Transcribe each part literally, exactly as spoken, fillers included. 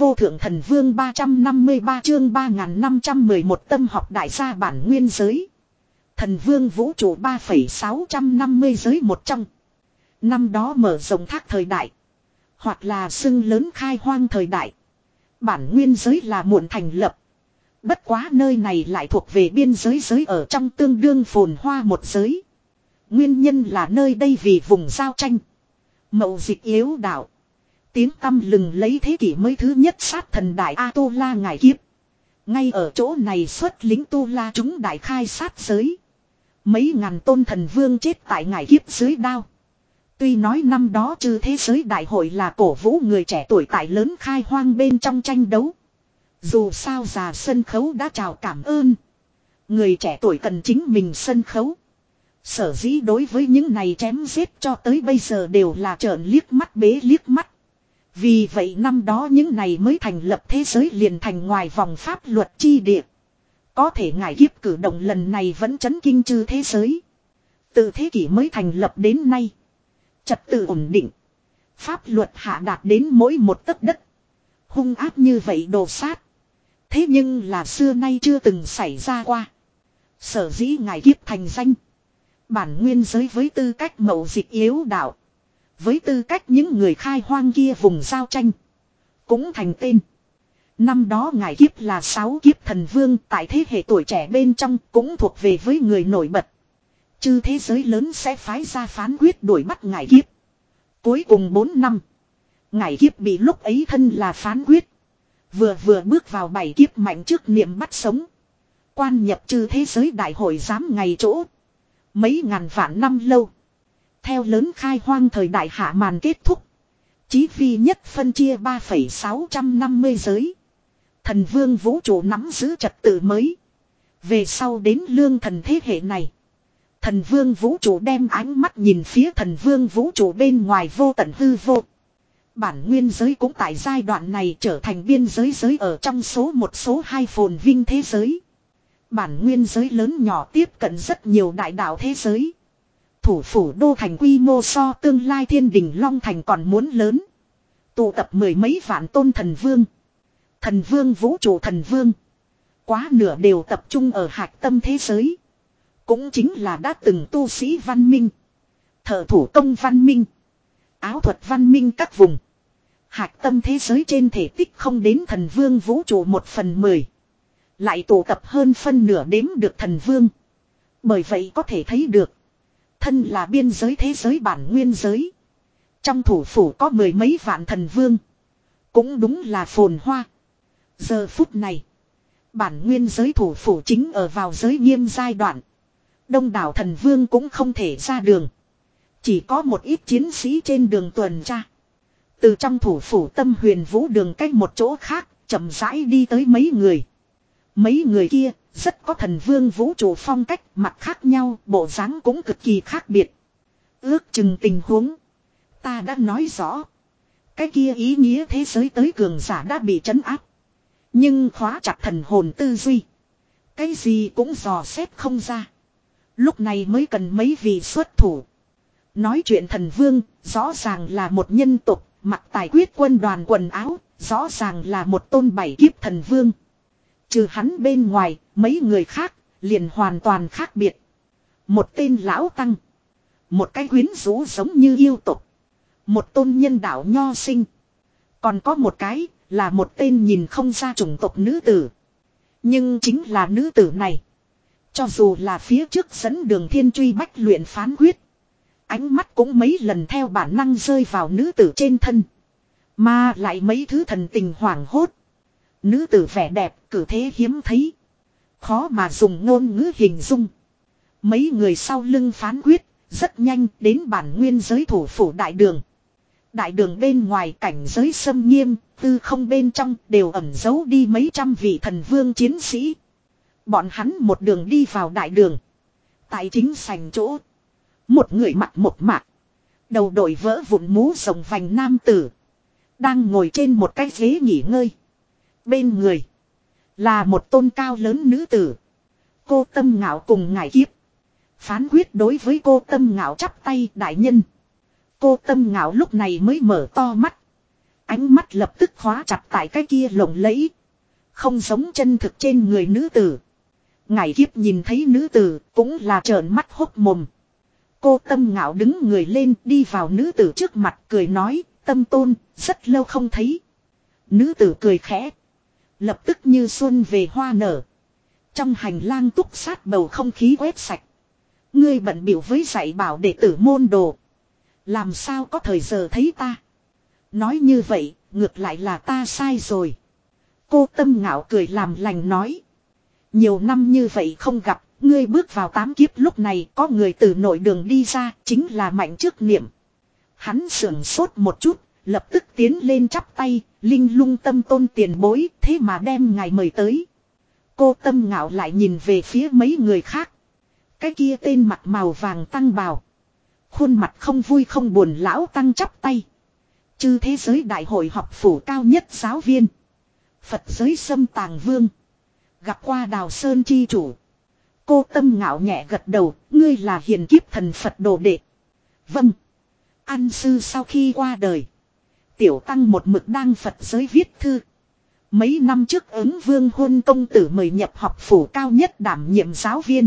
vô thượng thần vương ba trăm năm mươi ba chương ba nghìn năm trăm mười một tâm học đại gia bản nguyên giới. Thần vương vũ trụ ba phẩy sáu trăm năm mươi giới một trong. Năm đó mở rộng thác thời đại. Hoặc là xưng lớn khai hoang thời đại. Bản nguyên giới là muộn thành lập. Bất quá nơi này lại thuộc về biên giới giới ở trong tương đương phồn hoa một giới. Nguyên nhân là nơi đây vì vùng giao tranh. Mậu dịch yếu đạo. Tiếng tăm lừng lấy thế kỷ mới thứ nhất sát thần đại A-tu-la ngải kiếp. Ngay ở chỗ này xuất lính tu-la chúng đại khai sát giới. Mấy ngàn tôn thần vương chết tại ngải kiếp dưới đao. Tuy nói năm đó chư thế giới đại hội là cổ vũ người trẻ tuổi tại lớn khai hoang bên trong tranh đấu. Dù sao già sân khấu đã chào cảm ơn. Người trẻ tuổi cần chính mình sân khấu. Sở dĩ đối với những này chém giết cho tới bây giờ đều là trợn liếc mắt bế liếc mắt. Vì vậy năm đó những này mới thành lập thế giới liền thành ngoài vòng pháp luật chi địa. Có thể ngải kiếp cử động lần này vẫn chấn kinh chư thế giới. Từ thế kỷ mới thành lập đến nay. Trật tự ổn định. Pháp luật hạ đạt đến mỗi một tấc đất. Hung ác như vậy đồ sát. Thế nhưng là xưa nay chưa từng xảy ra qua. Sở dĩ ngải kiếp thành danh. Bản nguyên giới với tư cách mậu dịch yếu đạo. Với tư cách những người khai hoang kia vùng giao tranh. Cũng thành tên. Năm đó ngải kiếp là sáu kiếp thần vương tại thế hệ tuổi trẻ bên trong cũng thuộc về với người nổi bật. Chư thế giới lớn sẽ phái ra phán quyết đuổi bắt ngải kiếp. Cuối cùng bốn năm. Ngải kiếp bị lúc ấy thân là phán quyết. Vừa vừa bước vào bảy kiếp mạnh trước niệm bắt sống. Quan nhập chư thế giới đại hội giám ngày chỗ. Mấy ngàn vạn năm lâu. Theo lớn khai hoang thời đại hạ màn kết thúc. Chí phi nhất phân chia ba phẩy sáu trăm năm mươi giới. Thần vương vũ trụ nắm giữ trật tự mới. Về sau đến lương thần thế hệ này. Thần vương vũ trụ đem ánh mắt nhìn phía thần vương vũ trụ bên ngoài vô tận hư vô. Bản nguyên giới cũng tại giai đoạn này trở thành biên giới giới ở trong số một số hai phồn vinh thế giới. Bản nguyên giới lớn nhỏ tiếp cận rất nhiều đại đạo thế giới. Thủ phủ đô thành quy mô so tương lai thiên đình long thành còn muốn lớn. Tụ tập mười mấy vạn tôn thần vương. Thần vương vũ trụ thần vương. Quá nửa đều tập trung ở hạch tâm thế giới. Cũng chính là đã từng tu sĩ văn minh. Thợ thủ công văn minh. Áo thuật văn minh các vùng. Hạch tâm thế giới trên thể tích không đến thần vương vũ trụ một phần mười. Lại tụ tập hơn phân nửa đếm được thần vương. Bởi vậy có thể thấy được. Thân là biên giới thế giới bản nguyên giới. Trong thủ phủ có mười mấy vạn thần vương. Cũng đúng là phồn hoa. Giờ phút này. Bản nguyên giới thủ phủ chính ở vào giới nghiêm giai đoạn. Đông đảo thần vương cũng không thể ra đường. Chỉ có một ít chiến sĩ trên đường tuần tra. Từ trong thủ phủ tâm huyền vũ đường cách một chỗ khác. Chậm rãi đi tới mấy người. Mấy người kia rất có thần vương vũ trụ phong cách, mặt khác nhau, bộ dáng cũng cực kỳ khác biệt. Ước chừng tình huống. Ta đã nói rõ. Cái kia ý nghĩa thế giới tới cường giả đã bị trấn áp. Nhưng khóa chặt thần hồn tư duy. Cái gì cũng dò xét không ra. Lúc này mới cần mấy vị xuất thủ. Nói chuyện thần vương, rõ ràng là một nhân tục, mặc tài quyết quân đoàn quần áo, rõ ràng là một tôn bảy kiếp thần vương. Trừ hắn bên ngoài, mấy người khác, liền hoàn toàn khác biệt. Một tên lão tăng. Một cái quyến rũ giống như yêu tục. Một tôn nhân đạo nho sinh. Còn có một cái, là một tên nhìn không ra chủng tộc nữ tử. Nhưng chính là nữ tử này. Cho dù là phía trước dẫn đường thiên truy bách luyện phán quyết. Ánh mắt cũng mấy lần theo bản năng rơi vào nữ tử trên thân. Mà lại mấy thứ thần tình hoảng hốt. Nữ tử vẻ đẹp, cử thế hiếm thấy. Khó mà dùng ngôn ngữ hình dung. Mấy người sau lưng phán quyết, rất nhanh đến bản nguyên giới thủ phủ đại đường. Đại đường bên ngoài cảnh giới xâm nghiêm, tư không bên trong đều ẩn giấu đi mấy trăm vị thần vương chiến sĩ. Bọn hắn một đường đi vào đại đường. Tại chính sảnh chỗ. Một người mặc một mạc. Đầu đội vỡ vụn mũ rồng vành nam tử. Đang ngồi trên một cái ghế nghỉ ngơi. Bên người. Là một tôn cao lớn nữ tử. Cô Tâm Ngạo cùng ngải kiếp. Phán quyết đối với cô Tâm Ngạo chắp tay đại nhân. Cô Tâm Ngạo lúc này mới mở to mắt. Ánh mắt lập tức khóa chặt tại cái kia lộng lẫy. Không giống chân thực trên người nữ tử. Ngải kiếp nhìn thấy nữ tử cũng là trợn mắt hốc mồm. Cô Tâm Ngạo đứng người lên đi vào nữ tử trước mặt cười nói, Tâm Tôn, rất lâu không thấy. Nữ tử cười khẽ. Lập tức như xuân về hoa nở. Trong hành lang túc sát bầu không khí quét sạch. Ngươi bận biểu với dạy bảo đệ tử môn đồ. Làm sao có thời giờ thấy ta. Nói như vậy, ngược lại là ta sai rồi. Cô Tâm Ngạo cười làm lành nói. Nhiều năm như vậy không gặp, ngươi bước vào tám kiếp lúc này có người từ nội đường đi ra, chính là Mạnh Trước Niệm. Hắn sưởng sốt một chút, lập tức tiến lên chắp tay, Linh Lung Tâm Tôn tiền bối, thế mà đem ngài mời tới. Cô Tâm Ngạo lại nhìn về phía mấy người khác. Cái kia tên mặt màu vàng tăng bào. Khuôn mặt không vui không buồn lão tăng chắp tay. Chư thế giới đại hội học phủ cao nhất giáo viên. Phật giới Sâm Tàng Vương. Gặp qua Đào Sơn chi chủ. Cô Tâm Ngạo nhẹ gật đầu, ngươi là hiền kiếp thần Phật đồ đệ. Vâng. An sư sau khi qua đời. Tiểu tăng một mực đang Phật giới viết thư. Mấy năm trước ứng vương hôn công tử mời nhập học phủ cao nhất đảm nhiệm giáo viên.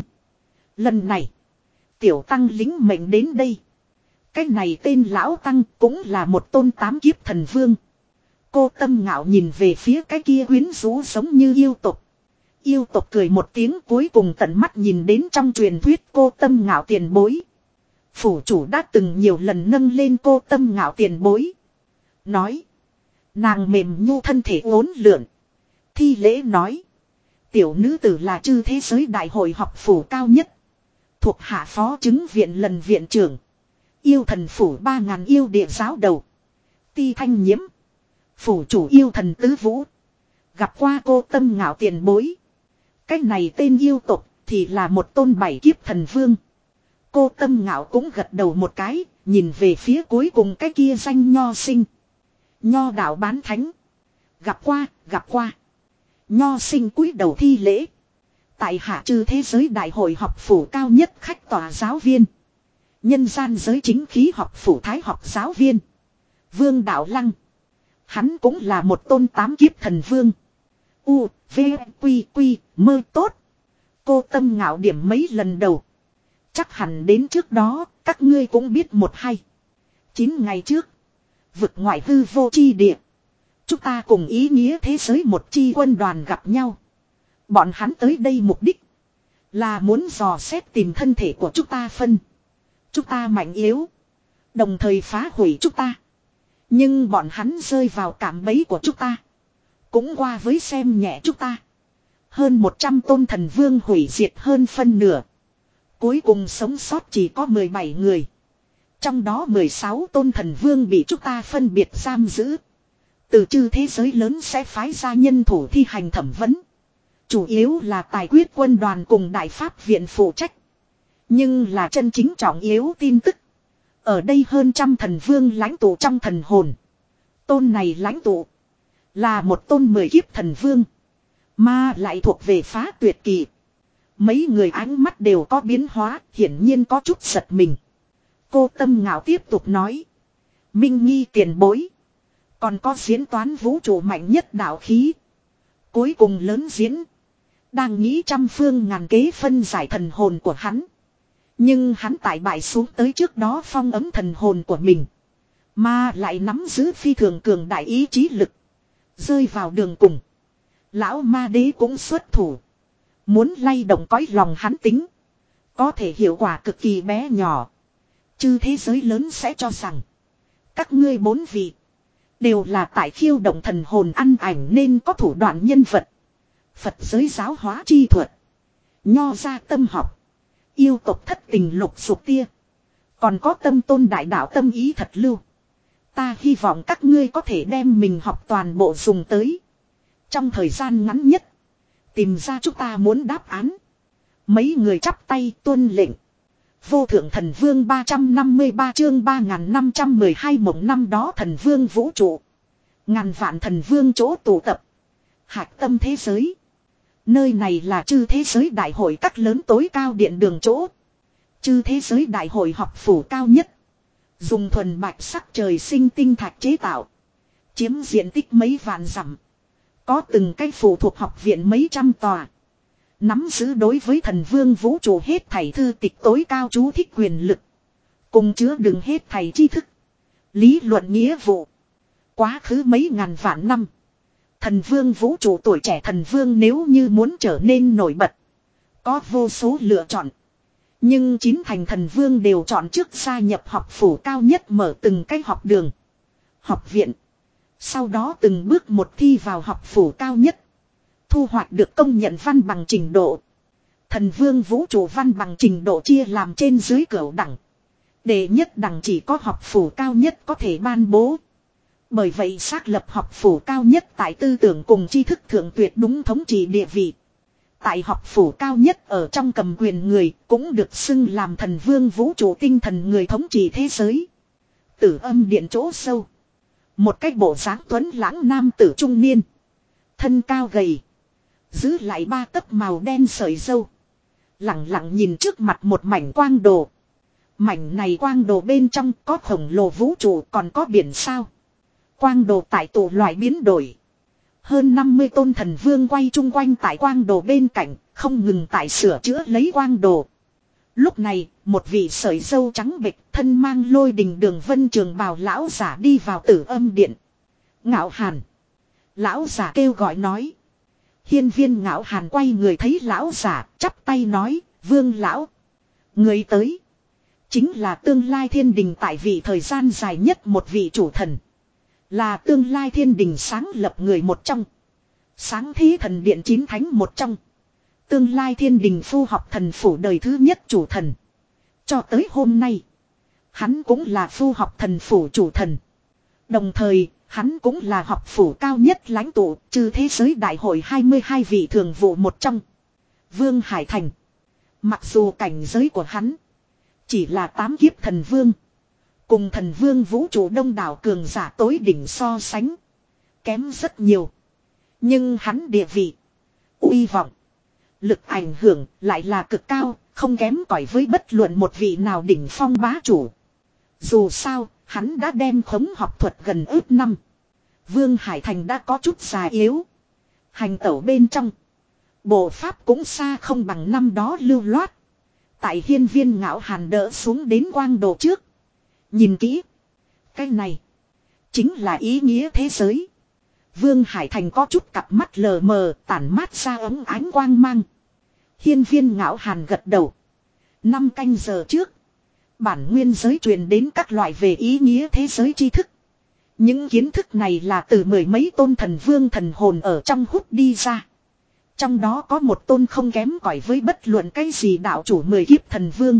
Lần này. Tiểu tăng lính mệnh đến đây. Cái này tên lão tăng cũng là một tôn tám kiếp thần vương. Cô Tâm Ngạo nhìn về phía cái kia quyến rũ giống như yêu tục. Yêu tục cười một tiếng cuối cùng tận mắt nhìn đến trong truyền thuyết cô Tâm Ngạo tiền bối. Phủ chủ đã từng nhiều lần nâng lên cô Tâm Ngạo tiền bối. Nói. Nàng mềm nhu thân thể uốn lượn. Thi lễ nói. Tiểu nữ tử là chư thế giới đại hội học phủ cao nhất. Thuộc hạ phó chứng viện lần viện trưởng. Yêu thần phủ ba ngàn yêu địa giáo đầu. Ti Thanh Nhiễm. Phủ chủ yêu thần tứ vũ. Gặp qua cô Tâm Ngạo tiền bối. Cái này tên yêu tục thì là một tôn bảy kiếp thần vương. Cô Tâm Ngạo cũng gật đầu một cái. Nhìn về phía cuối cùng cái kia danh nho sinh. Nho đạo bán thánh. Gặp qua, gặp qua. Nho sinh cúi đầu thi lễ. Tại hạ chư thế giới đại hội học phủ cao nhất khách tòa giáo viên. Nhân gian giới chính khí học phủ thái học giáo viên. Vương Đạo Lăng. Hắn cũng là một tôn tám kiếp thần vương. U, V, Quy, Quy, mơ tốt. Cô Tâm Ngạo điểm mấy lần đầu. Chắc hẳn đến trước đó, các ngươi cũng biết một hay. Chín ngày trước. Vực ngoại hư vô chi địa. Chúng ta cùng ý nghĩa thế giới một chi quân đoàn gặp nhau. Bọn hắn tới đây mục đích. Là muốn dò xét tìm thân thể của chúng ta phân. Chúng ta mạnh yếu. Đồng thời phá hủy chúng ta. Nhưng bọn hắn rơi vào cạm bẫy của chúng ta. Cũng qua với xem nhẹ chúng ta. Hơn một trăm tôn thần vương hủy diệt hơn phân nửa. Cuối cùng sống sót chỉ có mười bảy người. Trong đó mười sáu tôn thần vương bị chúng ta phân biệt giam giữ. Từ chư thế giới lớn sẽ phái ra nhân thủ thi hành thẩm vấn. Chủ yếu là tài quyết quân đoàn cùng đại pháp viện phụ trách. Nhưng là chân chính trọng yếu tin tức. Ở đây hơn trăm thần vương lãnh tụ trong thần hồn. Tôn này lãnh tụ. Là một tôn mười kiếp thần vương. Mà lại thuộc về phá tuyệt kỳ. Mấy người ánh mắt đều có biến hóa. Hiển nhiên có chút giật mình. Cô Tâm Ngạo tiếp tục nói. Minh Nghi tiền bối. Còn có diễn toán vũ trụ mạnh nhất đạo khí. Cuối cùng lớn diễn. Đang nghĩ trăm phương ngàn kế phân giải thần hồn của hắn. Nhưng hắn tại bại xuống tới trước đó phong ấm thần hồn của mình. Mà lại nắm giữ phi thường cường đại ý chí lực. Rơi vào đường cùng. Lão ma đế cũng xuất thủ. Muốn lay động cõi lòng hắn tính. Có thể hiệu quả cực kỳ bé nhỏ. Chư thế giới lớn sẽ cho rằng. Các ngươi bốn vị. Đều là tại khiêu động thần hồn ăn ảnh nên có thủ đoạn nhân vật. Phật giới giáo hóa chi thuật. Nho gia tâm học. Yêu tộc thất tình lục dục tia. Còn có tâm tôn đại đạo tâm ý thật lưu. Ta hy vọng các ngươi có thể đem mình học toàn bộ dùng tới. Trong thời gian ngắn nhất. Tìm ra chúng ta muốn đáp án. Mấy người chắp tay tuân lệnh. Vô thượng thần vương ba trăm năm mươi ba chương ba nghìn năm trăm mười hai mộng năm đó thần vương vũ trụ. Ngàn vạn thần vương chỗ tụ tập. Hạc tâm thế giới. Nơi này là chư thế giới đại hội các lớn tối cao điện đường chỗ. Chư thế giới đại hội học phủ cao nhất. Dùng thuần bạch sắc trời sinh tinh thạch chế tạo. Chiếm diện tích mấy vạn dặm. Có từng cái phụ thuộc học viện mấy trăm tòa. Nắm giữ đối với thần vương vũ trụ hết thảy thư tịch tối cao chú thích quyền lực. Cùng chứa đựng hết thảy tri thức. Lý luận nghĩa vụ. Quá khứ mấy ngàn vạn năm. Thần vương vũ trụ tuổi trẻ thần vương nếu như muốn trở nên nổi bật. Có vô số lựa chọn. Nhưng chín thành thần vương đều chọn trước gia nhập học phủ cao nhất mở từng cái học đường. Học viện. Sau đó từng bước một thi vào học phủ cao nhất. Thu hoạch được công nhận văn bằng trình độ. Thần vương vũ trụ văn bằng trình độ chia làm trên dưới cửu đẳng. Đệ nhất đẳng chỉ có học phủ cao nhất có thể ban bố. Bởi vậy xác lập học phủ cao nhất tại tư tưởng cùng tri thức thượng tuyệt đúng thống trị địa vị. Tại học phủ cao nhất ở trong cầm quyền người cũng được xưng làm thần vương vũ trụ tinh thần người thống trị thế giới. Tử âm điện chỗ sâu. Một cách bộ dáng tuấn lãng nam tử trung niên. Thân cao gầy. Giữ lại ba tấc màu đen sợi râu. Lặng lặng nhìn trước mặt một mảnh quang đồ. Mảnh này quang đồ bên trong có khổng lồ vũ trụ còn có biển sao. Quang đồ tại tổ loại biến đổi. Hơn năm mươi tôn thần vương quay chung quanh tại quang đồ bên cạnh, không ngừng tại sửa chữa lấy quang đồ. Lúc này, một vị sợi râu trắng bệch thân mang lôi đình đường vân trường bào lão giả đi vào tử âm điện. Ngạo Hàn. Lão giả kêu gọi nói. Hiên viên Ngạo Hàn quay người thấy lão giả, chắp tay nói, vương lão. Người tới. Chính là tương lai thiên đình tại vị thời gian dài nhất một vị chủ thần. Là tương lai thiên đình sáng lập người một trong. Sáng thế thần điện chín thánh một trong. Tương lai thiên đình phu học thần phủ đời thứ nhất chủ thần. Cho tới hôm nay. Hắn cũng là phu học thần phủ chủ thần. Đồng thời, hắn cũng là học phủ cao nhất lãnh tụ trừ thế giới đại hội hai mươi hai vị thường vụ một trong. Vương Hải Thành. Mặc dù cảnh giới của hắn chỉ là tám kiếp thần vương. Cùng thần vương vũ trụ đông đảo cường giả tối đỉnh so sánh. Kém rất nhiều. Nhưng hắn địa vị, uy vọng, lực ảnh hưởng lại là cực cao, không kém cỏi với bất luận một vị nào đỉnh phong bá chủ. Dù sao, hắn đã đem khống học thuật gần ước năm. Vương Hải Thành đã có chút già yếu. Hành tẩu bên trong. Bộ pháp cũng xa không bằng năm đó lưu loát. Tại hiên viên Ngạo Hàn đỡ xuống đến quang đồ trước. Nhìn kỹ. Cái này. Chính là ý nghĩa thế giới. Vương Hải Thành có chút cặp mắt lờ mờ tản mát ra ống ánh quang mang. Hiên viên Ngạo Hàn gật đầu. Năm canh giờ trước. Bản nguyên giới truyền đến các loại về ý nghĩa thế giới tri thức. Những kiến thức này là từ mười mấy tôn thần vương thần hồn ở trong hút đi ra. Trong đó có một tôn không kém cỏi với bất luận cái gì đạo chủ mười kiếp thần vương.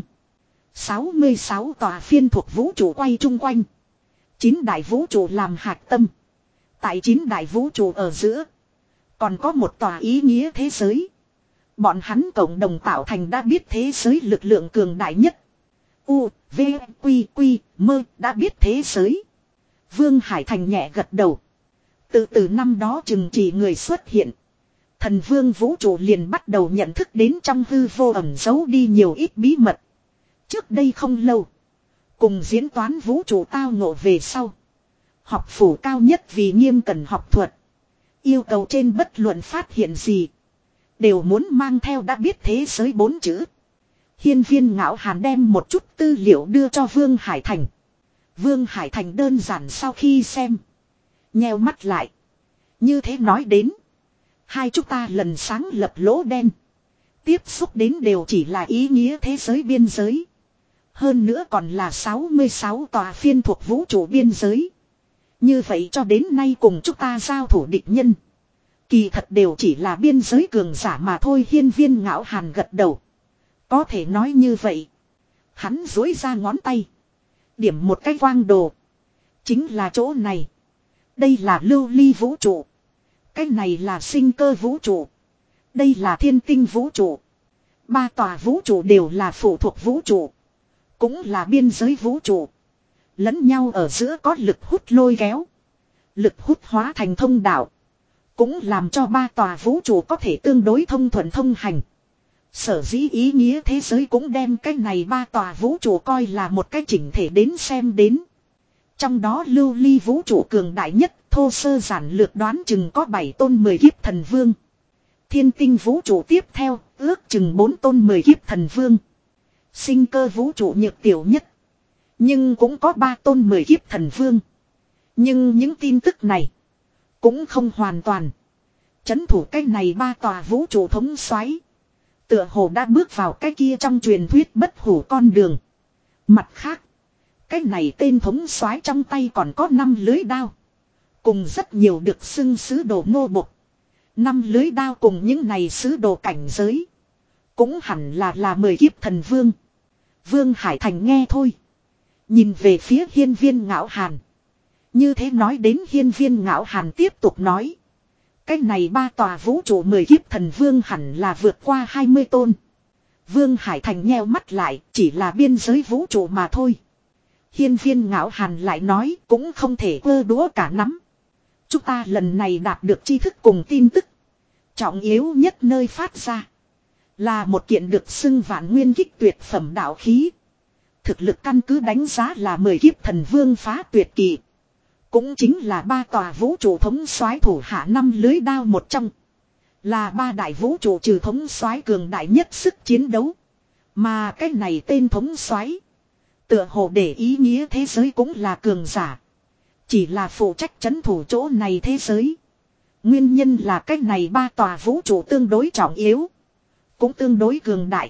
sáu mươi sáu tòa phiên thuộc vũ trụ quay chung quanh. chín đại vũ trụ làm hạt tâm. Tại chín đại vũ trụ ở giữa. Còn có một tòa ý nghĩa thế giới. Bọn hắn cộng đồng tạo thành đã biết thế giới lực lượng cường đại nhất. U, V, Quy, Quy, Mơ đã biết thế giới. Vương Hải Thành nhẹ gật đầu. Từ từ năm đó chừng chỉ người xuất hiện. Thần vương vũ trụ liền bắt đầu nhận thức đến trong hư vô ẩn giấu đi nhiều ít bí mật. Trước đây không lâu. Cùng diễn toán vũ trụ tao ngộ về sau. Học phủ cao nhất vì nghiêm cẩn học thuật. Yêu cầu trên bất luận phát hiện gì. Đều muốn mang theo đã biết thế giới bốn chữ. Hiên viên Ngạo Hàn đem một chút tư liệu đưa cho Vương Hải Thành. Vương Hải Thành đơn giản sau khi xem. Nheo mắt lại. Như thế nói đến. Hai chúng ta lần sáng lập lỗ đen. Tiếp xúc đến đều chỉ là ý nghĩa thế giới biên giới. Hơn nữa còn là sáu mươi sáu tòa phiên thuộc vũ trụ biên giới. Như vậy cho đến nay cùng chúng ta giao thủ địch nhân. Kỳ thật đều chỉ là biên giới cường giả mà thôi. Hiên viên Ngạo Hàn gật đầu. Có thể nói như vậy. Hắn dối ra ngón tay. Điểm một cái quang đồ. Chính là chỗ này. Đây là lưu ly vũ trụ. Cái này là sinh cơ vũ trụ. Đây là thiên tinh vũ trụ. Ba tòa vũ trụ đều là phụ thuộc vũ trụ. Cũng là biên giới vũ trụ. Lẫn nhau ở giữa có lực hút lôi kéo. Lực hút hóa thành thông đạo. Cũng làm cho ba tòa vũ trụ có thể tương đối thông thuận thông hành. Sở dĩ ý nghĩa thế giới cũng đem cái này ba tòa vũ trụ coi là một cái chỉnh thể đến xem đến. Trong đó lưu ly vũ trụ cường đại nhất, thô sơ giản lược đoán chừng có bảy tôn mười kiếp thần vương. Thiên tinh vũ trụ tiếp theo, ước chừng bốn tôn mười kiếp thần vương. Sinh cơ vũ trụ nhược tiểu nhất. Nhưng cũng có ba tôn mười kiếp thần vương. Nhưng những tin tức này cũng không hoàn toàn. Chấn thủ cái này ba tòa vũ trụ thống soái tựa hồ đã bước vào cái kia trong truyền thuyết bất hủ con đường. Mặt khác, cái này tên thống soái trong tay còn có năm lưới đao. Cùng rất nhiều được xưng sứ đồ nô bộc. Năm lưới đao cùng những này sứ đồ cảnh giới. Cũng hẳn là là mười kiếp thần vương. Vương Hải Thành nghe thôi. Nhìn về phía hiên viên ngạo hàn. Như thế nói đến hiên viên ngạo hàn tiếp tục nói. Cái này ba tòa vũ trụ mười kiếp thần vương hẳn là vượt qua hai mươi tôn. Vương Hải Thành nheo mắt lại, chỉ là biên giới vũ trụ mà thôi. Hiên viên ngạo hàn lại nói cũng không thể ơ đũa cả nắm. Chúng ta lần này đạt được tri thức cùng tin tức. Trọng yếu nhất nơi phát ra. Là một kiện được xưng vạn nguyên kích tuyệt phẩm đạo khí. Thực lực căn cứ đánh giá là mười kiếp thần vương phá tuyệt kỳ. Cũng chính là ba tòa vũ trụ thống soái thủ hạ năm lưới đao một trong. Là ba đại vũ trụ trừ thống soái cường đại nhất sức chiến đấu. Mà cái này tên thống soái tựa hồ để ý nghĩa thế giới cũng là cường giả. Chỉ là phụ trách trấn thủ chỗ này thế giới. Nguyên nhân là cái này ba tòa vũ trụ tương đối trọng yếu. Cũng tương đối cường đại.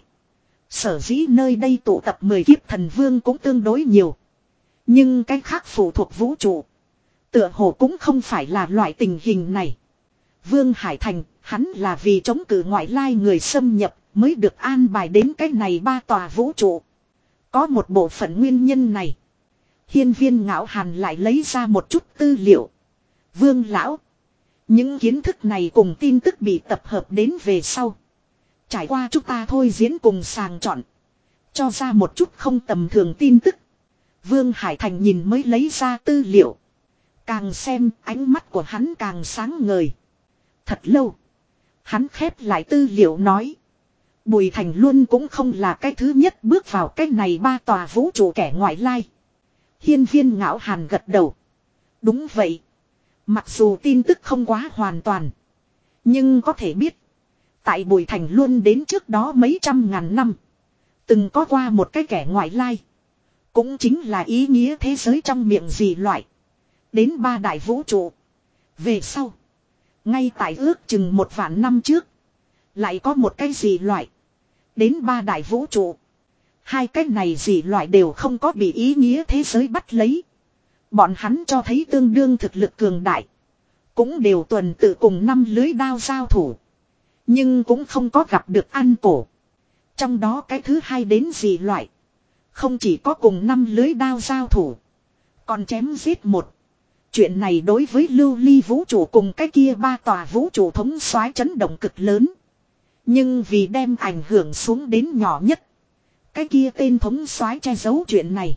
Sở dĩ nơi đây tụ tập mười kiếp thần vương cũng tương đối nhiều. Nhưng cái khác phụ thuộc vũ trụ tựa hồ cũng không phải là loại tình hình này. Vương Hải Thành, hắn là vì chống cự ngoại lai người xâm nhập mới được an bài đến cái này ba tòa vũ trụ. Có một bộ phận nguyên nhân này. Hiên viên ngạo hàn lại lấy ra một chút tư liệu. Vương lão, những kiến thức này cùng tin tức bị tập hợp đến về sau. Trải qua chúng ta thôi diễn cùng sàng chọn. Cho ra một chút không tầm thường tin tức. Vương Hải Thành nhìn mới lấy ra tư liệu. Càng xem ánh mắt của hắn càng sáng ngời. Thật lâu. Hắn khép lại tư liệu nói. Bùi Thành Luân cũng không là cái thứ nhất bước vào cái này ba tòa vũ trụ kẻ ngoại lai. Hiên viên ngạo hàn gật đầu. Đúng vậy. Mặc dù tin tức không quá hoàn toàn. Nhưng có thể biết. Tại Bùi Thành Luân đến trước đó mấy trăm ngàn năm. Từng có qua một cái kẻ ngoại lai. Cũng chính là ý nghĩa thế giới trong miệng gì loại. Đến ba đại vũ trụ. Về sau. Ngay tại ước chừng một vạn năm trước. Lại có một cái gì loại. Đến ba đại vũ trụ. Hai cái này gì loại đều không có bị ý nghĩa thế giới bắt lấy. Bọn hắn cho thấy tương đương thực lực cường đại. Cũng đều tuần tự cùng năm lưới đao giao thủ. Nhưng cũng không có gặp được ăn cổ. Trong đó cái thứ hai đến gì loại. Không chỉ có cùng năm lưới đao giao thủ. Còn chém giết một. Chuyện này đối với lưu ly vũ trụ cùng cái kia ba tòa vũ trụ thống soái chấn động cực lớn. Nhưng vì đem ảnh hưởng xuống đến nhỏ nhất. Cái kia tên thống soái che giấu chuyện này.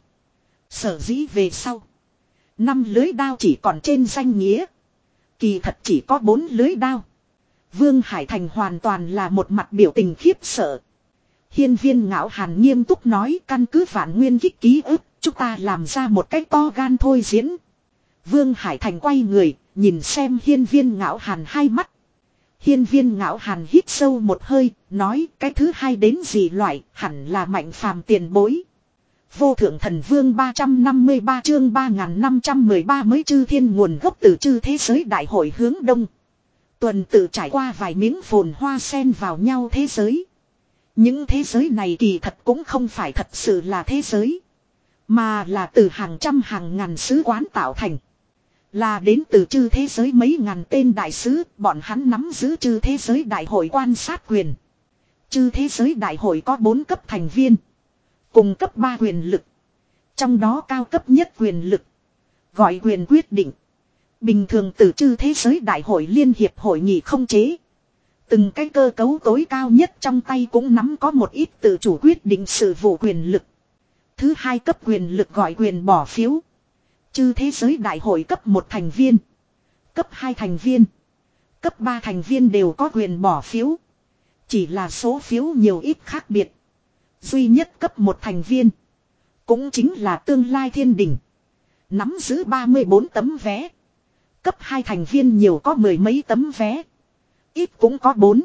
Sở dĩ về sau. Năm lưới đao chỉ còn trên danh nghĩa. Kỳ thật chỉ có bốn lưới đao. Vương Hải Thành hoàn toàn là một mặt biểu tình khiếp sợ. Hiên viên ngạo hàn nghiêm túc nói căn cứ vạn nguyên kích ký ức. Chúng ta làm ra một cách to gan thôi diễn. Vương Hải Thành quay người, nhìn xem hiên viên ngạo hàn hai mắt. Hiên viên ngạo hàn hít sâu một hơi, nói cái thứ hai đến gì loại, hẳn là mạnh phàm tiền bối. Vô thượng thần vương ba trăm năm mươi ba chương ba nghìn năm trăm mười ba mới chư thiên nguồn gốc từ chư thế giới đại hội hướng đông. Tuần tự trải qua vài miếng phồn hoa sen vào nhau thế giới. Những thế giới này kỳ thật cũng không phải thật sự là thế giới. Mà là từ hàng trăm hàng ngàn sứ quán tạo thành. Là đến từ chư thế giới mấy ngàn tên đại sứ, bọn hắn nắm giữ chư thế giới đại hội quan sát quyền. Chư thế giới đại hội có bốn cấp thành viên. Cùng cấp ba quyền lực. Trong đó cao cấp nhất quyền lực. Gọi quyền quyết định. Bình thường từ chư thế giới đại hội liên hiệp hội nghị không chế. Từng cái cơ cấu tối cao nhất trong tay cũng nắm có một ít tự chủ quyết định sự vụ quyền lực. Thứ hai cấp quyền lực gọi quyền bỏ phiếu. Chư thế giới đại hội cấp một thành viên. Cấp hai thành viên. Cấp ba thành viên đều có quyền bỏ phiếu. Chỉ là số phiếu nhiều ít khác biệt. Duy nhất cấp một thành viên. Cũng chính là tương lai thiên đỉnh. Nắm giữ ba mươi bốn tấm vé. Cấp hai thành viên nhiều có mười mấy tấm vé. Ít cũng có bốn,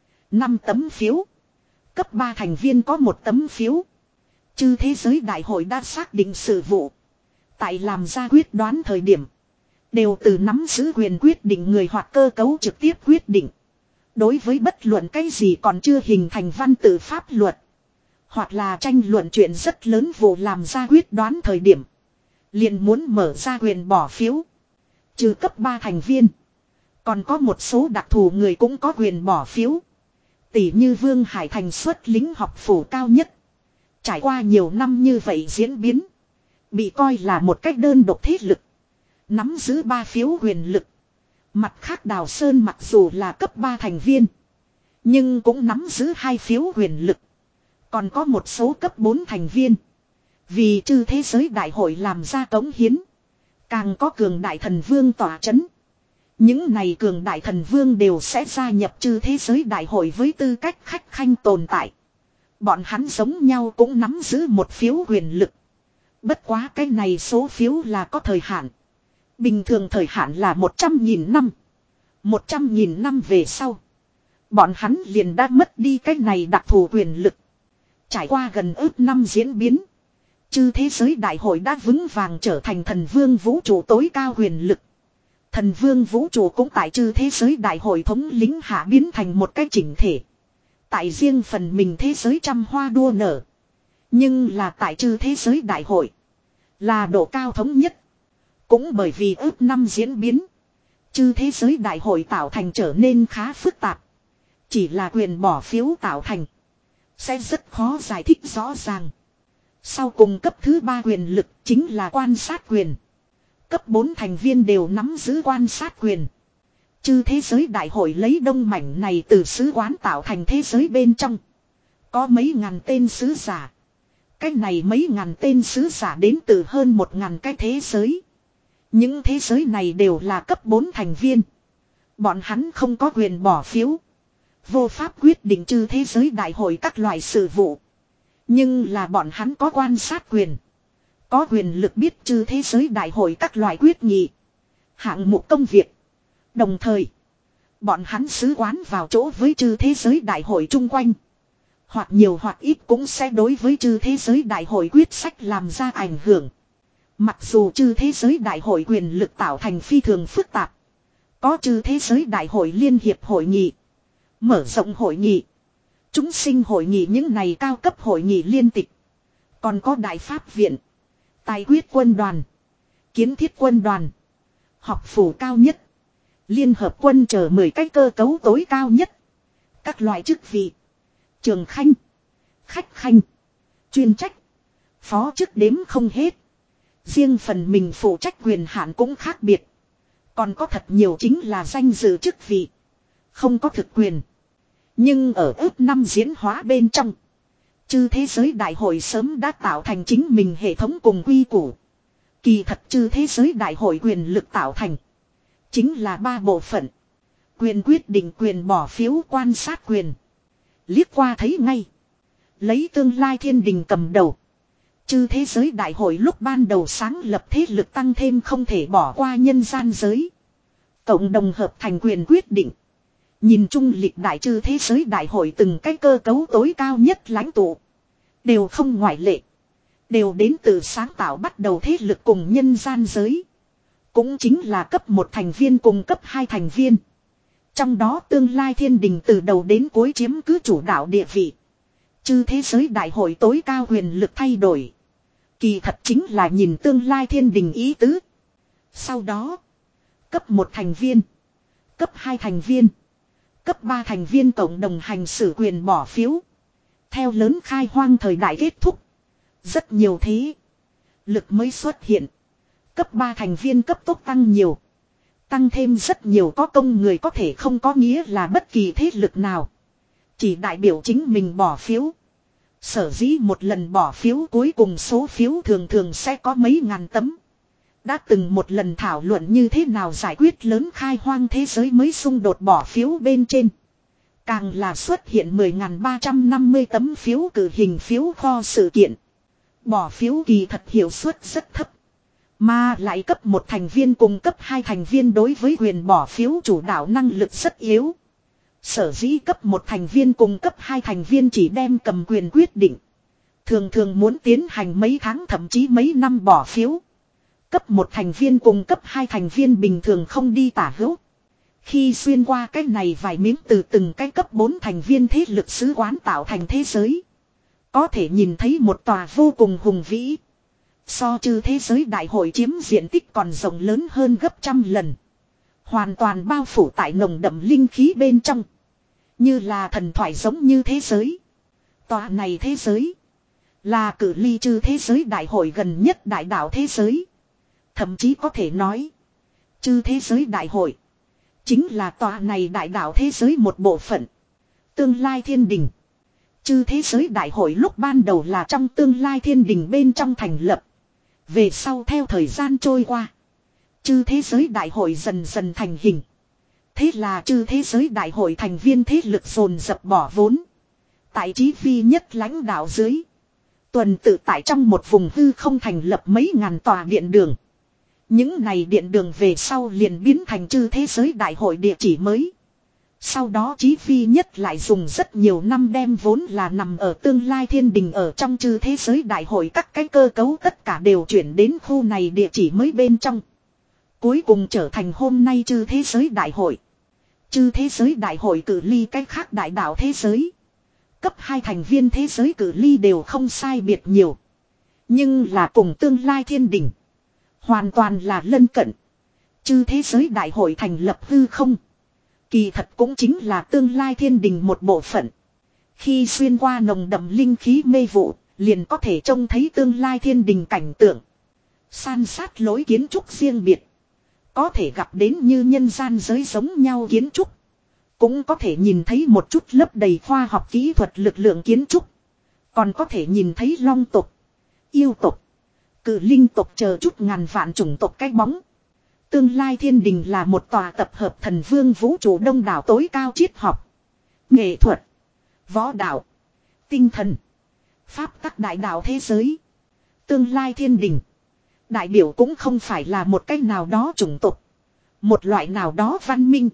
năm tấm phiếu. Cấp ba thành viên có một tấm phiếu. Chư thế giới đại hội đã xác định sự vụ. Tại làm ra quyết đoán thời điểm. Đều từ nắm giữ quyền quyết định người hoặc cơ cấu trực tiếp quyết định. Đối với bất luận cái gì còn chưa hình thành văn tự pháp luật. Hoặc là tranh luận chuyện rất lớn vụ làm ra quyết đoán thời điểm. Liền muốn mở ra quyền bỏ phiếu. Trừ cấp ba thành viên. Còn có một số đặc thù người cũng có quyền bỏ phiếu. Tỷ như Vương Hải Thành xuất lính học phủ cao nhất. Trải qua nhiều năm như vậy diễn biến. Bị coi là một cách đơn độc thế lực. Nắm giữ ba phiếu quyền lực. Mặt khác Đào Sơn mặc dù là cấp ba thành viên. Nhưng cũng nắm giữ hai phiếu quyền lực. Còn có một số cấp bốn thành viên. Vì chư thế giới đại hội làm ra cống hiến. Càng có cường đại thần vương tỏa chấn. Những này cường đại thần vương đều sẽ gia nhập chư thế giới đại hội với tư cách khách khanh tồn tại. Bọn hắn giống nhau cũng nắm giữ một phiếu quyền lực. Bất quá cái này số phiếu là có thời hạn. Bình thường thời hạn là một trăm nghìn năm. một trăm nghìn năm về sau. Bọn hắn liền đã mất đi cái này đặc thù quyền lực. Trải qua gần ước năm diễn biến. Chư thế giới đại hội đã vững vàng trở thành thần vương vũ trụ tối cao quyền lực. Thần vương vũ trụ cũng tại chư thế giới đại hội thống lĩnh hạ biến thành một cái chỉnh thể. Tại riêng phần mình thế giới trăm hoa đua nở. Nhưng là tại chư thế giới đại hội. Là độ cao thống nhất. Cũng bởi vì ước năm diễn biến. Chư thế giới đại hội tạo thành trở nên khá phức tạp. Chỉ là quyền bỏ phiếu tạo thành. Sẽ rất khó giải thích rõ ràng. Sau cùng cấp thứ ba quyền lực chính là quan sát quyền. Cấp bốn thành viên đều nắm giữ quan sát quyền. Chư thế giới đại hội lấy đông mảnh này từ sứ quán tạo thành thế giới bên trong. Có mấy ngàn tên sứ giả. Cái này mấy ngàn tên sứ giả đến từ hơn một ngàn cái thế giới. Những thế giới này đều là cấp bốn thành viên. Bọn hắn không có quyền bỏ phiếu. Vô pháp quyết định chư thế giới đại hội các loại sự vụ. Nhưng là bọn hắn có quan sát quyền. Có quyền lực biết chư thế giới đại hội các loại quyết nghị. Hạng mục công việc. Đồng thời. Bọn hắn sứ quán vào chỗ với chư thế giới đại hội chung quanh. Hoặc nhiều hoặc ít cũng sẽ đối với chư thế giới đại hội quyết sách làm ra ảnh hưởng. Mặc dù chư thế giới đại hội quyền lực tạo thành phi thường phức tạp. Có chư thế giới đại hội liên hiệp hội nghị. Mở rộng hội nghị. Chúng sinh hội nghị những này cao cấp hội nghị liên tịch. Còn có đại pháp viện. Tài quyết quân đoàn. Kiến thiết quân đoàn. Học phủ cao nhất. Liên hợp quân chờ mười cái cơ cấu tối cao nhất. Các loại chức vị. Trường khanh. Khách khanh. Chuyên trách. Phó chức đếm không hết. Riêng phần mình phụ trách quyền hạn cũng khác biệt. Còn có thật nhiều chính là danh dự chức vị. Không có thực quyền. Nhưng ở ước năm diễn hóa bên trong. Chư thế giới đại hội sớm đã tạo thành chính mình hệ thống cùng quy củ. Kỳ thật chư thế giới đại hội quyền lực tạo thành. Chính là ba bộ phận. Quyền quyết định, quyền bỏ phiếu, quan sát quyền. Liếc qua thấy ngay. Lấy tương lai thiên đình cầm đầu. Chư thế giới đại hội lúc ban đầu sáng lập thế lực tăng thêm không thể bỏ qua nhân gian giới. Cộng đồng hợp thành quyền quyết định. Nhìn chung lịch đại chư thế giới đại hội từng cái cơ cấu tối cao nhất lãnh tụ. Đều không ngoại lệ. Đều đến từ sáng tạo bắt đầu thế lực cùng nhân gian giới. Cũng chính là cấp một thành viên cùng cấp hai thành viên. Trong đó tương lai thiên đình từ đầu đến cuối chiếm cứ chủ đạo địa vị. Chư thế giới đại hội tối cao quyền lực thay đổi. Kỳ thật chính là nhìn tương lai thiên đình ý tứ. Sau đó, cấp một thành viên, cấp hai thành viên, cấp ba thành viên cộng đồng hành xử quyền bỏ phiếu. Theo lớn khai hoang thời đại kết thúc. Rất nhiều thế lực mới xuất hiện. Cấp ba thành viên cấp tốc tăng nhiều. Tăng thêm rất nhiều có công người có thể không có nghĩa là bất kỳ thế lực nào. Chỉ đại biểu chính mình bỏ phiếu. Sở dĩ một lần bỏ phiếu cuối cùng số phiếu thường thường sẽ có mấy ngàn tấm. Đã từng một lần thảo luận như thế nào giải quyết lớn khai hoang thế giới mới xung đột bỏ phiếu bên trên. Càng là xuất hiện mười nghìn ba trăm năm mươi tấm phiếu cử hình phiếu kho sự kiện. Bỏ phiếu kỳ thật hiệu suất rất thấp. Mà lại cấp một thành viên cùng cấp hai thành viên đối với quyền bỏ phiếu chủ đạo năng lực rất yếu. Sở dĩ cấp một thành viên cùng cấp hai thành viên chỉ đem cầm quyền quyết định. Thường thường muốn tiến hành mấy tháng thậm chí mấy năm bỏ phiếu. Cấp một thành viên cùng cấp hai thành viên bình thường không đi tả hữu. Khi xuyên qua cái này vài miếng từ từng cái cấp bốn thành viên thế lực sứ quán tạo thành thế giới. Có thể nhìn thấy một tòa vô cùng hùng vĩ. So chư thế giới đại hội chiếm diện tích còn rộng lớn hơn gấp trăm lần. Hoàn toàn bao phủ tại nồng đậm linh khí bên trong. Như là thần thoại giống như thế giới. Tòa này thế giới. Là cử ly chư thế giới đại hội gần nhất đại đạo thế giới. Thậm chí có thể nói. Chư thế giới đại hội. Chính là tòa này đại đạo thế giới một bộ phận. Tương lai thiên đình. Chư thế giới đại hội lúc ban đầu là trong tương lai thiên đình bên trong thành lập. Về sau theo thời gian trôi qua. Chư thế giới đại hội dần dần thành hình. Thế là chư thế giới đại hội thành viên thế lực dồn dập bỏ vốn. Tại chí vi nhất lãnh đạo dưới. Tuần tự tại trong một vùng hư không thành lập mấy ngàn tòa điện đường. Những này điện đường về sau liền biến thành chư thế giới đại hội địa chỉ mới. Sau đó chí vi nhất lại dùng rất nhiều năm đem vốn là nằm ở tương lai thiên đình ở trong chư thế giới đại hội các cái cơ cấu tất cả đều chuyển đến khu này địa chỉ mới bên trong. Cuối cùng trở thành hôm nay chư thế giới đại hội. Chư thế giới đại hội cử ly cách khác đại đạo thế giới. Cấp hai thành viên thế giới cử ly đều không sai biệt nhiều. Nhưng là cùng tương lai thiên đình. Hoàn toàn là lân cận. Chư thế giới đại hội thành lập hư không. Kỳ thật cũng chính là tương lai thiên đình một bộ phận. Khi xuyên qua nồng đậm linh khí mê vụ, liền có thể trông thấy tương lai thiên đình cảnh tượng. San sát lối kiến trúc riêng biệt. Có thể gặp đến như nhân gian giới giống nhau kiến trúc. Cũng có thể nhìn thấy một chút lấp đầy khoa học kỹ thuật lực lượng kiến trúc. Còn có thể nhìn thấy long tộc, yêu tộc, cử linh tộc chờ chút ngàn vạn chủng tộc cái bóng. Tương lai thiên đình là một tòa tập hợp thần vương vũ trụ đông đảo tối cao triết học, nghệ thuật, võ đạo, tinh thần, pháp tắc đại đạo thế giới. Tương lai thiên đình đại biểu cũng không phải là một cách nào đó chủng tộc, một loại nào đó văn minh,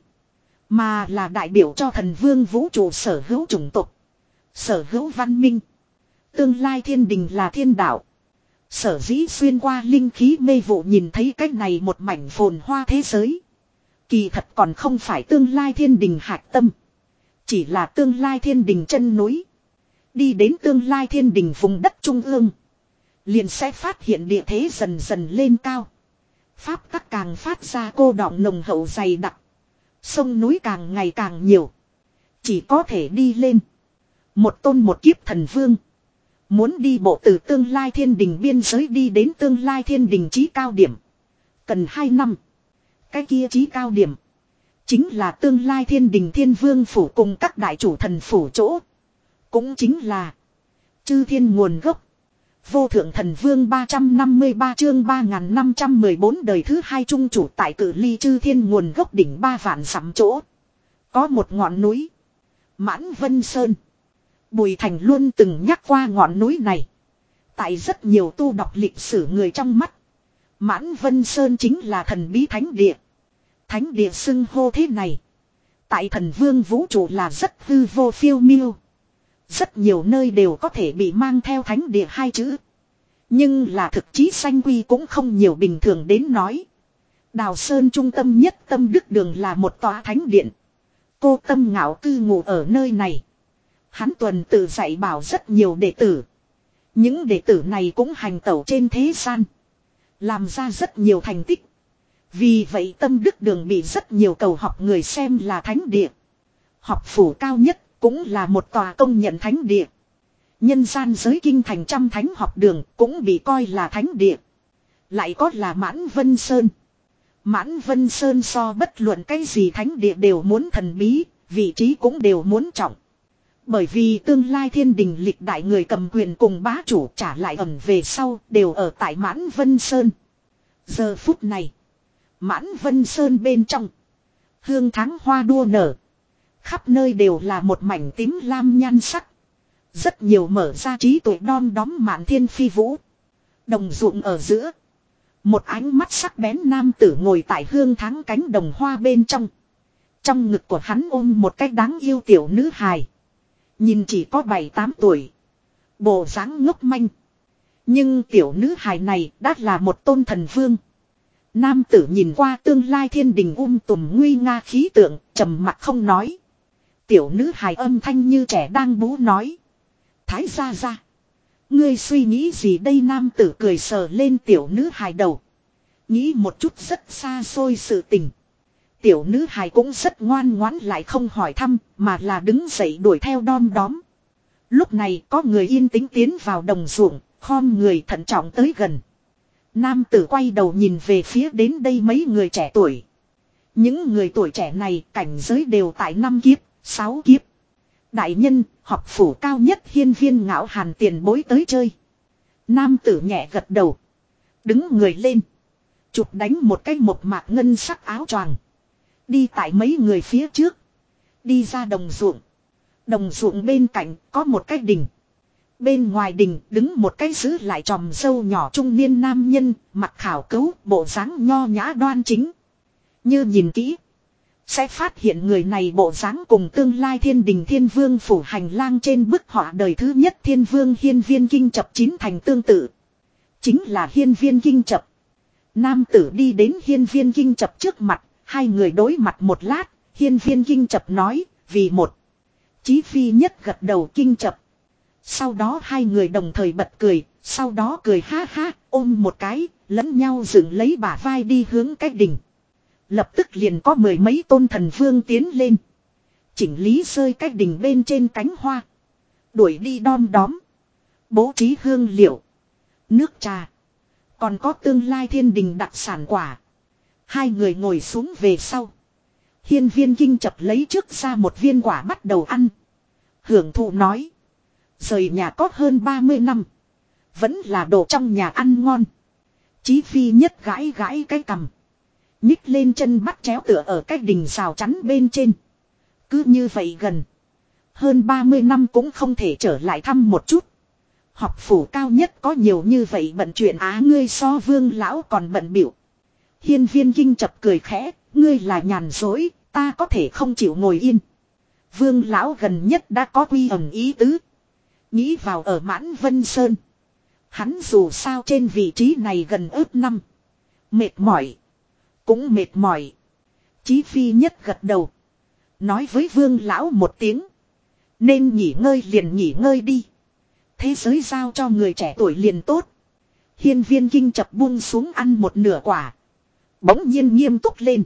mà là đại biểu cho thần vương vũ trụ sở hữu chủng tộc, sở hữu văn minh. Tương lai thiên đình là thiên đạo. Sở dĩ xuyên qua linh khí mê vụ nhìn thấy cách này một mảnh phồn hoa thế giới. Kỳ thật còn không phải tương lai thiên đình hạch tâm. Chỉ là tương lai thiên đình chân núi. Đi đến tương lai thiên đình vùng đất trung ương. Liền sẽ phát hiện địa thế dần dần lên cao. Pháp tắc càng phát ra cô đọng nồng hậu dày đặc. Sông núi càng ngày càng nhiều. Chỉ có thể đi lên. Một tôn một kiếp thần vương. Muốn đi bộ từ tương lai thiên đình biên giới đi đến tương lai thiên đình chí cao điểm. Cần hai năm. Cái kia chí cao điểm. Chính là tương lai thiên đình thiên vương phủ cùng các đại chủ thần phủ chỗ. Cũng chính là chư thiên nguồn gốc. Vô thượng thần vương ba trăm năm mươi ba chương ba nghìn năm trăm mười bốn đời thứ hai trung chủ tại cử ly chư thiên nguồn gốc đỉnh ba vạn dặm chỗ. Có một ngọn núi. Mãn Vân Sơn. Bùi Thành luôn từng nhắc qua ngọn núi này. Tại rất nhiều tu đọc lịch sử người trong mắt. Mãn Vân Sơn chính là thần bí thánh địa. Thánh địa xưng hô thế này. Tại thần vương vũ trụ là rất hư vô phiêu miêu. Rất nhiều nơi đều có thể bị mang theo thánh địa hai chữ. Nhưng là thực chí sanh quy cũng không nhiều bình thường đến nói. Đào Sơn trung tâm nhất Tâm Đức Đường là một tòa thánh điện. Cô Tâm Ngạo cư ngụ ở nơi này. Hắn tuần tự dạy bảo rất nhiều đệ tử. Những đệ tử này cũng hành tẩu trên thế gian. Làm ra rất nhiều thành tích. Vì vậy Tâm Đức Đường bị rất nhiều cầu học người xem là thánh địa. Học phủ cao nhất cũng là một tòa công nhận thánh địa. Nhân gian giới kinh thành trăm thánh học đường cũng bị coi là thánh địa. Lại có là Mãn Vân Sơn. Mãn Vân Sơn so bất luận cái gì thánh địa đều muốn thần bí, vị trí cũng đều muốn trọng. Bởi vì tương lai thiên đình lịch đại người cầm quyền cùng bá chủ trả lại ẩn về sau đều ở tại Mãn Vân Sơn. Giờ phút này, Mãn Vân Sơn bên trong, hương tháng hoa đua nở. Khắp nơi đều là một mảnh tím lam nhan sắc. Rất nhiều mở ra trí tuệ đom đóm mạn thiên phi vũ. Đồng ruộng ở giữa. Một ánh mắt sắc bén nam tử ngồi tại hương thắng cánh đồng hoa bên trong. Trong ngực của hắn ôm một cái đáng yêu tiểu nữ hài. Nhìn chỉ có bảy tám tuổi. Bộ dáng ngốc manh. Nhưng tiểu nữ hài này đã là một tôn thần vương. Nam tử nhìn qua tương lai thiên đình um tùm nguy nga khí tượng, trầm mặc không nói. Tiểu nữ hài âm thanh như trẻ đang bú nói. Thái gia gia. Ngươi suy nghĩ gì đây, nam tử cười sờ lên tiểu nữ hài đầu. Nghĩ một chút rất xa xôi sự tình. Tiểu nữ hài cũng rất ngoan ngoãn, lại không hỏi thăm, mà là đứng dậy đuổi theo đom đóm. Lúc này có người yên tĩnh tiến vào đồng ruộng, khom người thận trọng tới gần. Nam tử quay đầu nhìn về phía đến đây mấy người trẻ tuổi. Những người tuổi trẻ này cảnh giới đều tại năm kiếp, sáu kiếp. Đại nhân, học phủ cao nhất hiên viên ngạo hàn tiền bối tới chơi. Nam tử nhẹ gật đầu. Đứng người lên. Chụp đánh một cái mộc mạc ngân sắc áo choàng. Đi tại mấy người phía trước. Đi ra đồng ruộng. Đồng ruộng bên cạnh có một cái đình. Bên ngoài đình đứng một cái giữ lại tròm râu nhỏ trung niên nam nhân, mặc khảo cấu, bộ dáng nho nhã đoan chính. Như nhìn kỹ, sẽ phát hiện người này bộ dáng cùng tương lai thiên đình thiên vương phủ hành lang trên bức họa đời thứ nhất thiên vương hiên viên kinh chập chín thành tương tự. Chính là hiên viên kinh chập. Nam tử đi đến hiên viên kinh chập trước mặt, hai người đối mặt một lát, hiên viên kinh chập nói, vì một. Chí phi nhất gật đầu kinh chập. Sau đó hai người đồng thời bật cười, sau đó cười ha ha, ôm một cái, lẫn nhau dựng lấy bả vai đi hướng cái đình. Lập tức liền có mười mấy tôn thần vương tiến lên. Chỉnh lý rơi cái đình bên trên cánh hoa. Đuổi đi đom đóm. Bố trí hương liệu. Nước trà. Còn có tương lai thiên đình đặc sản quả. Hai người ngồi xuống về sau. Hiên viên kinh chập lấy trước ra một viên quả bắt đầu ăn. Hưởng thụ nói. Rời nhà có hơn ba mươi năm. Vẫn là đồ trong nhà ăn ngon. Chí phi nhất gãi gãi cái cằm. Nhích lên chân bắt chéo tựa ở cái đình rào chắn bên trên. Cứ như vậy gần. Hơn ba mươi năm cũng không thể trở lại thăm một chút. Học phủ cao nhất có nhiều như vậy bận chuyện á, ngươi so vương lão còn bận biểu. Hiên viên kinh chập cười khẽ, ngươi là nhàn dối, ta có thể không chịu ngồi yên. Vương lão gần nhất đã có quy ẩn ý tứ. Nghĩ vào ở Mãn Vân Sơn. Hắn dù sao trên vị trí này gần ước năm. Mệt mỏi. Cũng mệt mỏi. Chí phi nhất gật đầu. Nói với vương lão một tiếng. Nên nghỉ ngơi liền nghỉ ngơi đi. Thế giới giao cho người trẻ tuổi liền tốt. Hiên viên kinh chập buông xuống ăn một nửa quả. Bỗng nhiên nghiêm túc lên.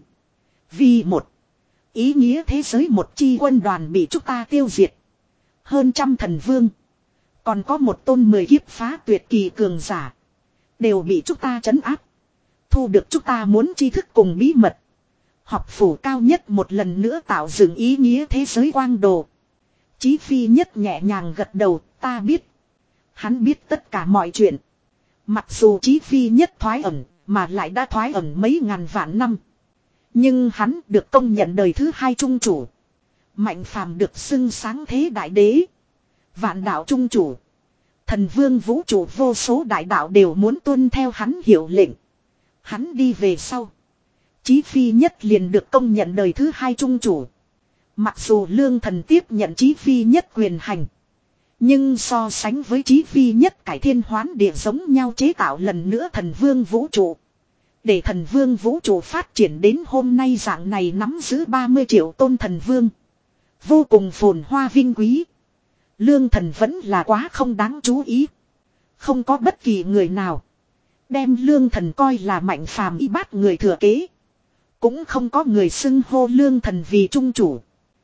Vì một. Ý nghĩa thế giới một chi quân đoàn bị chúng ta tiêu diệt. Hơn trăm thần vương. Còn có một tôn mười kiếp phá tuyệt kỳ cường giả. Đều bị chúng ta trấn áp. Thu được chúng ta muốn tri thức cùng bí mật. Học phủ cao nhất một lần nữa tạo dựng ý nghĩa thế giới quang đồ. Chí phi nhất nhẹ nhàng gật đầu, ta biết. Hắn biết tất cả mọi chuyện. Mặc dù chí phi nhất thoái ẩn, mà lại đã thoái ẩn mấy ngàn vạn năm. Nhưng hắn được công nhận đời thứ hai trung chủ. Mạnh phàm được xưng sáng thế đại đế. Vạn đạo trung chủ. Thần vương vũ trụ vô số đại đạo đều muốn tuân theo hắn hiệu lệnh. Hắn đi về sau. Chí phi nhất liền được công nhận đời thứ hai trung chủ. Mặc dù lương thần tiếp nhận chí phi nhất quyền hành. Nhưng so sánh với chí phi nhất cải thiên hoán địa giống nhau chế tạo lần nữa thần vương vũ trụ. Để thần vương vũ trụ phát triển đến hôm nay dạng này nắm giữ ba mươi triệu tôn thần vương. Vô cùng phồn hoa vinh quý. Lương thần vẫn là quá không đáng chú ý. Không có bất kỳ người nào đem lương thần coi là mạnh phàm y bát người thừa kế. Cũng không có người xưng hô lương thần vì trung chủ.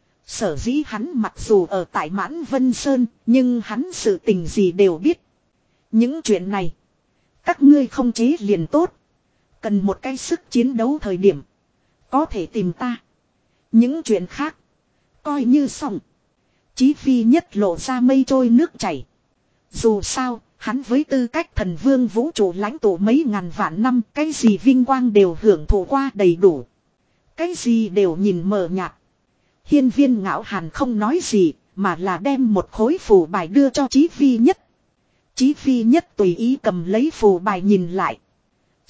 Sở dĩ hắn mặc dù ở tại Mãn Vân Sơn, nhưng hắn sự tình gì đều biết. Những chuyện này, các ngươi không chế liền tốt. Cần một cái sức chiến đấu thời điểm, có thể tìm ta. Những chuyện khác, coi như xong. Chí phi nhất lộ ra mây trôi nước chảy. Dù sao, hắn với tư cách thần vương vũ trụ lãnh tụ mấy ngàn vạn năm, cái gì vinh quang đều hưởng thụ qua đầy đủ. Cái gì đều nhìn mờ nhạt. Hiên viên ngạo hàn không nói gì, mà là đem một khối phù bài đưa cho Chí phi nhất. Chí phi nhất tùy ý cầm lấy phù bài nhìn lại.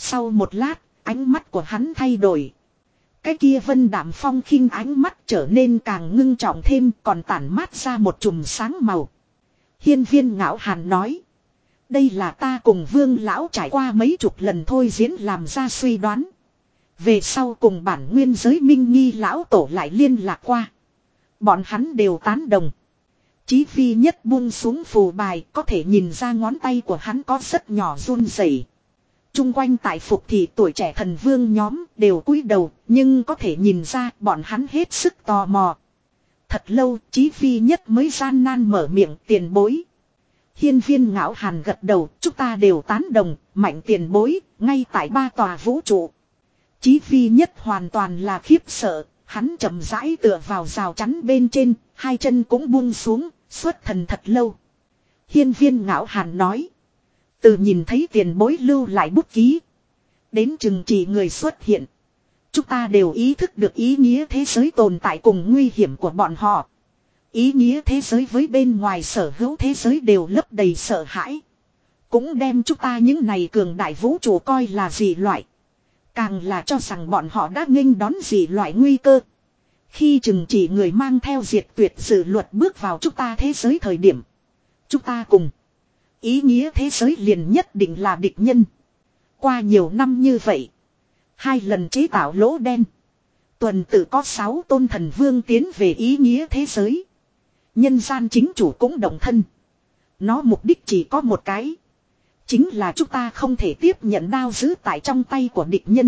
Sau một lát, ánh mắt của hắn thay đổi. Cái kia vân đạm phong khinh ánh mắt trở nên càng ngưng trọng thêm, còn tản mát ra một chùm sáng màu. Hiên viên ngạo hàn nói. Đây là ta cùng vương lão trải qua mấy chục lần thôi diễn làm ra suy đoán. Về sau cùng bản nguyên giới minh nghi lão tổ lại liên lạc qua. Bọn hắn đều tán đồng. Chí phi nhất buông xuống phù bài, có thể nhìn ra ngón tay của hắn có rất nhỏ run rẩy. Trung quanh tại phục thì tuổi trẻ thần vương nhóm đều cúi đầu, nhưng có thể nhìn ra bọn hắn hết sức tò mò. Thật lâu, Chí phi nhất mới gian nan mở miệng, tiền bối. Hiên viên ngạo hàn gật đầu, chúng ta đều tán đồng, mạnh tiền bối, ngay tại ba tòa vũ trụ. Chí phi nhất hoàn toàn là khiếp sợ, hắn chậm rãi tựa vào rào chắn bên trên, hai chân cũng buông xuống, xuất thần thật lâu. Hiên viên ngạo hàn nói. Từ nhìn thấy tiền bối lưu lại bút ký. Đến chừng chỉ người xuất hiện. Chúng ta đều ý thức được ý nghĩa thế giới tồn tại cùng nguy hiểm của bọn họ. Ý nghĩa thế giới với bên ngoài sở hữu thế giới đều lấp đầy sợ hãi. Cũng đem chúng ta những này cường đại vũ trụ coi là dị loại. Càng là cho rằng bọn họ đã nghênh đón dị loại nguy cơ. Khi chừng chỉ người mang theo diệt tuyệt dự luật bước vào chúng ta thế giới thời điểm. Chúng ta cùng. Ý nghĩa thế giới liền nhất định là địch nhân. Qua nhiều năm như vậy. Hai lần chế tạo lỗ đen. Tuần tự có sáu tôn thần vương tiến về ý nghĩa thế giới. Nhân gian chính chủ cũng động thân. Nó mục đích chỉ có một cái. Chính là chúng ta không thể tiếp nhận đao giữ tại trong tay của địch nhân.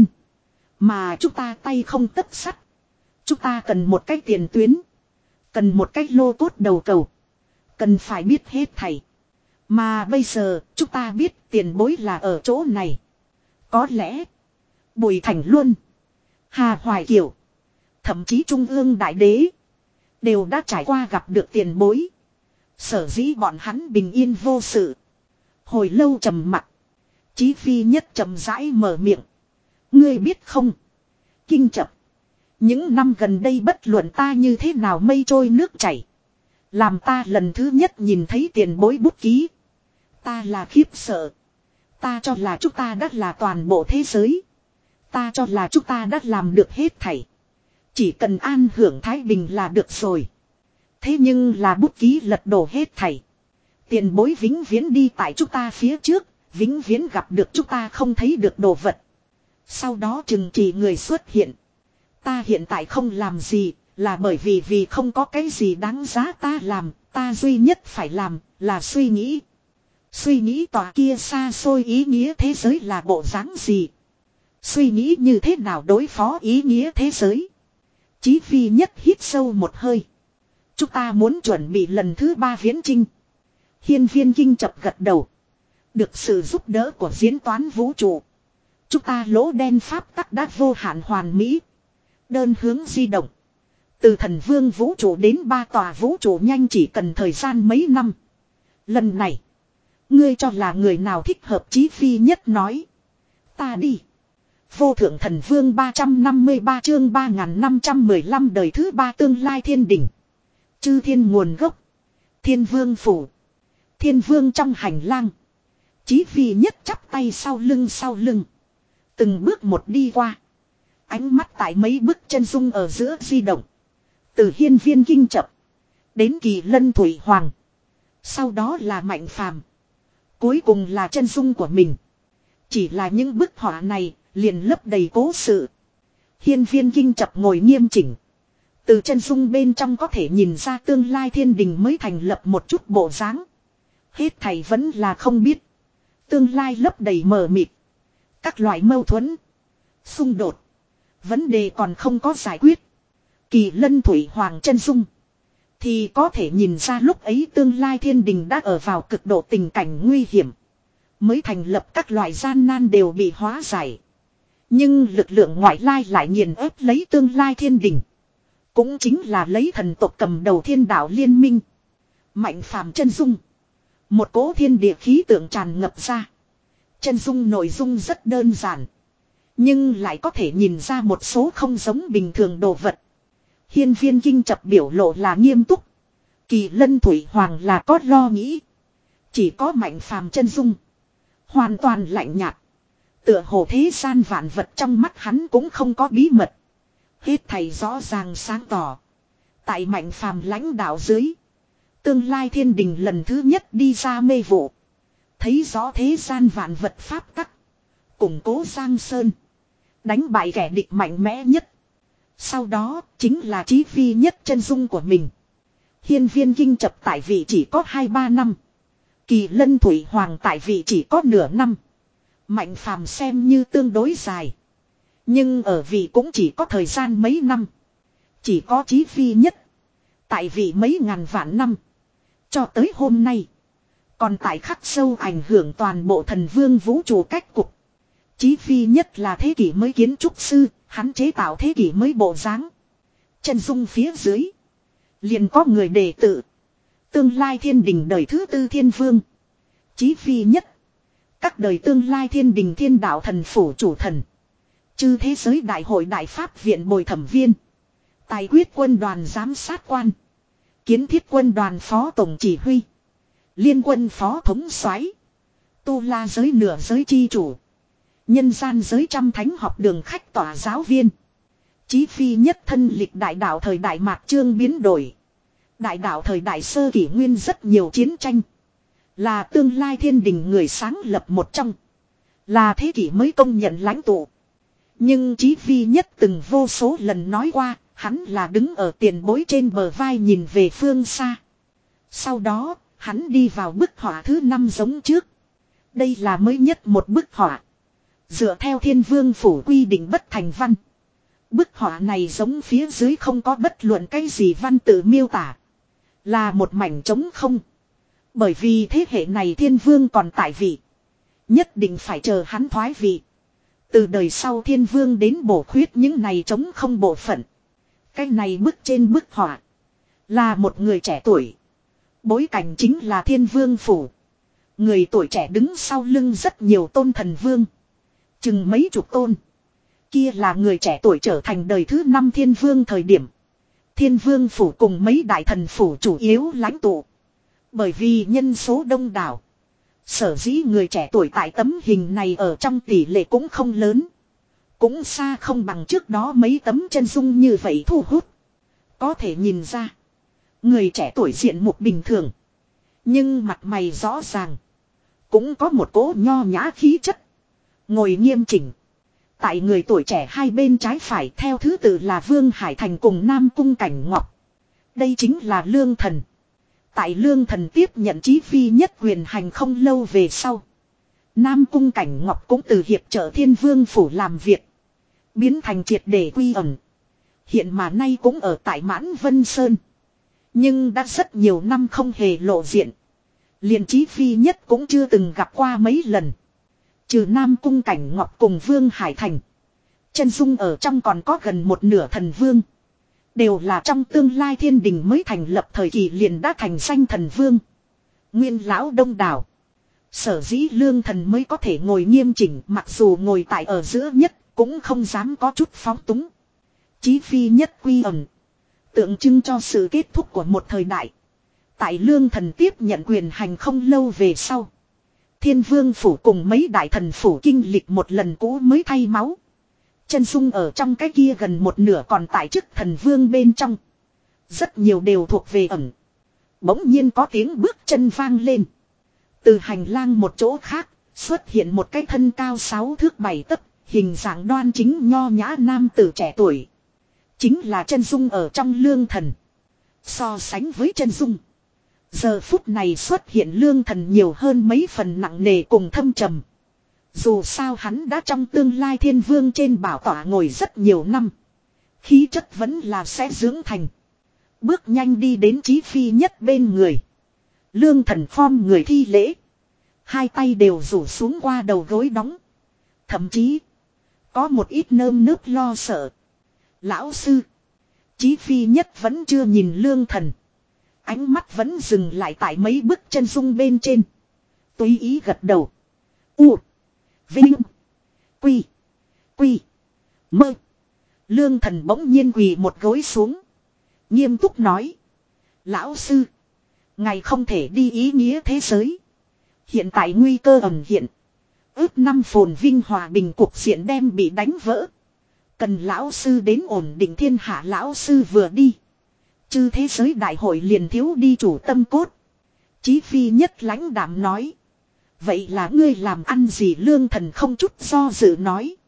Mà chúng ta tay không tất sắt. Chúng ta cần một cái tiền tuyến. Cần một cái lô cốt đầu cầu. Cần phải biết hết thảy. Mà bây giờ chúng ta biết tiền bối là ở chỗ này. Có lẽ Bùi Thành Luân, Hà Hoài Kiều, thậm chí Trung ương Đại Đế đều đã trải qua gặp được tiền bối. Sở dĩ bọn hắn bình yên vô sự. Hồi lâu trầm mặc. Chí phi nhất trầm rãi mở miệng. Ngươi biết không? Kinh chập. Những năm gần đây bất luận ta như thế nào mây trôi nước chảy. Làm ta lần thứ nhất nhìn thấy tiền bối bút ký. Ta là khiếp sợ. Ta cho là chúng ta đã là toàn bộ thế giới. Ta cho là chúng ta đã làm được hết thảy. Chỉ cần an hưởng thái bình là được rồi. Thế nhưng là bút ký lật đổ hết thảy. Tiền bối vĩnh viễn đi tại chúng ta phía trước. Vĩnh viễn gặp được chúng ta không thấy được đồ vật. Sau đó chừng chỉ người xuất hiện. Ta hiện tại không làm gì. Là bởi vì vì không có cái gì đáng giá ta làm. Ta duy nhất phải làm là suy nghĩ. Suy nghĩ tòa kia xa xôi ý nghĩa thế giới là bộ dáng gì. Suy nghĩ như thế nào đối phó ý nghĩa thế giới. Chí phi nhất hít sâu một hơi. Chúng ta muốn chuẩn bị lần thứ ba viễn chinh. Hiên viên kinh chập gật đầu. Được sự giúp đỡ của diễn toán vũ trụ. Chúng ta lỗ đen pháp tắc đã vô hạn hoàn mỹ. Đơn hướng di động. Từ thần vương vũ trụ đến ba tòa vũ trụ nhanh chỉ cần thời gian mấy năm. Lần này. Ngươi cho là người nào thích hợp Chí phi nhất nói. Ta đi. Vô thượng thần vương ba trăm năm mươi ba chương ba nghìn năm trăm mười lăm đời thứ ba tương lai thiên đỉnh. Chư thiên nguồn gốc. Thiên vương phủ. Thiên vương trong hành lang. Chí phi nhất chắp tay sau lưng sau lưng. Từng bước một đi qua. Ánh mắt tại mấy bước chân dung ở giữa di động. Từ hiên viên kinh chập. Đến kỳ lân thủy hoàng. Sau đó là mạnh phàm. Cuối cùng là chân dung của mình. Chỉ là những bức họa này liền lấp đầy cố sự. Hiên viên kinh chập ngồi nghiêm chỉnh. Từ chân dung bên trong có thể nhìn ra tương lai thiên đình mới thành lập một chút bộ dáng. Hết thầy vẫn là không biết. Tương lai lấp đầy mờ mịt. Các loại mâu thuẫn. Xung đột. Vấn đề còn không có giải quyết. Kỳ lân thủy hoàng chân dung. Thì có thể nhìn ra lúc ấy tương lai thiên đình đã ở vào cực độ tình cảnh nguy hiểm. Mới thành lập các loại gian nan đều bị hóa giải. Nhưng lực lượng ngoại lai lại nghiền ép lấy tương lai thiên đình. Cũng chính là lấy thần tộc cầm đầu thiên đạo liên minh. Mạnh phàm chân dung. Một cỗ thiên địa khí tượng tràn ngập ra. Chân dung nội dung rất đơn giản. Nhưng lại có thể nhìn ra một số không giống bình thường đồ vật. Hiên viên kinh chập biểu lộ là nghiêm túc. Kỳ lân thủy hoàng là có lo nghĩ. Chỉ có mạnh phàm chân dung. Hoàn toàn lạnh nhạt. Tựa hồ thế gian vạn vật trong mắt hắn cũng không có bí mật. Hết thầy rõ ràng sáng tỏ. Tại Mạnh Phàm lãnh đạo dưới. Tương lai thiên đình lần thứ nhất đi ra mê vụ. Thấy rõ thế gian vạn vật pháp tắc. Củng cố Giang Sơn. Đánh bại kẻ địch mạnh mẽ nhất. Sau đó chính là chí phi nhất chân dung của mình. Hiên viên kinh chập tại vị chỉ có hai ba năm. Kỳ lân thủy hoàng tại vị chỉ có nửa năm. Mạnh Phàm xem như tương đối dài. Nhưng ở vị cũng chỉ có thời gian mấy năm. Chỉ có chí phi nhất. Tại vị mấy ngàn vạn năm. Cho tới hôm nay. Còn tại khắc sâu ảnh hưởng toàn bộ thần vương vũ trụ cách cục. Chí phi nhất là thế kỷ mới kiến trúc sư. Hắn chế tạo thế kỷ mới bộ dáng. Chân dung phía dưới. Liền có người đề tự. Tương lai thiên đình đời thứ tư thiên vương. Chí phi nhất. Các đời tương lai thiên đình thiên đạo thần phủ chủ thần. Chư thế giới đại hội đại pháp viện bồi thẩm viên. Tài quyết quân đoàn giám sát quan. Kiến thiết quân đoàn phó tổng chỉ huy. Liên quân phó thống soái. Tu la giới nửa giới chi chủ. Nhân gian giới trăm thánh học đường khách tỏa giáo viên. Chí phi nhất thân lịch đại đạo thời đại mạc chương biến đổi. Đại đạo thời đại sơ kỷ nguyên rất nhiều chiến tranh. Là tương lai thiên đình người sáng lập một trong. Là thế kỷ mới công nhận lãnh tụ. Nhưng chí phi nhất từng vô số lần nói qua. Hắn là đứng ở tiền bối trên bờ vai nhìn về phương xa. Sau đó, hắn đi vào bức họa thứ năm giống trước. Đây là mới nhất một bức họa. Dựa theo thiên vương phủ quy định bất thành văn. Bức họa này giống phía dưới không có bất luận cái gì văn tự miêu tả. Là một mảnh trống không. Bởi vì thế hệ này thiên vương còn tại vị. Nhất định phải chờ hắn thoái vị. Từ đời sau thiên vương đến bổ khuyết những này trống không bộ phận. Cái này bức trên bức họa. Là một người trẻ tuổi. Bối cảnh chính là thiên vương phủ. Người tuổi trẻ đứng sau lưng rất nhiều tôn thần vương. Chừng mấy chục tôn. Kia là người trẻ tuổi trở thành đời thứ năm thiên vương thời điểm. Thiên vương phủ cùng mấy đại thần phủ chủ yếu lãnh tụ. Bởi vì nhân số đông đảo. Sở dĩ người trẻ tuổi tại tấm hình này ở trong tỷ lệ cũng không lớn. Cũng xa không bằng trước đó mấy tấm chân dung như vậy thu hút. Có thể nhìn ra. Người trẻ tuổi diện mục bình thường. Nhưng mặt mày rõ ràng. Cũng có một cỗ nho nhã khí chất. Ngồi nghiêm chỉnh. Tại người tuổi trẻ hai bên trái phải theo thứ tự là Vương Hải Thành cùng Nam Cung Cảnh Ngọc. Đây chính là Lương Thần. Tại Lương Thần tiếp nhận chí phi nhất quyền hành không lâu về sau. Nam Cung Cảnh Ngọc cũng từ hiệp trợ Thiên Vương Phủ làm việc. Biến thành triệt để quy ẩn. Hiện mà nay cũng ở tại Mãn Vân Sơn. Nhưng đã rất nhiều năm không hề lộ diện. Liền chí phi nhất cũng chưa từng gặp qua mấy lần. Trừ Nam Cung Cảnh Ngọc cùng Vương Hải Thành. Chân dung ở trong còn có gần một nửa thần vương. Đều là trong tương lai thiên đình mới thành lập thời kỳ liền đã thành danh thần vương. Nguyên lão đông đảo. Sở dĩ Lương Thần mới có thể ngồi nghiêm chỉnh, mặc dù ngồi tại ở giữa nhất cũng không dám có chút phóng túng. Chí phi nhất quy ẩn. Tượng trưng cho sự kết thúc của một thời đại. Tại Lương Thần tiếp nhận quyền hành không lâu về sau. Thiên Vương Phủ cùng mấy đại thần phủ kinh lịch một lần cũ mới thay máu. Chân dung ở trong cái kia gần một nửa còn tại chức thần vương bên trong. Rất nhiều đều thuộc về ẩn. Bỗng nhiên có tiếng bước chân vang lên. Từ hành lang một chỗ khác, xuất hiện một cái thân cao sáu thước bảy tấc, hình dạng đoan chính nho nhã nam tử trẻ tuổi. Chính là chân dung ở trong Lương Thần. So sánh với chân dung. Giờ phút này xuất hiện Lương Thần nhiều hơn mấy phần nặng nề cùng thâm trầm. Dù sao hắn đã trong tương lai thiên vương trên bảo tọa ngồi rất nhiều năm. Khí chất vẫn là sẽ dưỡng thành. Bước nhanh đi đến chí phi nhất bên người. Lương Thần form người thi lễ. Hai tay đều rủ xuống qua đầu gối đóng. Thậm chí có một ít nơm nớp lo sợ. Lão sư. Chí phi nhất vẫn chưa nhìn Lương Thần. Ánh mắt vẫn dừng lại tại mấy bức chân dung bên trên. Tùy ý gật đầu. U. Vinh. Quy. Quy. Mơ. Lương Thần bỗng nhiên quỳ một gối xuống. Nghiêm túc nói. Lão sư. Ngài không thể đi ý nghĩa thế giới. Hiện tại nguy cơ ẩn hiện. Ước năm phồn vinh hòa bình cuộc diện đem bị đánh vỡ. Cần lão sư đến ổn định thiên hạ, lão sư vừa đi. Chư thế giới đại hội liền thiếu đi chủ tâm cốt. Chí Phi Nhất lãnh đạm nói. Vậy là ngươi làm ăn gì? Lương Thần không chút do dự nói.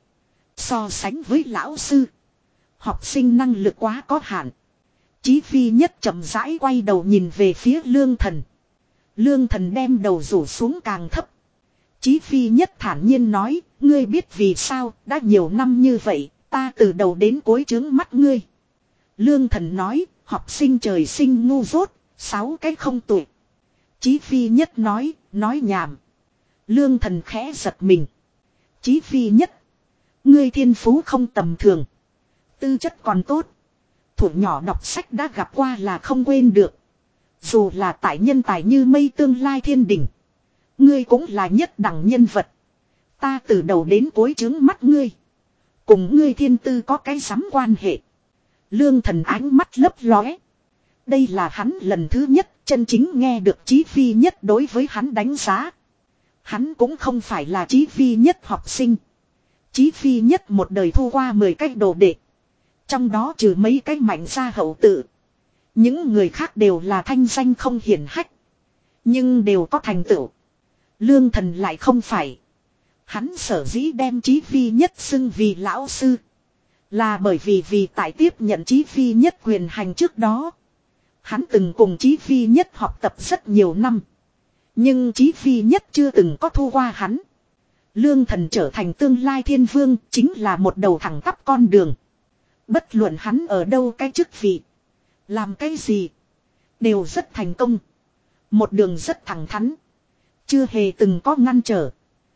So sánh với lão sư, học sinh năng lực quá có hạn. Chí Phi Nhất chậm rãi quay đầu nhìn về phía Lương Thần. Lương Thần đem đầu rủ xuống càng thấp. Chí Phi Nhất thản nhiên nói, ngươi biết vì sao, đã nhiều năm như vậy, ta từ đầu đến cuối trướng mắt ngươi. Lương Thần nói, học sinh trời sinh ngu dốt, sáu cái không tuổi. Chí Phi Nhất nói, nói nhảm. Lương Thần khẽ giật mình. Chí Phi Nhất, ngươi thiên phú không tầm thường, tư chất còn tốt. Thủ nhỏ đọc sách đã gặp qua là không quên được. Dù là tại nhân tài như mây tương lai thiên đỉnh, ngươi cũng là nhất đẳng nhân vật. Ta từ đầu đến cuối trướng mắt ngươi, cùng ngươi thiên tư có cái sắm quan hệ. Lương Thần ánh mắt lấp lóe. Đây là hắn lần thứ nhất chân chính nghe được Chí Phi Nhất đối với hắn đánh giá. Hắn cũng không phải là Chí Phi Nhất học sinh. Chí Phi Nhất một đời thu qua mười cái đồ đệ, trong đó trừ mấy cái mạnh gia hậu tự, những người khác đều là thanh danh không hiển hách, nhưng đều có thành tựu. Lương Thần lại không phải. Hắn sở dĩ đem Chí Phi Nhất xưng vì lão sư, là bởi vì vì tại tiếp nhận Chí Phi Nhất quyền hành trước đó, hắn từng cùng Chí Phi Nhất học tập rất nhiều năm. Nhưng Chí Phi Nhất chưa từng có thu qua hắn. Lương Thần trở thành tương lai thiên vương chính là một đầu thẳng tắp con đường. Bất luận hắn ở đâu cái chức vị, làm cái gì, đều rất thành công. Một đường rất thẳng thắn, chưa hề từng có ngăn trở.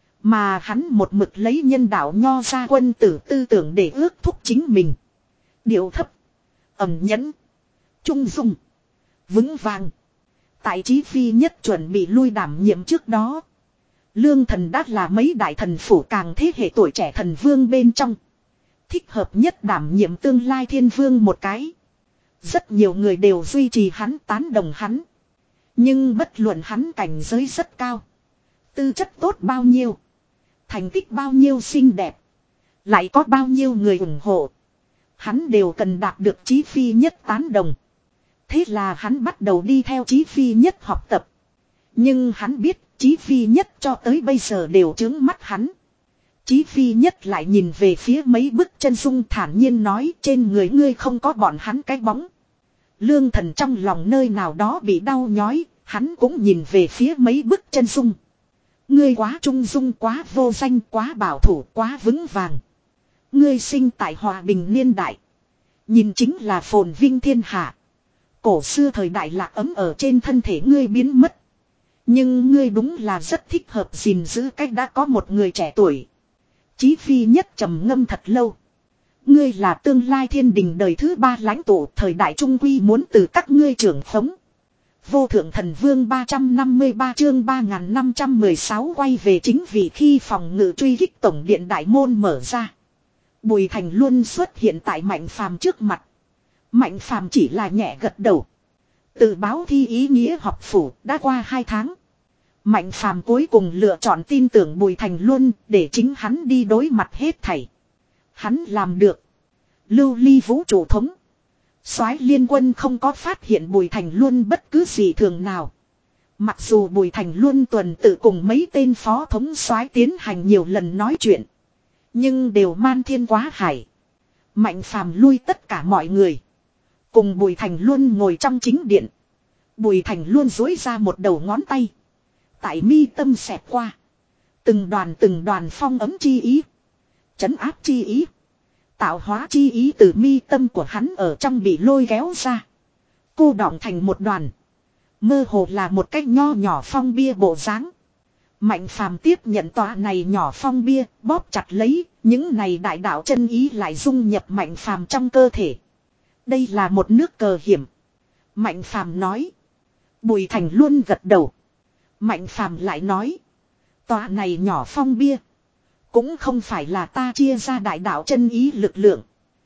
Mà hắn một mực lấy nhân đạo nho ra quân tử tư tưởng để ước thúc chính mình. Điệu thấp, ẩn nhẫn, trung dung, vững vàng. Tại Chí Phi Nhất chuẩn bị lui đảm nhiệm trước đó, Lương Thần đã là mấy đại thần phủ càng thế hệ tuổi trẻ thần vương bên trong thích hợp nhất đảm nhiệm tương lai thiên vương một cái. Rất nhiều người đều duy trì hắn, tán đồng hắn. Nhưng bất luận hắn cảnh giới rất cao, tư chất tốt bao nhiêu, thành tích bao nhiêu xinh đẹp, lại có bao nhiêu người ủng hộ, hắn đều cần đạt được Chí Phi Nhất tán đồng. Thế là hắn bắt đầu đi theo Chí Phi Nhất học tập. Nhưng hắn biết Chí Phi Nhất cho tới bây giờ đều trướng mắt hắn. Chí Phi Nhất lại nhìn về phía mấy bức chân dung, thản nhiên nói, trên người ngươi không có bọn hắn cái bóng. Lương Thần trong lòng nơi nào đó bị đau nhói, hắn cũng nhìn về phía mấy bức chân dung. Ngươi quá trung dung, quá vô danh, quá bảo thủ, quá vững vàng. Ngươi sinh tại hòa bình niên đại, nhìn chính là phồn vinh thiên hạ. Cổ xưa thời đại lạc ấm ở trên thân thể ngươi biến mất. Nhưng ngươi đúng là rất thích hợp gìn giữ cách đã có một người trẻ tuổi. Chí Phi Nhất trầm ngâm thật lâu. Ngươi là tương lai thiên đình đời thứ ba lãnh tụ, thời đại trung quy muốn từ các ngươi trưởng khống. Vô thượng thần vương ba trăm năm mươi ba chương ba nghìn năm trăm mười sáu quay về chính vì khi phòng ngự truy kích tổng điện đại môn mở ra. Bùi Thành Luân xuất hiện tại Mạnh Phàm trước mặt. Mạnh Phàm chỉ là nhẹ gật đầu. Tự báo thi ý nghĩa học phủ đã qua hai tháng. Mạnh Phàm cuối cùng lựa chọn tin tưởng Bùi Thành Luân để chính hắn đi đối mặt hết thảy. Hắn làm được. Lưu ly vũ trụ thống. Soái liên quân không có phát hiện Bùi Thành Luân bất cứ gì thường nào. Mặc dù Bùi Thành Luân tuần tự cùng mấy tên phó thống soái tiến hành nhiều lần nói chuyện, nhưng đều man thiên quá hải. Mạnh Phàm lui tất cả mọi người, cùng Bùi Thành Luân ngồi trong chính điện. Bùi Thành Luân duỗi ra một đầu ngón tay, tại mi tâm xẹt qua. Từng đoàn từng đoàn phong ấm chi ý, trấn áp chi ý, tạo hóa chi ý từ mi tâm của hắn ở trong bị lôi kéo ra. Cô đọng thành một đoàn. Mơ hồ là một cái nho nhỏ phong bia bộ dáng. Mạnh Phàm tiếp nhận tòa này nhỏ phong bia, bóp chặt lấy, những này đại đạo chân ý lại dung nhập Mạnh Phàm trong cơ thể. Đây là một nước cờ hiểm. Mạnh Phàm nói. Bùi Thành Luân gật đầu. Mạnh Phàm lại nói. Tòa này nhỏ phong bia, cũng không phải là ta chia ra đại đạo chân ý lực lượng,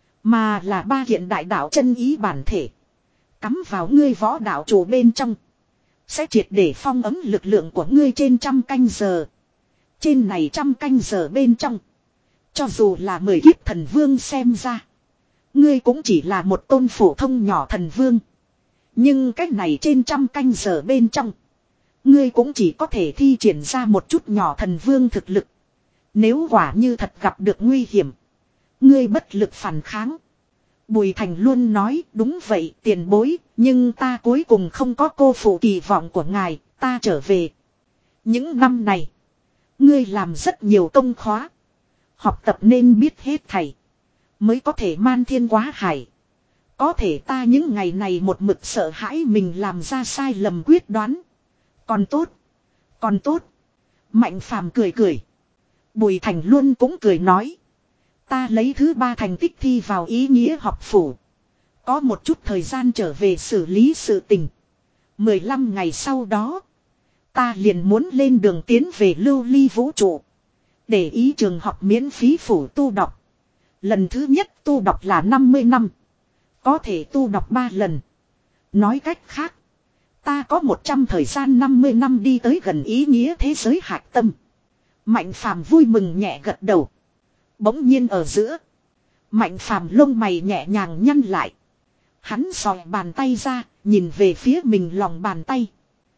mà là ba hiện đại đạo chân ý bản thể. Cắm vào ngươi võ đạo chủ bên trong, sẽ triệt để phong ấm lực lượng của ngươi trên trăm canh giờ. Trên này trăm canh giờ bên trong. Cho dù là mười kiếp thần vương xem ra. Ngươi cũng chỉ là một tôn phổ thông nhỏ thần vương. Nhưng cách này trên trăm canh giờ bên trong. Ngươi cũng chỉ có thể thi triển ra một chút nhỏ thần vương thực lực. Nếu quả như thật gặp được nguy hiểm. Ngươi bất lực phản kháng. Bùi Thành luôn nói đúng vậy tiền bối. Nhưng ta cuối cùng không có cô phụ kỳ vọng của ngài. Ta trở về. Những năm này. Ngươi làm rất nhiều công khóa. Học tập nên biết hết thầy. Mới có thể man thiên quá hải. Có thể ta những ngày này một mực sợ hãi mình làm ra sai lầm quyết đoán. Còn tốt. Còn tốt. Mạnh Phàm cười cười. Bùi Thành luôn cũng cười nói. Ta lấy thứ ba thành tích thi vào ý nghĩa học phủ. Có một chút thời gian trở về xử lý sự tình. mười lăm ngày sau đó. Ta liền muốn lên đường tiến về lưu ly vũ trụ. Để ý trường học miễn phí phủ tu đọc. Lần thứ nhất tu đọc là năm mươi năm. Có thể tu đọc ba lần. Nói cách khác. Ta có một trăm thời gian năm mươi năm đi tới gần ý nghĩa thế giới hạch tâm. Mạnh Phàm vui mừng nhẹ gật đầu. Bỗng nhiên ở giữa. Mạnh Phàm lông mày nhẹ nhàng nhăn lại. Hắn xòe bàn tay ra. Nhìn về phía mình lòng bàn tay.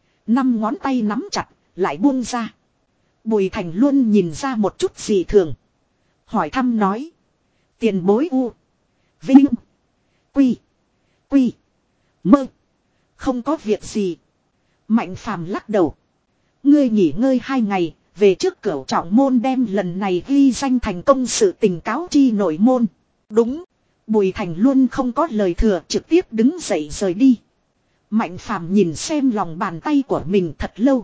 Năm ngón tay nắm chặt. Lại buông ra. Bùi Thành luôn nhìn ra một chút gì thường. Hỏi thăm nói. Tiền bối u. Vinh. Quy. Quy. Mơ. Không có việc gì. Mạnh Phàm lắc đầu. Ngươi nghỉ ngơi hai ngày. Về trước cửu trọng môn đem lần này ghi danh thành công sự tình cáo chi nội môn. Đúng. Bùi Thành luôn không có lời thừa trực tiếp đứng dậy rời đi. Mạnh Phàm nhìn xem lòng bàn tay của mình thật lâu.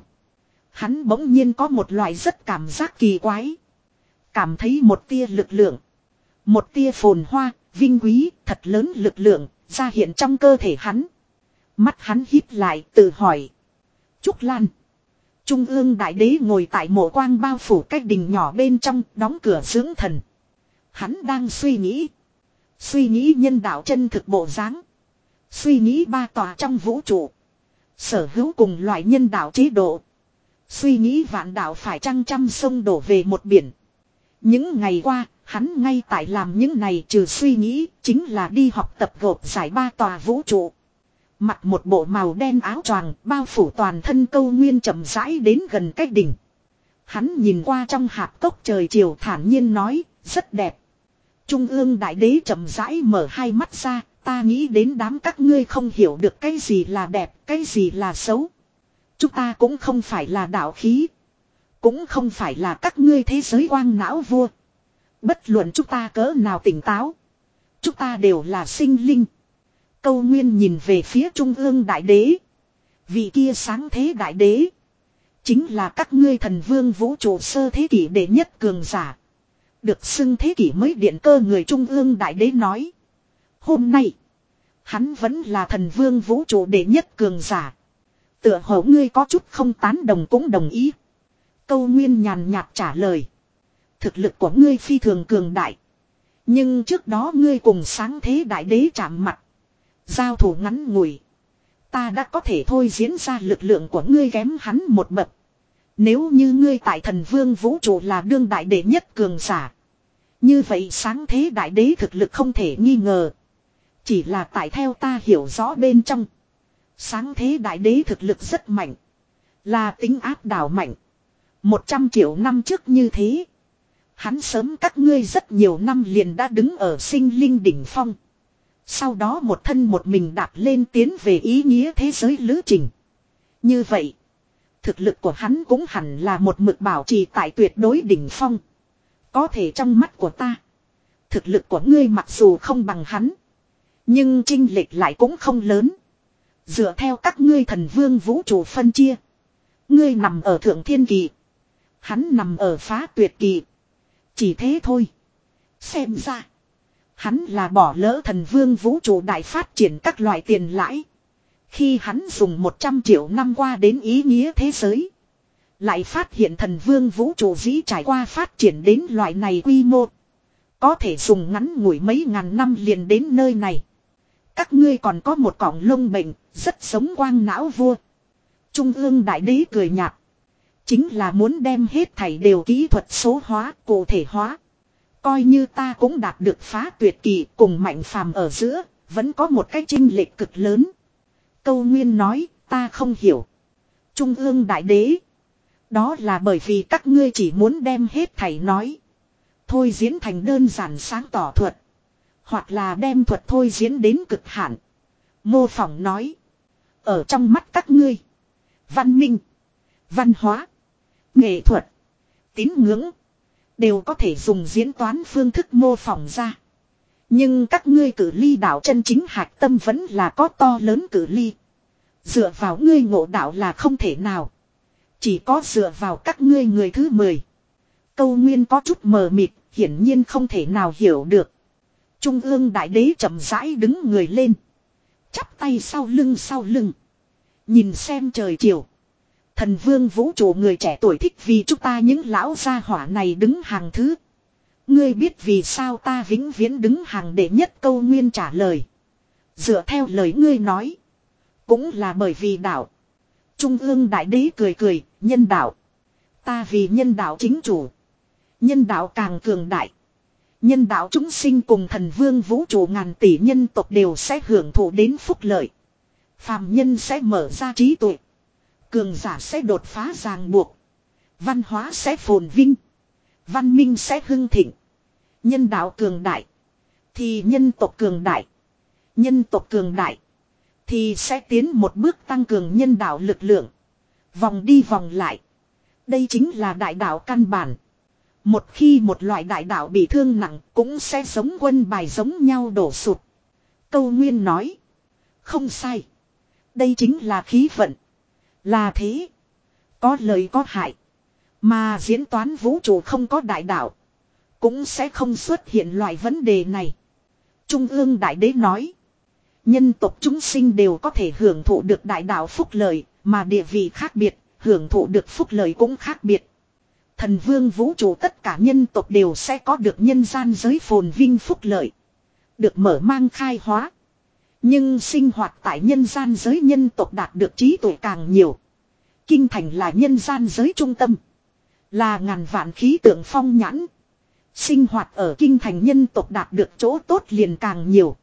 Hắn bỗng nhiên có một loại rất cảm giác kỳ quái. Cảm thấy một tia lực lượng. Một tia phồn hoa, vinh quý, thật lớn lực lượng, ra hiện trong cơ thể hắn. Mắt hắn híp lại tự hỏi. Trúc Lan. Trung ương đại đế ngồi tại mộ quang bao phủ cách đình nhỏ bên trong, đóng cửa dưỡng thần. Hắn đang suy nghĩ. Suy nghĩ nhân đạo chân thực bộ dáng. Suy nghĩ ba tòa trong vũ trụ. Sở hữu cùng loại nhân đạo chế độ. Suy nghĩ vạn đạo phải chăng trăm sông đổ về một biển. Những ngày qua, hắn ngay tại làm những này trừ suy nghĩ, chính là đi học tập gộp giải ba tòa vũ trụ. Mặc một bộ màu đen áo choàng bao phủ toàn thân câu nguyên chậm rãi đến gần cách đỉnh. Hắn nhìn qua trong hạt cốc trời chiều thản nhiên nói, rất đẹp. Trung ương đại đế chậm rãi mở hai mắt ra, ta nghĩ đến đám các ngươi không hiểu được cái gì là đẹp, cái gì là xấu. Chúng ta cũng không phải là đạo khí. Cũng không phải là các ngươi thế giới quang não vua. Bất luận chúng ta cỡ nào tỉnh táo. Chúng ta đều là sinh linh. Câu Nguyên nhìn về phía Trung ương đại đế. Vị kia sáng thế đại đế. Chính là các ngươi thần vương vũ trụ sơ thế kỷ đệ nhất cường giả. Được xưng thế kỷ mới điện cơ người Trung ương đại đế nói. Hôm nay. Hắn vẫn là thần vương vũ trụ đệ nhất cường giả. Tựa hồ ngươi có chút không tán đồng cũng đồng ý. Câu Nguyên nhàn nhạt trả lời. Thực lực của ngươi phi thường cường đại. Nhưng trước đó ngươi cùng sáng thế đại đế chạm mặt. Giao thủ ngắn ngủi. Ta đã có thể thôi diễn ra lực lượng của ngươi kém hắn một bậc. Nếu như ngươi tại thần vương vũ trụ là đương đại đệ nhất cường giả. Như vậy sáng thế đại đế thực lực không thể nghi ngờ. Chỉ là tại theo ta hiểu rõ bên trong. Sáng thế đại đế thực lực rất mạnh. Là tính áp đảo mạnh. Một trăm triệu năm trước như thế. Hắn sớm các ngươi rất nhiều năm liền đã đứng ở sinh linh đỉnh phong. Sau đó một thân một mình đạp lên tiến về ý nghĩa thế giới lữ trình. Như vậy. Thực lực của hắn cũng hẳn là một mực bảo trì tại tuyệt đối đỉnh phong. Có thể trong mắt của ta. Thực lực của ngươi mặc dù không bằng hắn. Nhưng chênh lệch lại cũng không lớn. Dựa theo các ngươi thần vương vũ trụ phân chia. Ngươi nằm ở thượng thiên kỳ. Hắn nằm ở phá tuyệt kỳ. Chỉ thế thôi. Xem ra. Hắn là bỏ lỡ thần vương vũ trụ đại phát triển các loại tiền lãi. Khi hắn dùng một trăm triệu năm qua đến ý nghĩa thế giới. Lại phát hiện thần vương vũ trụ dĩ trải qua phát triển đến loại này quy mô. Có thể dùng ngắn ngủi mấy ngàn năm liền đến nơi này. Các ngươi còn có một cọng lông bệnh, rất giống quang não vua. Trung ương đại đế cười nhạt. Chính là muốn đem hết thảy đều kỹ thuật số hóa, cụ thể hóa. Coi như ta cũng đạt được phá tuyệt kỳ cùng Mạnh Phàm ở giữa, vẫn có một cái chênh lệch cực lớn. Câu Nguyên nói, ta không hiểu. Trung ương đại đế. Đó là bởi vì các ngươi chỉ muốn đem hết thảy nói. Thôi diễn thành đơn giản sáng tỏ thuật. Hoặc là đem thuật thôi diễn đến cực hạn. Mô phỏng nói. Ở trong mắt các ngươi. Văn minh. Văn hóa. Nghệ thuật. Tín ngưỡng. Đều có thể dùng diễn toán phương thức mô phỏng ra. Nhưng các ngươi cử ly đạo chân chính hạch tâm vẫn là có to lớn cử ly. Dựa vào ngươi ngộ đạo là không thể nào. Chỉ có dựa vào các ngươi người thứ mười. Câu Nguyên có chút mờ mịt, hiển nhiên không thể nào hiểu được. Trung ương đại đế chậm rãi đứng người lên. Chắp tay sau lưng sau lưng. Nhìn xem trời chiều. Thần vương vũ trụ người trẻ tuổi thích vì chúng ta những lão gia hỏa này đứng hàng thứ. Ngươi biết vì sao ta vĩnh viễn đứng hàng đệ nhất. Câu Nguyên trả lời. Dựa theo lời ngươi nói. Cũng là bởi vì đạo. Trung ương đại đế cười cười, nhân đạo. Ta vì nhân đạo chính chủ. Nhân đạo càng cường đại. Nhân đạo chúng sinh cùng thần vương vũ trụ ngàn tỷ nhân tộc đều sẽ hưởng thụ đến phúc lợi. Phàm nhân sẽ mở ra trí tuệ. Cường giả sẽ đột phá ràng buộc. Văn hóa sẽ phồn vinh. Văn minh sẽ hưng thịnh. Nhân đạo cường đại. Thì nhân tộc cường đại. Nhân tộc cường đại. Thì sẽ tiến một bước tăng cường nhân đạo lực lượng. Vòng đi vòng lại. Đây chính là đại đạo căn bản. Một khi một loại đại đạo bị thương nặng cũng sẽ giống quân bài giống nhau đổ sụt. Câu Nguyên nói. Không sai. Đây chính là khí vận. Là thế. Có lợi có hại. Mà diễn toán vũ trụ không có đại đạo. Cũng sẽ không xuất hiện loại vấn đề này. Trung ương đại đế nói. Nhân tộc chúng sinh đều có thể hưởng thụ được đại đạo phúc lợi. Mà địa vị khác biệt. Hưởng thụ được phúc lợi cũng khác biệt. Thần vương vũ trụ tất cả nhân tộc đều sẽ có được nhân gian giới phồn vinh phúc lợi. Được mở mang khai hóa. Nhưng sinh hoạt tại nhân gian giới nhân tộc đạt được trí tuệ càng nhiều. Kinh thành là nhân gian giới trung tâm. Là ngàn vạn khí tượng phong nhãn. Sinh hoạt ở kinh thành nhân tộc đạt được chỗ tốt liền càng nhiều.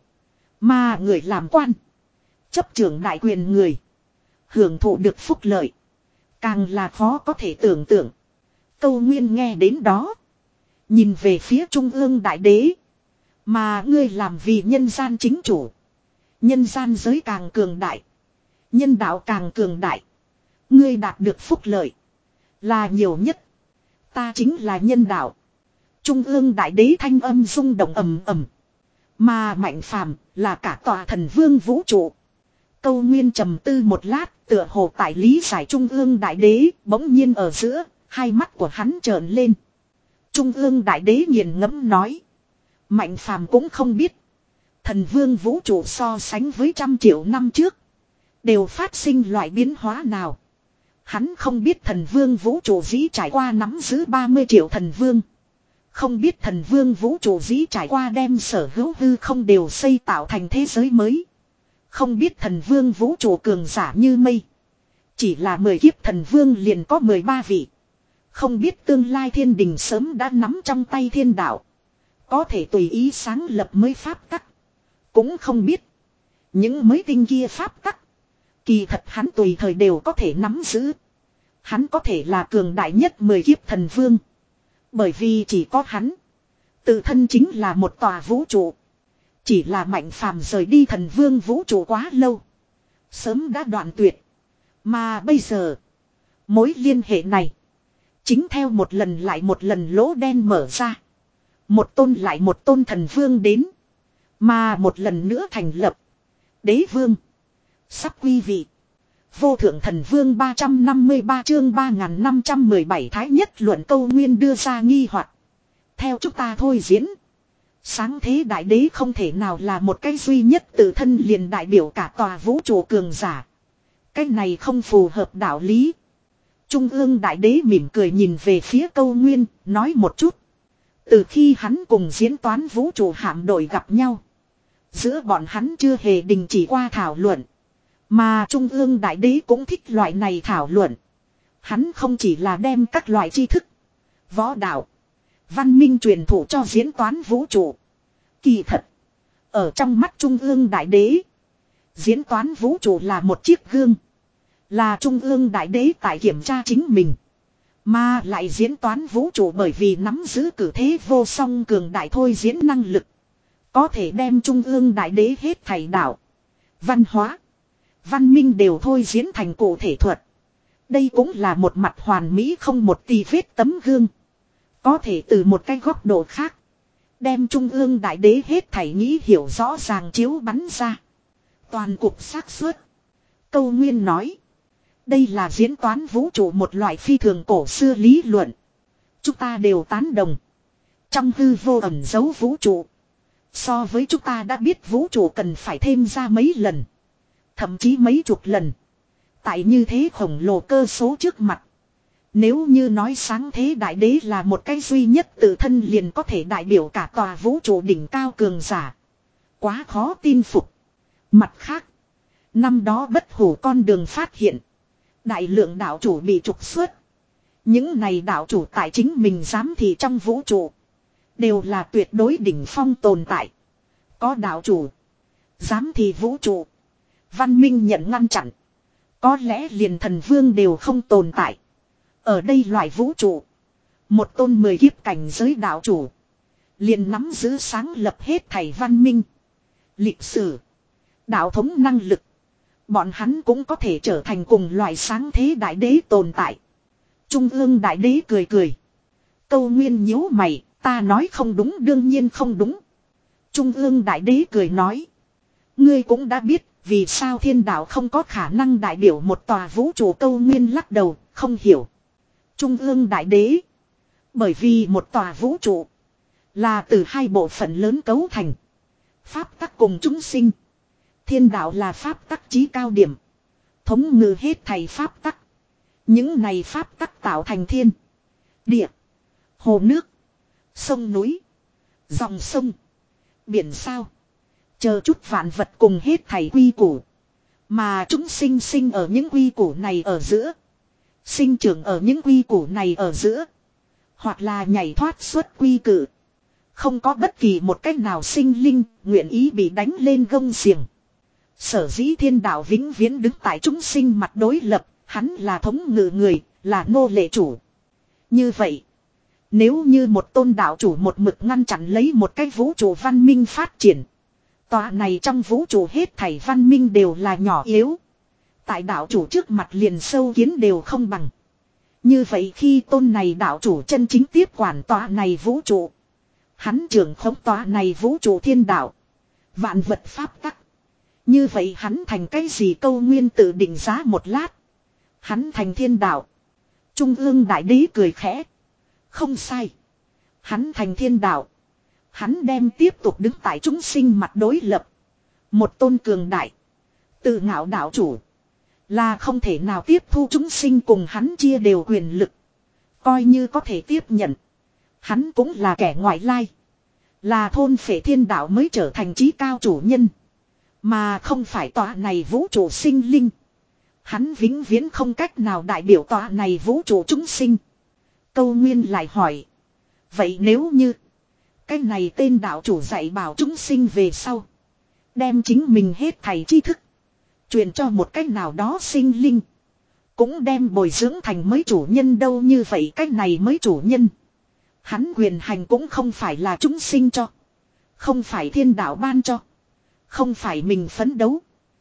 Mà người làm quan. Chấp trưởng đại quyền người. Hưởng thụ được phúc lợi. Càng là khó có thể tưởng tượng. Câu Nguyên nghe đến đó. Nhìn về phía trung ương đại đế. Mà ngươi làm vì nhân gian chính chủ. Nhân gian giới càng cường đại. Nhân đạo càng cường đại. Ngươi đạt được phúc lợi. Là nhiều nhất. Ta chính là nhân đạo. Trung ương đại đế thanh âm rung động ầm ầm. Mà Mạnh Phàm là cả tòa thần vương vũ trụ. Câu Nguyên trầm tư một lát, tựa hồ tại lý giải trung ương đại đế, bỗng nhiên ở giữa, hai mắt của hắn trợn lên. Trung ương đại đế nghiền ngẫm nói. Mạnh Phàm cũng không biết. Thần vương vũ trụ so sánh với trăm triệu năm trước. Đều phát sinh loại biến hóa nào. Hắn không biết thần vương vũ trụ dĩ trải qua nắm giữ ba mươi triệu thần vương. Không biết thần vương vũ trụ dĩ trải qua đem sở hữu hư không đều xây tạo thành thế giới mới. Không biết thần vương vũ trụ cường giả như mây. Chỉ là mười kiếp thần vương liền có mười ba vị. Không biết tương lai thiên đình sớm đã nắm trong tay thiên đạo. Có thể tùy ý sáng lập mới pháp tắc. Cũng không biết. Những mới tinh kia pháp tắc. Kỳ thật hắn tùy thời đều có thể nắm giữ. Hắn có thể là cường đại nhất mười kiếp thần vương. Bởi vì chỉ có hắn. Tự thân chính là một tòa vũ trụ. Chỉ là Mạnh Phàm rời đi thần vương vũ trụ quá lâu. Sớm đã đoạn tuyệt. Mà bây giờ. Mối liên hệ này. Chính theo một lần lại một lần lỗ đen mở ra. Một tôn lại một tôn thần vương đến. Mà một lần nữa thành lập. Đế vương. Sắp quy vị. Vô thượng thần vương ba trăm năm mươi ba chương ba nghìn năm trăm mười bảy thái nhất luận. Câu Nguyên đưa ra nghi hoặc. Theo chúng ta thôi diễn. Sáng thế đại đế không thể nào là một cái duy nhất tự thân liền đại biểu cả tòa vũ trụ cường giả. Cái này không phù hợp đạo lý. Trung ương đại đế mỉm cười nhìn về phía Câu Nguyên, nói một chút. Từ khi hắn cùng diễn toán vũ trụ hạm đội gặp nhau. Giữa bọn hắn chưa hề đình chỉ qua thảo luận. Mà Trung ương đại đế cũng thích loại này thảo luận. Hắn không chỉ là đem các loại tri thức, võ đạo, văn minh truyền thụ cho diễn toán vũ trụ. Kỳ thật, ở trong mắt Trung ương Đại Đế, diễn toán vũ trụ là một chiếc gương. Là Trung ương Đại Đế tại kiểm tra chính mình. Mà lại diễn toán vũ trụ bởi vì nắm giữ cử thế vô song cường đại thôi diễn năng lực. Có thể đem Trung ương Đại Đế hết thảy đạo, văn hóa, văn minh đều thôi diễn thành cụ thể thuật. Đây cũng là một mặt hoàn mỹ không một tì vết tấm gương. Có thể từ một cái góc độ khác, đem Trung ương Đại Đế hết thảy nghĩ hiểu rõ ràng chiếu bắn ra. Toàn cục xác suất. Câu Nguyên nói. Đây là diễn toán vũ trụ một loại phi thường cổ xưa lý luận. Chúng ta đều tán đồng. Trong hư vô ẩn giấu vũ trụ. So với chúng ta đã biết vũ trụ cần phải thêm ra mấy lần. Thậm chí mấy chục lần. Tại như thế khổng lồ cơ số trước mặt. Nếu như nói sáng thế đại đế là một cái duy nhất tự thân liền có thể đại biểu cả tòa vũ trụ đỉnh cao cường giả. Quá khó tin phục. Mặt khác. Năm đó bất hủ con đường phát hiện. Đại lượng đạo chủ bị trục xuất. Những này đạo chủ tại chính mình giám thị trong vũ trụ. Đều là tuyệt đối đỉnh phong tồn tại. Có đạo chủ. Giám thị vũ trụ. Văn minh nhận ngăn chặn. Có lẽ liền thần vương đều không tồn tại. Ở đây loại vũ trụ. Một tôn mười kiếp cảnh giới đạo chủ. Liền nắm giữ sáng lập hết thảy văn minh. Lịch sử. Đạo thống năng lực. Bọn hắn cũng có thể trở thành cùng loại sáng thế đại đế tồn tại. Trung ương đại đế cười cười. Câu Nguyên nhíu mày, ta nói không đúng đương nhiên không đúng. Trung ương đại đế cười nói. Ngươi cũng đã biết, vì sao thiên đạo không có khả năng đại biểu một tòa vũ trụ. Câu Nguyên lắc đầu, không hiểu. Trung ương đại đế. Bởi vì một tòa vũ trụ là từ hai bộ phận lớn cấu thành. Pháp tắc cùng chúng sinh. Thiên đạo là pháp tắc chí cao điểm. Thống ngự hết thảy pháp tắc. Những này pháp tắc tạo thành thiên, địa, hồ nước, sông núi, dòng sông, biển sao. Chờ chút vạn vật cùng hết thảy quy củ. Mà chúng sinh sinh ở những quy củ này ở giữa. Sinh trưởng ở những quy củ này ở giữa. Hoặc là nhảy thoát xuất quy cử. Không có bất kỳ một cách nào sinh linh nguyện ý bị đánh lên gông xiềng. Sở dĩ thiên đạo vĩnh viễn đứng tại chúng sinh mặt đối lập. Hắn là thống ngự người, là nô lệ chủ. Như vậy, nếu như một tôn đạo chủ một mực ngăn chặn lấy một cái vũ trụ văn minh phát triển. Tòa này trong vũ trụ hết thảy văn minh đều là nhỏ yếu. Tại đạo chủ trước mặt liền sâu kiến đều không bằng. Như vậy khi tôn này đạo chủ chân chính tiếp quản tòa này vũ trụ. Hắn trưởng khống tòa này vũ trụ thiên đạo. Vạn vật pháp tắc. Như vậy hắn thành cái gì? Câu Nguyên tự định giá một lát. Hắn thành thiên đạo. Trung ương đại đế cười khẽ. Không sai. Hắn thành thiên đạo. Hắn đem tiếp tục đứng tại chúng sinh mặt đối lập. Một tôn cường đại. Tự ngạo đạo chủ. Là không thể nào tiếp thu chúng sinh cùng hắn chia đều quyền lực. Coi như có thể tiếp nhận. Hắn cũng là kẻ ngoại lai. Là thôn phệ thiên đạo mới trở thành chí cao chủ nhân. Mà không phải tòa này vũ trụ sinh linh. Hắn vĩnh viễn không cách nào đại biểu tòa này vũ trụ chúng sinh. Câu Nguyên lại hỏi. Vậy nếu như. Cái này tên đạo chủ dạy bảo chúng sinh về sau. Đem chính mình hết thảy tri thức. Truyền cho một cách nào đó sinh linh. Cũng đem bồi dưỡng thành mới chủ nhân đâu. Như vậy cách này mới chủ nhân. Hắn quyền hành cũng không phải là chúng sinh cho. Không phải thiên đạo ban cho. Không phải mình phấn đấu.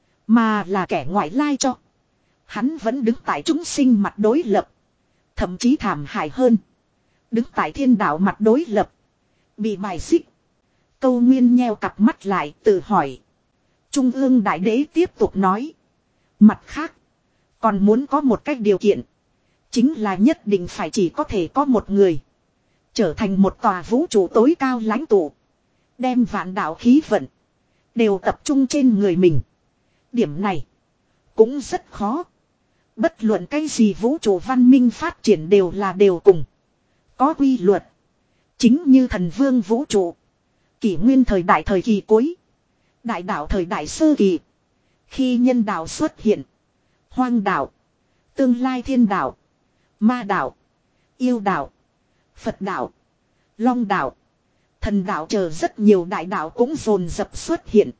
Mà là kẻ ngoại lai cho. Hắn vẫn đứng tại chúng sinh mặt đối lập. Thậm chí thảm hại hơn. Đứng tại thiên đạo mặt đối lập. Bị bài xích. Câu Nguyên nheo cặp mắt lại tự hỏi. Trung ương đại đế tiếp tục nói. Mặt khác. Còn muốn có một cách điều kiện. Chính là nhất định phải chỉ có thể có một người. Trở thành một tòa vũ trụ tối cao lãnh tụ. Đem vạn đạo khí vận. Đều tập trung trên người mình. Điểm này. Cũng rất khó. Bất luận cái gì vũ trụ văn minh phát triển đều là đều cùng. Có quy luật. Chính như thần vương vũ trụ. Kỷ nguyên thời đại thời kỳ cuối. Đại đạo thời đại sơ kỳ. Khi nhân đạo xuất hiện. Hoang đạo. Tương lai thiên đạo. Ma đạo, yêu đạo, Phật đạo, Long đạo, thần đạo chờ rất nhiều đại đạo cũng dồn dập xuất hiện.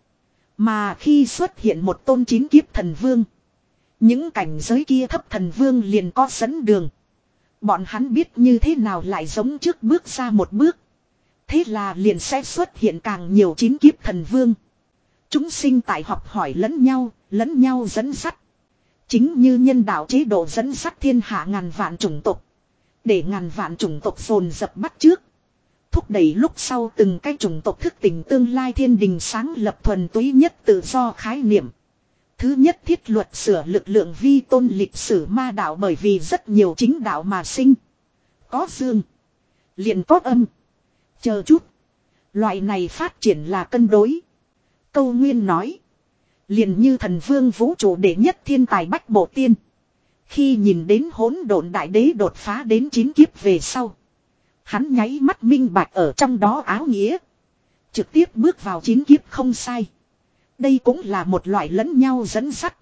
Mà khi xuất hiện một tôn chín kiếp thần vương, những cảnh giới kia thấp thần vương liền có dẫn đường. Bọn hắn biết như thế nào lại giống trước bước ra một bước. Thế là liền sẽ xuất hiện càng nhiều chín kiếp thần vương. Chúng sinh tại học hỏi lẫn nhau, lẫn nhau dẫn dắt. Chính như nhân đạo chế độ dẫn dắt thiên hạ ngàn vạn chủng tộc. Để ngàn vạn chủng tộc dồn dập bắt trước. Thúc đẩy lúc sau từng cái chủng tộc thức tỉnh tương lai thiên đình sáng lập thuần túy nhất tự do khái niệm. Thứ nhất thiết luật sửa lực lượng vi tôn lịch sử ma đạo, bởi vì rất nhiều chính đạo mà sinh. Có dương, liền có âm. Chờ chút. Loại này phát triển là cân đối. Câu Nguyên nói. Liền như thần vương vũ trụ đệ nhất thiên tài bách bộ tiên. Khi nhìn đến hỗn độn đại đế đột phá đến chín kiếp về sau. Hắn nháy mắt minh bạch ở trong đó áo nghĩa. Trực tiếp bước vào chín kiếp không sai. Đây cũng là một loại lẫn nhau dẫn dắt.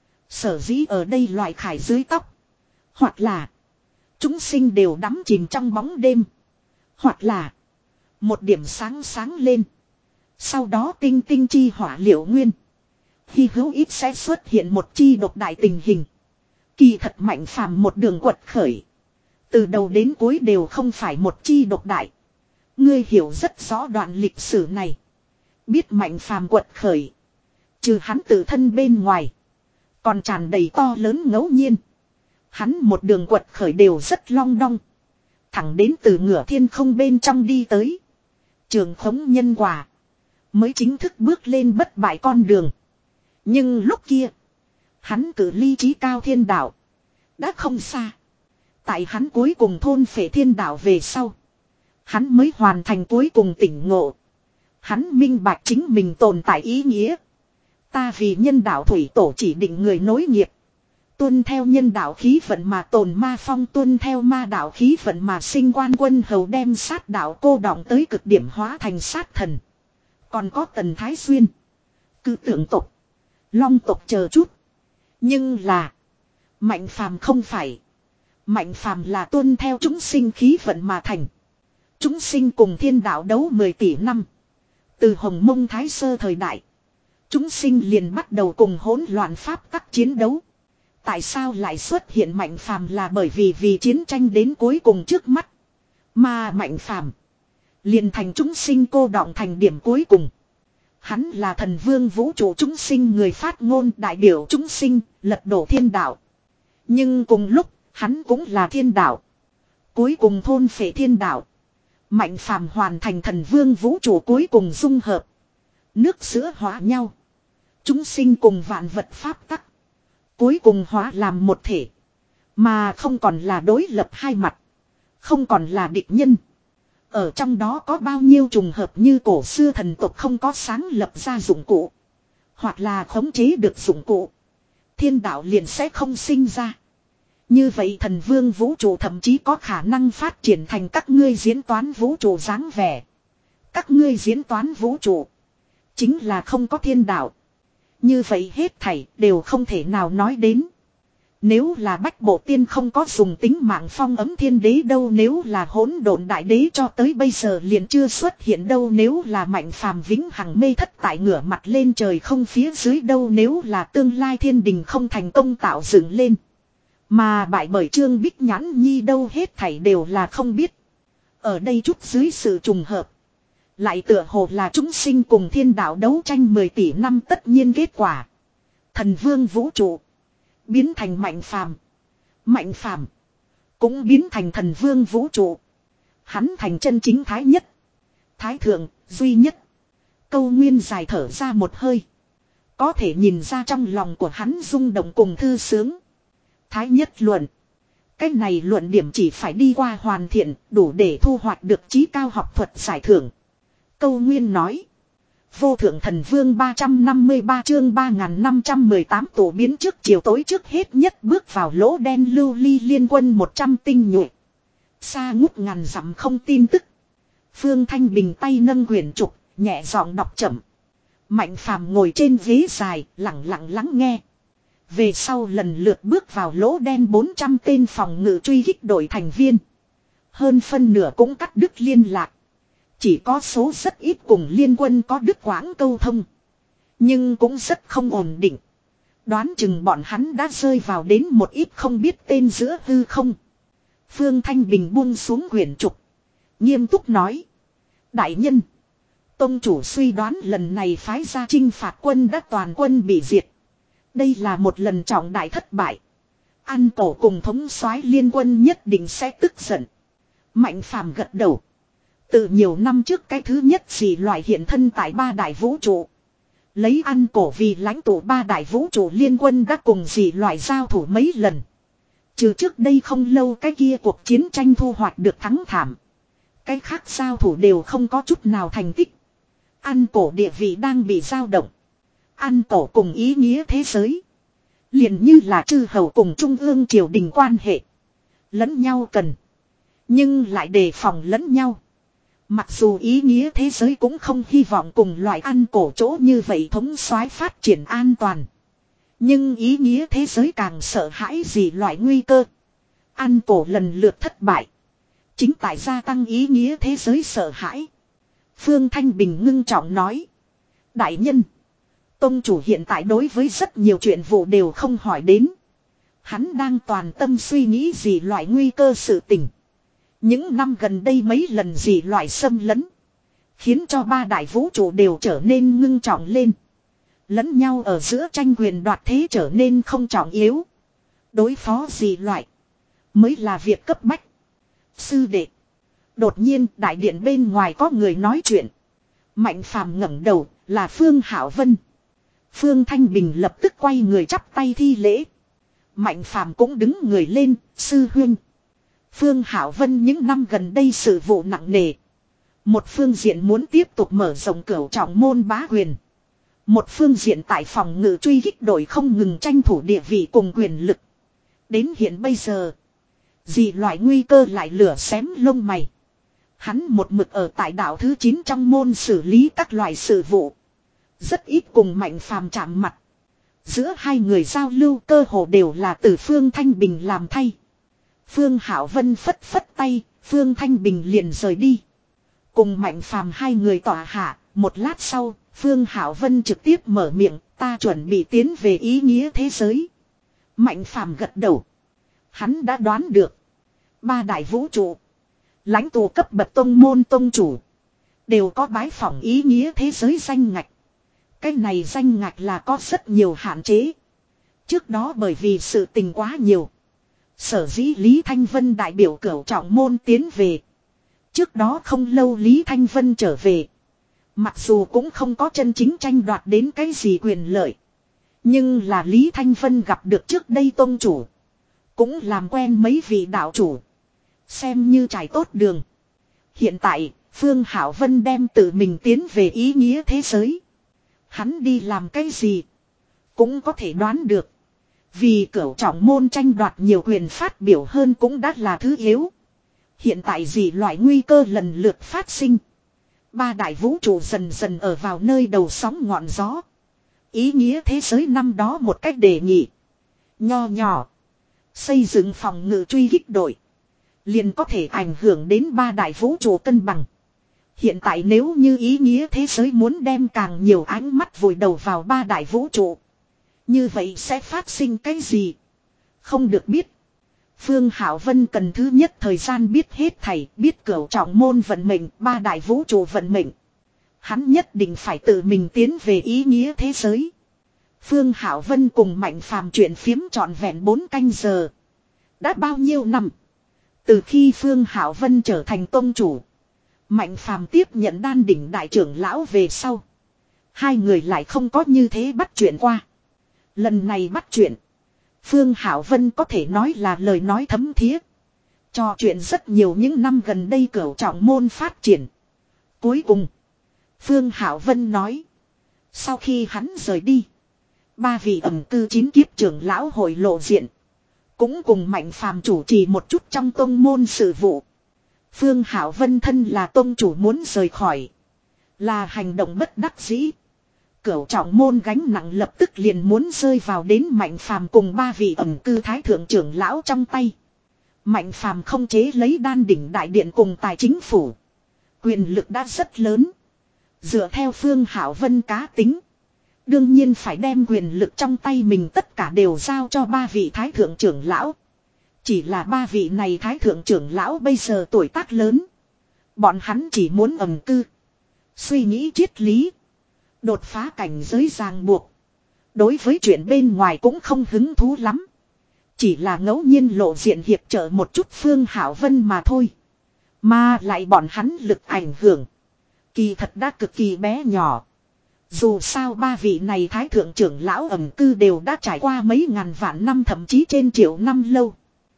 Sở dĩ ở đây loại khải dưới tóc. Hoặc là chúng sinh đều đắm chìm trong bóng đêm. Hoặc là một điểm sáng sáng lên. Sau đó tinh tinh chi hỏa liệu nguyên. Khi hữu ít sẽ xuất hiện một chi độc đại tình hình. Kỳ thật mạnh phàm một đường quật khởi. Từ đầu đến cuối đều không phải một chi độc đại. Ngươi hiểu rất rõ đoạn lịch sử này. Biết mạnh phàm quật khởi. Trừ hắn tự thân bên ngoài. Còn tràn đầy to lớn ngẫu nhiên. Hắn một đường quật khởi đều rất long đong. Thẳng đến từ ngửa thiên không bên trong đi tới. Trường khống nhân quả. Mới chính thức bước lên bất bại con đường. Nhưng lúc kia. Hắn cử ly trí cao thiên đạo. Đã không xa. Tại hắn cuối cùng thôn phệ thiên đạo về sau. Hắn mới hoàn thành cuối cùng tỉnh ngộ. Hắn minh bạch chính mình tồn tại ý nghĩa. Ta vì nhân đạo thủy tổ chỉ định người nối nghiệp. Tuân theo nhân đạo khí vận mà tồn ma phong, tuân theo ma đạo khí vận mà sinh quan quân hầu, đem sát đạo cô đọng tới cực điểm hóa thành sát thần. Còn có Tần Thái Xuyên, cư tượng tộc, long tộc chờ chút. Nhưng là mạnh phàm không phải. Mạnh phàm là tuân theo chúng sinh khí vận mà thành. Chúng sinh cùng thiên đạo đấu mười tỷ năm. Từ Hồng Mông Thái Sơ thời đại, chúng sinh liền bắt đầu cùng hỗn loạn pháp tắc chiến đấu. Tại sao lại xuất hiện mạnh phàm, là bởi vì vì chiến tranh đến cuối cùng trước mắt. Mà mạnh phàm liền thành chúng sinh cô đọng thành điểm cuối cùng. Hắn là thần vương vũ trụ chúng sinh người phát ngôn, đại biểu chúng sinh, lật đổ thiên đạo. Nhưng cùng lúc, hắn cũng là thiên đạo. Cuối cùng thôn phệ thiên đạo. Mạnh phàm hoàn thành thần vương vũ trụ cuối cùng dung hợp. Nước sữa hóa nhau. Chúng sinh cùng vạn vật pháp tắc. Cuối cùng hóa làm một thể. Mà không còn là đối lập hai mặt. Không còn là địch nhân. Ở trong đó có bao nhiêu trùng hợp như cổ xưa thần tộc không có sáng lập ra dụng cụ. Hoặc là khống chế được dụng cụ. Thiên đạo liền sẽ không sinh ra. Như vậy thần vương vũ trụ thậm chí có khả năng phát triển thành các ngươi diễn toán vũ trụ dáng vẻ. Các ngươi diễn toán vũ trụ. Chính là không có thiên đạo. Như vậy hết thảy đều không thể nào nói đến. Nếu là Bách Bộ Tiên không có dùng tính mạng phong ấm thiên đế đâu, nếu là hỗn độn đại đế cho tới bây giờ liền chưa xuất hiện đâu, nếu là mạnh phàm vĩnh hằng mê thất tại ngửa mặt lên trời không phía dưới đâu, nếu là tương lai thiên đình không thành công tạo dựng lên. Mà bại bởi Trương Bích Nhãn Nhi đâu, hết thảy đều là không biết. Ở đây chút dưới sự trùng hợp. Lại tựa hồ là chúng sinh cùng thiên đạo đấu tranh mười tỷ năm tất nhiên kết quả. Thần vương vũ trụ biến thành mạnh phàm. Mạnh phàm cũng biến thành thần vương vũ trụ. Hắn thành chân chính thái nhất. Thái thượng, duy nhất. Câu Nguyên dài thở ra một hơi. Có thể nhìn ra trong lòng của hắn rung động cùng thư sướng. Thái nhất luận. Cái này luận điểm chỉ phải đi qua hoàn thiện, đủ để thu hoạch được chí cao học thuật giải thưởng. Câu Nguyên nói. Vô thượng thần vương ba trăm năm mươi ba chương ba nghìn năm trăm mười tám tổ biến trước chiều tối trước hết nhất bước vào lỗ đen lưu ly liên quân một trăm tinh nhuệ. Xa ngút ngàn dặm không tin tức. Phương Thanh Bình tay nâng quyển trục, nhẹ giọng đọc chậm. Mạnh phàm ngồi trên ghế dài, lặng lặng lắng nghe. Về sau lần lượt bước vào lỗ đen bốn trăm tên phòng ngự truy kích đội thành viên. Hơn phân nửa cũng cắt đứt liên lạc. Chỉ có số rất ít cùng liên quân có đứt quãng câu thông. Nhưng cũng rất không ổn định. Đoán chừng bọn hắn đã rơi vào đến một ít không biết tên giữa hư không. Phương Thanh Bình buông xuống quyển trục. Nghiêm túc nói. Đại nhân. Tông chủ suy đoán lần này phái ra chinh phạt quân đã toàn quân bị diệt. Đây là một lần trọng đại thất bại. An Cổ cùng thống soái liên quân nhất định sẽ tức giận. Mạnh Phàm gật đầu. Từ nhiều năm trước cái thứ nhất gì loại hiện thân tại ba đại vũ trụ. Lấy An Cổ vì lãnh tụ ba đại vũ trụ liên quân đã cùng gì loại giao thủ mấy lần. Trừ trước đây không lâu cái kia cuộc chiến tranh thu hoạch được thắng thảm. Cái khác giao thủ đều không có chút nào thành tích. An Cổ địa vị đang bị dao động. An Cổ cùng ý nghĩa thế giới. Liền như là chư hầu cùng trung ương triều đình quan hệ. Lẫn nhau cần. Nhưng lại đề phòng lẫn nhau. Mặc dù ý nghĩa thế giới cũng không hy vọng cùng loại An Cổ chỗ như vậy thống soái phát triển an toàn. Nhưng ý nghĩa thế giới càng sợ hãi gì loại nguy cơ. An Cổ lần lượt thất bại. Chính tại gia tăng ý nghĩa thế giới sợ hãi. Phương Thanh Bình ngưng trọng nói. Đại nhân. Tông chủ hiện tại đối với rất nhiều chuyện vụ đều không hỏi đến. Hắn đang toàn tâm suy nghĩ gì loại nguy cơ sự tình. Những năm gần đây mấy lần gì loại xâm lấn. Khiến cho ba đại vũ trụ đều trở nên ngưng trọng lên. Lẫn nhau ở giữa tranh quyền đoạt thế trở nên không trọng yếu. Đối phó gì loại. Mới là việc cấp bách. Sư đệ. Đột nhiên đại điện bên ngoài có người nói chuyện. Mạnh Phàm ngẩng đầu là Phương Hảo Vân. Phương Thanh Bình lập tức quay người chắp tay thi lễ. Mạnh Phàm cũng đứng người lên, sư huynh. Phương Hảo Vân những năm gần đây sự vụ nặng nề. Một phương diện muốn tiếp tục mở rộng cửu trọng môn bá quyền. Một phương diện tại phòng ngự truy kích đội không ngừng tranh thủ địa vị cùng quyền lực. Đến hiện bây giờ. Gì loại nguy cơ lại lửa xém lông mày. Hắn một mực ở tại đạo thứ chín trong môn xử lý các loại sự vụ. Rất ít cùng Mạnh Phàm chạm mặt. Giữa hai người giao lưu cơ hồ đều là từ Phương Thanh Bình làm thay. Phương Hảo Vân phất phất tay, Phương Thanh Bình liền rời đi. Cùng Mạnh Phàm hai người tỏa hạ, một lát sau, Phương Hảo Vân trực tiếp mở miệng, ta chuẩn bị tiến về ý nghĩa thế giới. Mạnh Phàm gật đầu. Hắn đã đoán được. Ba đại vũ trụ. Lãnh tụ cấp bậc tông môn tông chủ. Đều có bái phỏng ý nghĩa thế giới danh ngạch. Cái này danh ngạch là có rất nhiều hạn chế. Trước đó bởi vì sự tình quá nhiều. Sở dĩ Lý Thanh Vân đại biểu cửu trọng môn tiến về. Trước đó không lâu Lý Thanh Vân trở về. Mặc dù cũng không có chân chính tranh đoạt đến cái gì quyền lợi. Nhưng là Lý Thanh Vân gặp được trước đây tôn chủ. Cũng làm quen mấy vị đạo chủ. Xem như trải tốt đường. Hiện tại, Phương Hảo Vân đem tự mình tiến về ý nghĩa thế giới. Hắn đi làm cái gì? Cũng có thể đoán được. Vì cửu trọng môn tranh đoạt nhiều quyền phát biểu hơn cũng đã là thứ yếu. Hiện tại gì loại nguy cơ lần lượt phát sinh. Ba đại vũ trụ dần dần ở vào nơi đầu sóng ngọn gió. Ý nghĩa thế giới năm đó một cách đề nghị. Nho nhỏ. Xây dựng phòng ngự truy kích đội. Liền có thể ảnh hưởng đến ba đại vũ trụ cân bằng. Hiện tại nếu như ý nghĩa thế giới muốn đem càng nhiều ánh mắt vùi đầu vào ba đại vũ trụ. Như vậy sẽ phát sinh cái gì? Không được biết. Phương Hảo Vân cần thứ nhất thời gian biết hết thảy, biết cửu trọng môn vận mệnh, ba đại vũ trụ vận mệnh. Hắn nhất định phải tự mình tiến về ý nghĩa thế giới. Phương Hảo Vân cùng Mạnh Phàm chuyện phiếm trọn vẹn bốn canh giờ. Đã bao nhiêu năm? Từ khi Phương Hảo Vân trở thành tông chủ. Mạnh Phàm tiếp nhận đan đỉnh đại trưởng lão về sau. Hai người lại không có như thế bắt chuyện qua. Lần này bắt chuyện. Phương Hảo Vân có thể nói là lời nói thấm thía. Trò chuyện rất nhiều những năm gần đây cửu trọng môn phát triển. Cuối cùng. Phương Hảo Vân nói. Sau khi hắn rời đi. Ba vị ẩm cư chín kiếp trưởng lão hội lộ diện. Cũng cùng Mạnh Phàm chủ trì một chút trong tông môn sự vụ. Phương Hảo Vân thân là tông chủ muốn rời khỏi. Là hành động bất đắc dĩ. Cửu trọng môn gánh nặng lập tức liền muốn rơi vào đến Mạnh Phàm cùng ba vị ẩn cư thái thượng trưởng lão trong tay. Mạnh Phàm không chế lấy đan đỉnh đại điện cùng tài chính phủ. Quyền lực đã rất lớn. Dựa theo Phương Hảo Vân cá tính. Đương nhiên phải đem quyền lực trong tay mình tất cả đều giao cho ba vị thái thượng trưởng lão. Chỉ là ba vị này thái thượng trưởng lão bây giờ tuổi tác lớn. Bọn hắn chỉ muốn ẩn cư. Suy nghĩ triết lý. Đột phá cảnh giới ràng buộc. Đối với chuyện bên ngoài cũng không hứng thú lắm. Chỉ là ngẫu nhiên lộ diện hiệp trợ một chút Phương Hảo Vân mà thôi. Mà lại bọn hắn lực ảnh hưởng. Kỳ thật đã cực kỳ bé nhỏ. Dù sao ba vị này thái thượng trưởng lão ẩn cư đều đã trải qua mấy ngàn vạn năm thậm chí trên triệu năm lâu.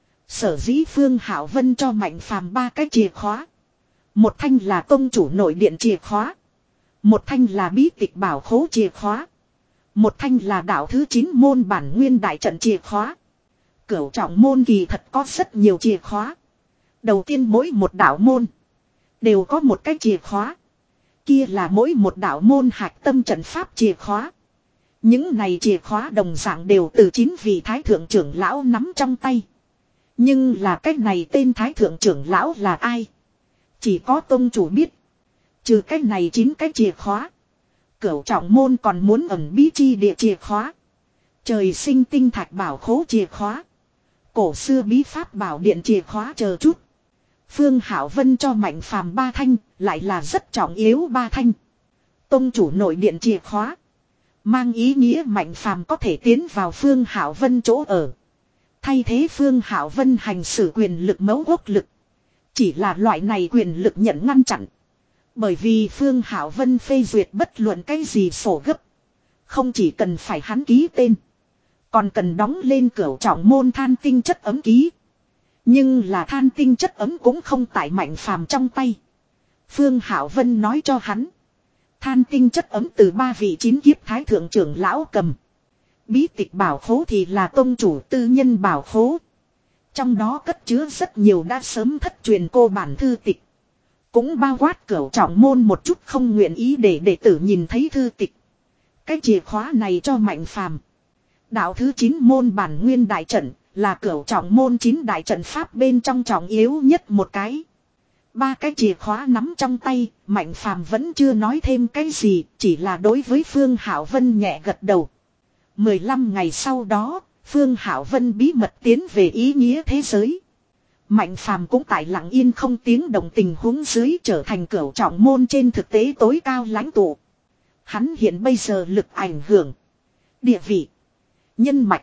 Sở dĩ Phương Hảo Vân cho Mạnh Phàm ba cái chìa khóa. Một thanh là tông chủ nội điện chìa khóa. Một thanh là bí tịch bảo khố chìa khóa. Một thanh là đạo thứ chín môn bản nguyên đại trận chìa khóa. Cửu trọng môn kỳ thật có rất nhiều chìa khóa. Đầu tiên mỗi một đạo môn đều có một cái chìa khóa. Kia là mỗi một đạo môn hạch tâm trận pháp chìa khóa. Những này chìa khóa đồng dạng đều từ chín vị thái thượng trưởng lão nắm trong tay. Nhưng là cái này tên thái thượng trưởng lão là ai? Chỉ có tông chủ biết. Trừ cái này chín cái chìa khóa. Cửu trọng môn còn muốn ẩn bí chi địa chìa khóa. Trời sinh tinh thạch bảo khố chìa khóa. Cổ xưa bí pháp bảo điện chìa khóa chờ chút. Phương Hảo Vân cho Mạnh Phàm ba thanh, lại là rất trọng yếu ba thanh. Tông chủ nội điện chìa khóa. Mang ý nghĩa Mạnh Phàm có thể tiến vào Phương Hảo Vân chỗ ở. Thay thế Phương Hảo Vân hành xử quyền lực mấu quốc lực. Chỉ là loại này quyền lực nhận ngăn chặn. Bởi vì Phương Hảo Vân phê duyệt bất luận cái gì sổ gấp. Không chỉ cần phải hắn ký tên. Còn cần đóng lên cửu trọng môn than tinh chất ấm ký. Nhưng là than tinh chất ấm cũng không tại Mạnh Phàm trong tay. Phương Hảo Vân nói cho hắn. Than tinh chất ấm từ ba vị chín kiếp thái thượng trưởng lão cầm. Bí tịch bảo khố thì là tông chủ tư nhân bảo khố. Trong đó cất chứa rất nhiều đã sớm thất truyền cô bản thư tịch. Cũng bao quát cửu trọng môn một chút không nguyện ý để đệ tử nhìn thấy thư tịch. Cái chìa khóa này cho Mạnh Phàm. Đạo thứ chín môn bản nguyên đại trận là cửu trọng môn chín đại trận pháp bên trong trọng yếu nhất một cái. Ba cái chìa khóa nắm trong tay, Mạnh Phàm vẫn chưa nói thêm cái gì, chỉ là đối với Phương Hảo Vân nhẹ gật đầu. mười lăm ngày sau đó, Phương Hảo Vân bí mật tiến về ý nghĩa thế giới. Mạnh Phàm cũng tại lặng yên không tiếng động tình huống dưới trở thành cửu trọng môn trên thực tế tối cao lãnh tụ. Hắn hiện bây giờ lực ảnh hưởng, địa vị, nhân mạch.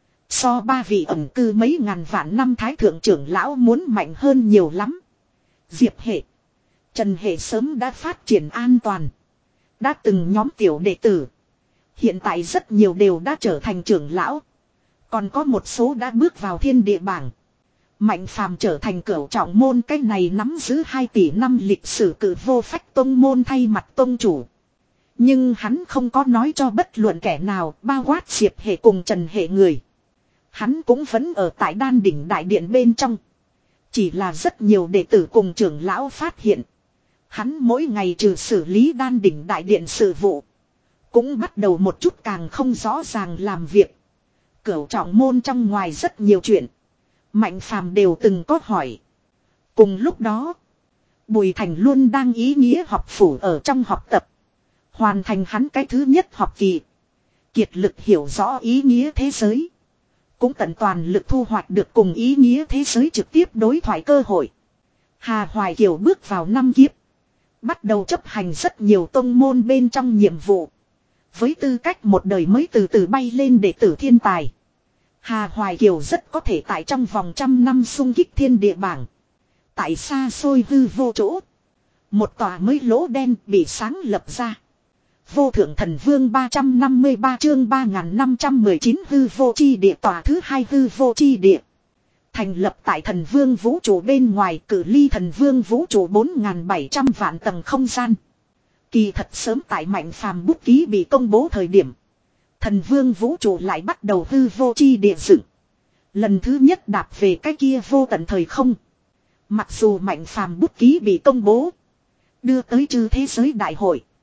So ba vị ẩn cư mấy ngàn vạn năm thái thượng trưởng lão muốn mạnh hơn nhiều lắm. Diệp Hệ, Trần Hệ sớm đã phát triển an toàn. Đã từng nhóm tiểu đệ tử. Hiện tại rất nhiều đều đã trở thành trưởng lão. Còn có một số đã bước vào thiên địa bảng. Mạnh Phàm trở thành cửu trọng môn cái này nắm giữ hai tỷ năm lịch sử cử vô phách tông môn thay mặt tông chủ. Nhưng hắn không có nói cho bất luận kẻ nào bao quát Diệp Hệ cùng Trần Hệ người. Hắn cũng vẫn ở tại đan đỉnh đại điện bên trong. Chỉ là rất nhiều đệ tử cùng trưởng lão phát hiện. Hắn mỗi ngày trừ xử lý đan đỉnh đại điện sự vụ. Cũng bắt đầu một chút càng không rõ ràng làm việc. Cửu trọng môn trong ngoài rất nhiều chuyện. Mạnh Phàm đều từng có hỏi. Cùng lúc đó, Bùi Thành luôn đang ý nghĩa học phủ ở trong học tập. Hoàn thành hắn cái thứ nhất học kỳ. Kiệt lực hiểu rõ ý nghĩa thế giới. Cũng tận toàn lực thu hoạch được cùng ý nghĩa thế giới trực tiếp đối thoại cơ hội. Hà Hoài Kiều bước vào năm kiếp. Bắt đầu chấp hành rất nhiều tông môn bên trong nhiệm vụ. Với tư cách một đời mới từ từ bay lên đệ tử thiên tài. Hà Hoài Kiều rất có thể tại trong vòng trăm năm xung kích thiên địa bảng. Tại xa xôi hư vô chỗ. Một tòa mới lỗ đen bị sáng lập ra. Vô thượng thần vương ba trăm năm mươi ba chương ba nghìn năm trăm mười chín hư vô chi địa tòa thứ hai hư vô chi địa. Thành lập tại thần vương vũ trụ bên ngoài cự ly thần vương vũ trụ bốn nghìn bảy trăm vạn tầng không gian. Kỳ thật sớm tại Mạnh Phàm bút ký bị công bố thời điểm. Thần vương vũ trụ lại bắt đầu hư vô chi địa dựng. Lần thứ nhất đạp về cái kia vô tận thời không. Mặc dù Mạnh Phàm bút ký bị công bố. Đưa tới chư thế giới đại hội.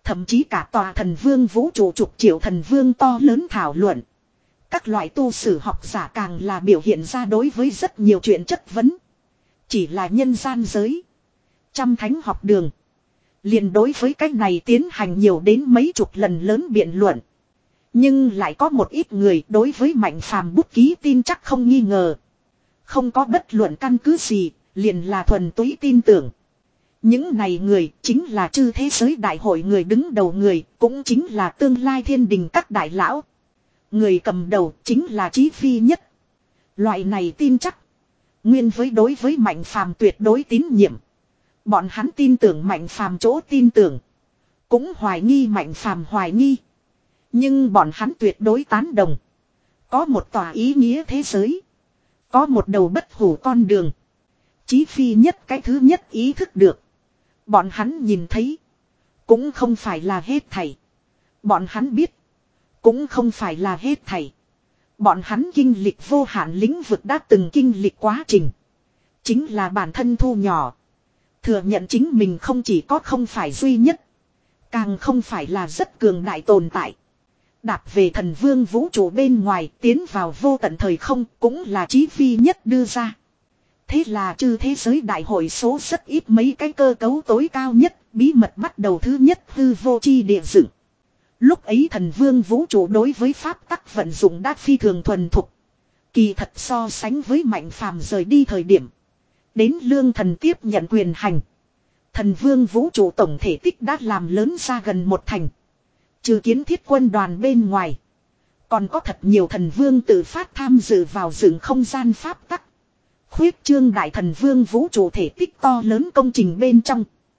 Thậm chí cả tòa thần vương vũ trụ chục triệu thần vương to lớn thảo luận. Các loại tu sử học giả càng là biểu hiện ra đối với rất nhiều chuyện chất vấn. Chỉ là nhân gian giới. Trăm thánh học đường. Liền đối với cách này tiến hành nhiều đến mấy chục lần lớn biện luận. Nhưng lại có một ít người đối với Mạnh Phàm bút ký tin chắc không nghi ngờ. Không có bất luận căn cứ gì, liền là thuần túy tin tưởng. Những này người chính là chư thế giới đại hội người đứng đầu người, cũng chính là tương lai thiên đình các đại lão. Người cầm đầu chính là Chí Phi Nhất. Loại này tin chắc. Nguyên với đối với Mạnh Phàm tuyệt đối tín nhiệm. Bọn hắn tin tưởng Mạnh Phàm chỗ tin tưởng. Cũng hoài nghi Mạnh Phàm hoài nghi. Nhưng bọn hắn tuyệt đối tán đồng. Có một tòa ý nghĩa thế giới. Có một đầu bất hủ con đường. Chí Phi Nhất cái thứ nhất ý thức được. Bọn hắn nhìn thấy. Cũng không phải là hết thảy. Bọn hắn biết. Cũng không phải là hết thảy. Bọn hắn kinh lịch vô hạn lĩnh vực đã từng kinh lịch quá trình. Chính là bản thân thu nhỏ. Thừa nhận chính mình không chỉ có không phải duy nhất. Càng không phải là rất cường đại tồn tại. Đạp về thần vương vũ trụ bên ngoài tiến vào vô tận thời không cũng là Chí Phi Nhất đưa ra. Thế là chư thế giới đại hội số rất ít mấy cái cơ cấu tối cao nhất bí mật bắt đầu thứ nhất hư vô chi địa dựng. Lúc ấy thần vương vũ trụ đối với pháp tắc vận dụng đã phi thường thuần thục. Kỳ thật so sánh với Mạnh Phàm rời đi thời điểm. Đến lương thần tiếp nhận quyền hành. Thần vương vũ trụ tổng thể tích đã làm lớn ra gần một thành. Trừ kiến thiết quân đoàn bên ngoài. Còn có thật nhiều thần vương tự phát tham dự vào dựng không gian pháp tắc. Khuyết trương đại thần vương vũ trụ thể tích to lớn công trình bên trong.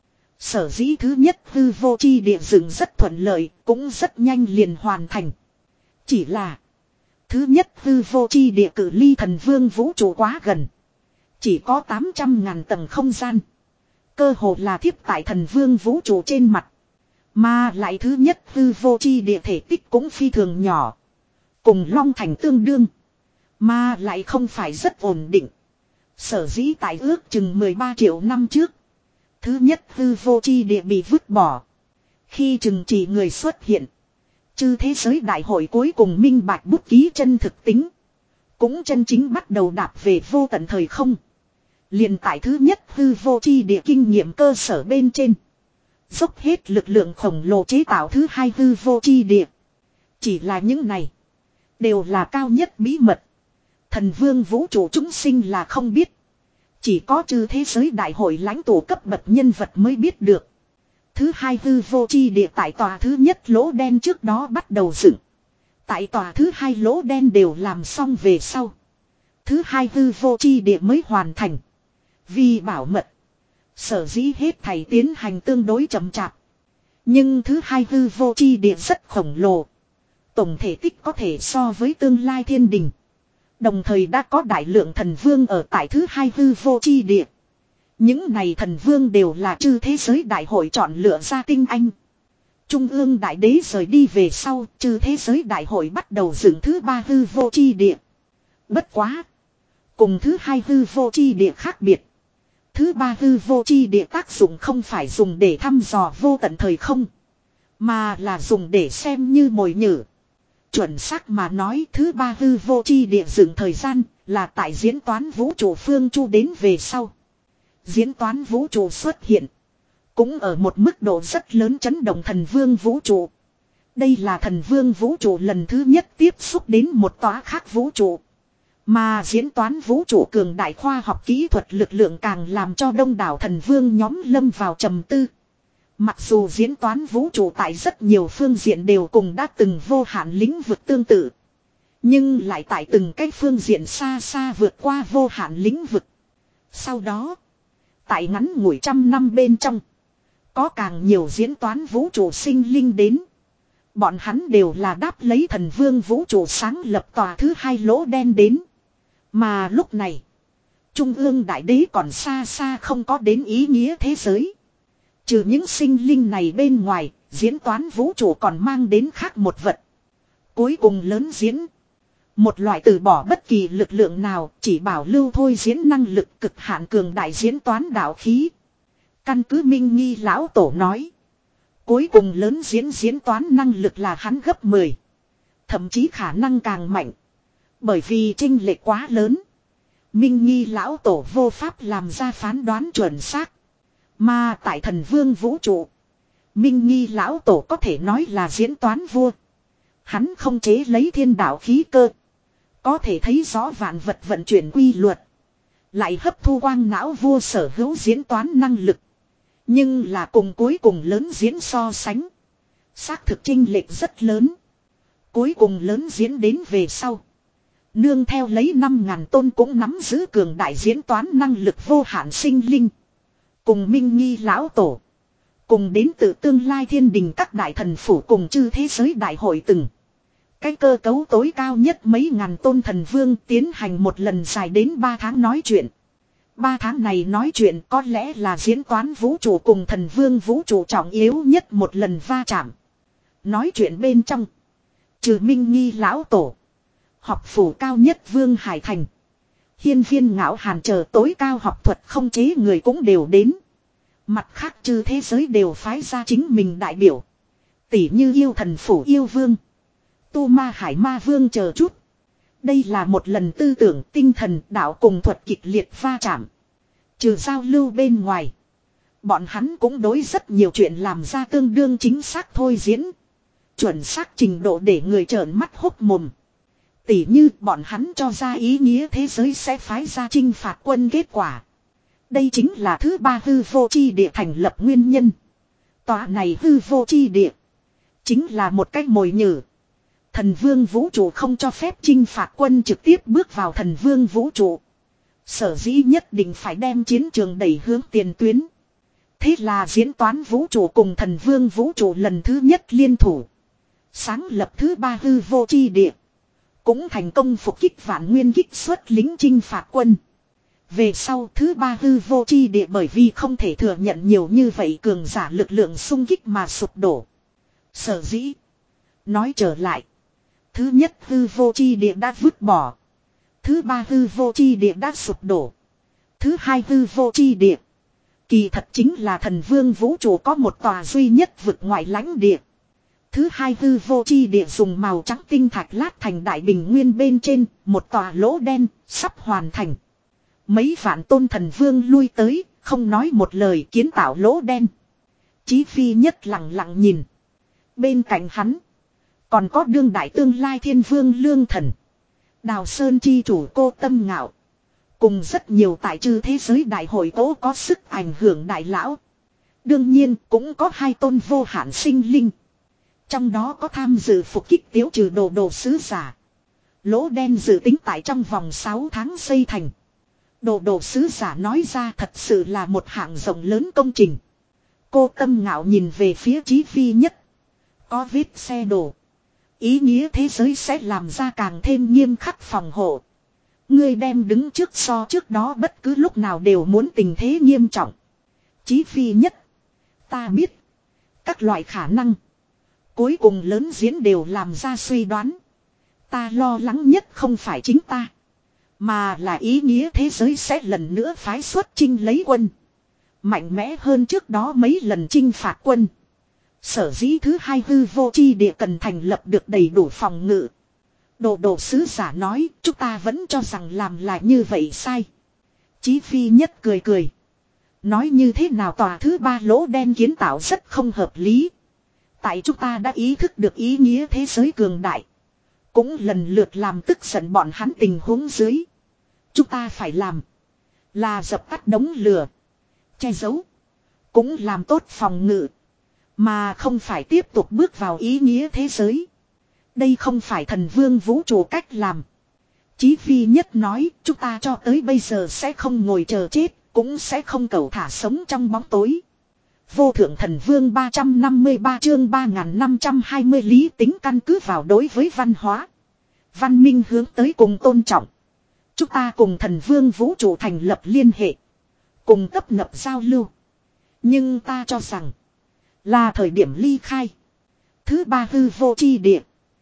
Sở dĩ thứ nhất hư vô chi địa dựng rất thuận lợi, cũng rất nhanh liền hoàn thành. Chỉ là thứ nhất hư vô chi địa cự ly thần vương vũ trụ quá gần. Chỉ có tám trăm ngàn tầng không gian. Cơ hồ là thiếp tại thần vương vũ trụ trên mặt. Mà lại thứ nhất hư vô chi địa thể tích cũng phi thường nhỏ. Cùng Long Thành tương đương. Mà lại không phải rất ổn định. Sở dĩ tại ước chừng mười ba triệu năm trước. Thứ nhất hư vô chi địa bị vứt bỏ. Khi chừng chỉ người xuất hiện. Chư thế giới đại hội cuối cùng minh bạch bút ký chân thực tính. Cũng chân chính bắt đầu đạp về vô tận thời không. Liền tại thứ nhất hư vô chi địa kinh nghiệm cơ sở bên trên. Dốc hết lực lượng khổng lồ chế tạo thứ hai hư vô chi địa. Chỉ là những này. Đều là cao nhất bí mật. Thần vương vũ trụ chúng sinh là không biết. Chỉ có chư thế giới đại hội lãnh tụ cấp bậc nhân vật mới biết được. Thứ hai hư vô chi địa tại tòa thứ nhất lỗ đen trước đó bắt đầu dựng. Tại tòa thứ hai lỗ đen đều làm xong về sau. Thứ hai hư vô chi địa mới hoàn thành. Vì bảo mật. Sở dĩ hết thầy tiến hành tương đối chậm chạp. Nhưng thứ hai hư vô chi địa rất khổng lồ. Tổng thể tích có thể so với tương lai thiên đình. Đồng thời đã có đại lượng thần vương ở tại thứ hai hư vô chi địa. Những này thần vương đều là chư thế giới đại hội chọn lựa ra tinh anh. Trung ương đại đế rời đi về sau, chư thế giới đại hội bắt đầu dựng thứ ba hư vô chi địa. Bất quá. Cùng thứ hai hư vô chi địa khác biệt. Thứ ba hư vô chi địa tác dụng không phải dùng để thăm dò vô tận thời không. Mà là dùng để xem như mồi nhử. Chuẩn xác mà nói thứ ba hư vô chi địa dựng thời gian là tại diễn toán vũ trụ phương chu đến về sau. Diễn toán vũ trụ xuất hiện. Cũng ở một mức độ rất lớn chấn động thần vương vũ trụ. Đây là thần vương vũ trụ lần thứ nhất tiếp xúc đến một tòa khác vũ trụ. Mà diễn toán vũ trụ cường đại khoa học kỹ thuật lực lượng càng làm cho đông đảo thần vương nhóm lâm vào trầm tư. Mặc dù diễn toán vũ trụ tại rất nhiều phương diện đều cùng đã từng vô hạn lĩnh vực tương tự. Nhưng lại tại từng cái phương diện xa xa vượt qua vô hạn lĩnh vực. Sau đó, tại ngắn ngủi trăm năm bên trong, có càng nhiều diễn toán vũ trụ sinh linh đến. Bọn hắn đều là đáp lấy thần vương vũ trụ sáng lập tòa thứ hai lỗ đen đến. Mà lúc này, Trung ương đại đế còn xa xa không có đến ý nghĩa thế giới. Trừ những sinh linh này bên ngoài, diễn toán vũ trụ còn mang đến khác một vật. Cuối cùng lớn diễn. Một loại từ bỏ bất kỳ lực lượng nào, chỉ bảo lưu thôi diễn năng lực cực hạn cường đại diễn toán đạo khí. Căn cứ Minh Nghi lão tổ nói. Cuối cùng lớn diễn diễn toán năng lực là hắn gấp mười. Thậm chí khả năng càng mạnh. Bởi vì chênh lệch quá lớn. Minh Nghi lão tổ vô pháp làm ra phán đoán chuẩn xác. Mà tại thần vương vũ trụ. Minh Nghi lão tổ có thể nói là diễn toán vua. Hắn không chế lấy thiên đạo khí cơ. Có thể thấy rõ vạn vật vận chuyển quy luật. Lại hấp thu quang não vua sở hữu diễn toán năng lực. Nhưng là cùng cuối cùng lớn diễn so sánh. Xác thực chênh lệch rất lớn. Cuối cùng lớn diễn đến về sau. Nương theo lấy năm ngàn tôn cũng nắm giữ cường đại diễn toán năng lực vô hạn sinh linh. Cùng Minh Nghi lão tổ. Cùng đến từ tương lai thiên đình các đại thần phủ cùng chư thế giới đại hội từng. Cái cơ cấu tối cao nhất mấy ngàn tôn thần vương tiến hành một lần dài đến ba tháng nói chuyện. Ba tháng này nói chuyện có lẽ là diễn toán vũ trụ cùng thần vương vũ trụ trọng yếu nhất một lần va chạm. Nói chuyện bên trong. Trừ Minh Nghi lão tổ. Học phủ cao nhất Vương Hải Thành. Hiên viên ngạo hàn chờ tối cao học thuật không chế người cũng đều đến. Mặt khác chư thế giới đều phái ra chính mình đại biểu. Tỷ như yêu thần phủ yêu vương. Tu ma hải ma vương chờ chút. Đây là một lần tư tưởng tinh thần đạo cùng thuật kịch liệt va chạm. Trừ giao lưu bên ngoài. Bọn hắn cũng đối rất nhiều chuyện làm ra tương đương chính xác thôi diễn. Chuẩn xác trình độ để người trợn mắt hốc mồm. Tỷ như bọn hắn cho ra ý nghĩa thế giới sẽ phái ra chinh phạt quân kết quả. Đây chính là thứ ba hư vô chi địa thành lập nguyên nhân. Tòa này hư vô chi địa. Chính là một cách mồi nhử. Thần vương vũ trụ không cho phép chinh phạt quân trực tiếp bước vào thần vương vũ trụ. Sở dĩ nhất định phải đem chiến trường đẩy hướng tiền tuyến. Thế là diễn toán vũ trụ cùng thần vương vũ trụ lần thứ nhất liên thủ. Sáng lập thứ ba hư vô chi địa. Cũng thành công phục kích vạn nguyên kích xuất lính chinh phạt quân. Về sau thứ ba hư vô chi địa bởi vì không thể thừa nhận nhiều như vậy cường giả lực lượng xung kích mà sụp đổ. Sở dĩ. Nói trở lại. Thứ nhất hư vô chi địa đã vứt bỏ. Thứ ba hư vô chi địa đã sụp đổ. Thứ hai hư vô chi địa. Kỳ thật chính là thần vương vũ trụ có một tòa duy nhất vực ngoại lãnh địa. Thứ hai hư vô chi địa dùng màu trắng tinh thạch lát thành đại bình nguyên bên trên, một tòa lỗ đen, sắp hoàn thành. Mấy vạn tôn thần vương lui tới, không nói một lời kiến tạo lỗ đen. Chí Phi Nhất lặng lặng nhìn. Bên cạnh hắn, còn có đương đại tương lai thiên vương Lương Thần. Đào Sơn chi chủ Cô Tâm Ngạo. Cùng rất nhiều tại chư thế giới đại hội tố có sức ảnh hưởng đại lão. Đương nhiên cũng có hai tôn vô hạn sinh linh. Trong đó có tham dự phục kích tiếu trừ đồ đồ sứ giả. Lỗ đen dự tính tại trong vòng sáu tháng xây thành. Đồ đồ sứ giả nói ra thật sự là một hạng rộng lớn công trình. Cô Tâm Ngạo nhìn về phía Chí Phi Nhất. Có vết xe đổ. Ý nghĩa thế giới sẽ làm ra càng thêm nghiêm khắc phòng hộ. Ngươi đem đứng trước so trước đó bất cứ lúc nào đều muốn tình thế nghiêm trọng. Chí Phi Nhất. Ta biết. Các loại khả năng. Cuối cùng lớn diễn đều làm ra suy đoán. Ta lo lắng nhất không phải chính ta. Mà là ý nghĩa thế giới sẽ lần nữa phái xuất chinh lấy quân. Mạnh mẽ hơn trước đó mấy lần chinh phạt quân. Sở dĩ thứ hai hư vô chi địa cần thành lập được đầy đủ phòng ngự. Đồ đồ sứ giả nói chúng ta vẫn cho rằng làm là như vậy sai. Chí Phi Nhất cười cười. Nói như thế nào tòa thứ ba lỗ đen kiến tạo rất không hợp lý. Tại chúng ta đã ý thức được ý nghĩa thế giới cường đại. Cũng lần lượt làm tức giận bọn hắn tình huống dưới. Chúng ta phải làm. Là dập tắt đống lửa. Che giấu. Cũng làm tốt phòng ngự. Mà không phải tiếp tục bước vào ý nghĩa thế giới. Đây không phải thần vương vũ trụ cách làm. Chí Phi Nhất nói chúng ta cho tới bây giờ sẽ không ngồi chờ chết. Cũng sẽ không cầu thả sống trong bóng tối. Vô thượng thần vương ba trăm năm mươi ba chương ba nghìn năm trăm hai mươi lý tính căn cứ vào đối với văn hóa. Văn minh hướng tới cùng tôn trọng. Chúng ta cùng thần vương vũ trụ thành lập liên hệ. Cùng tấp nập giao lưu. Nhưng ta cho rằng. Là thời điểm ly khai. Thứ ba hư vô chi địa.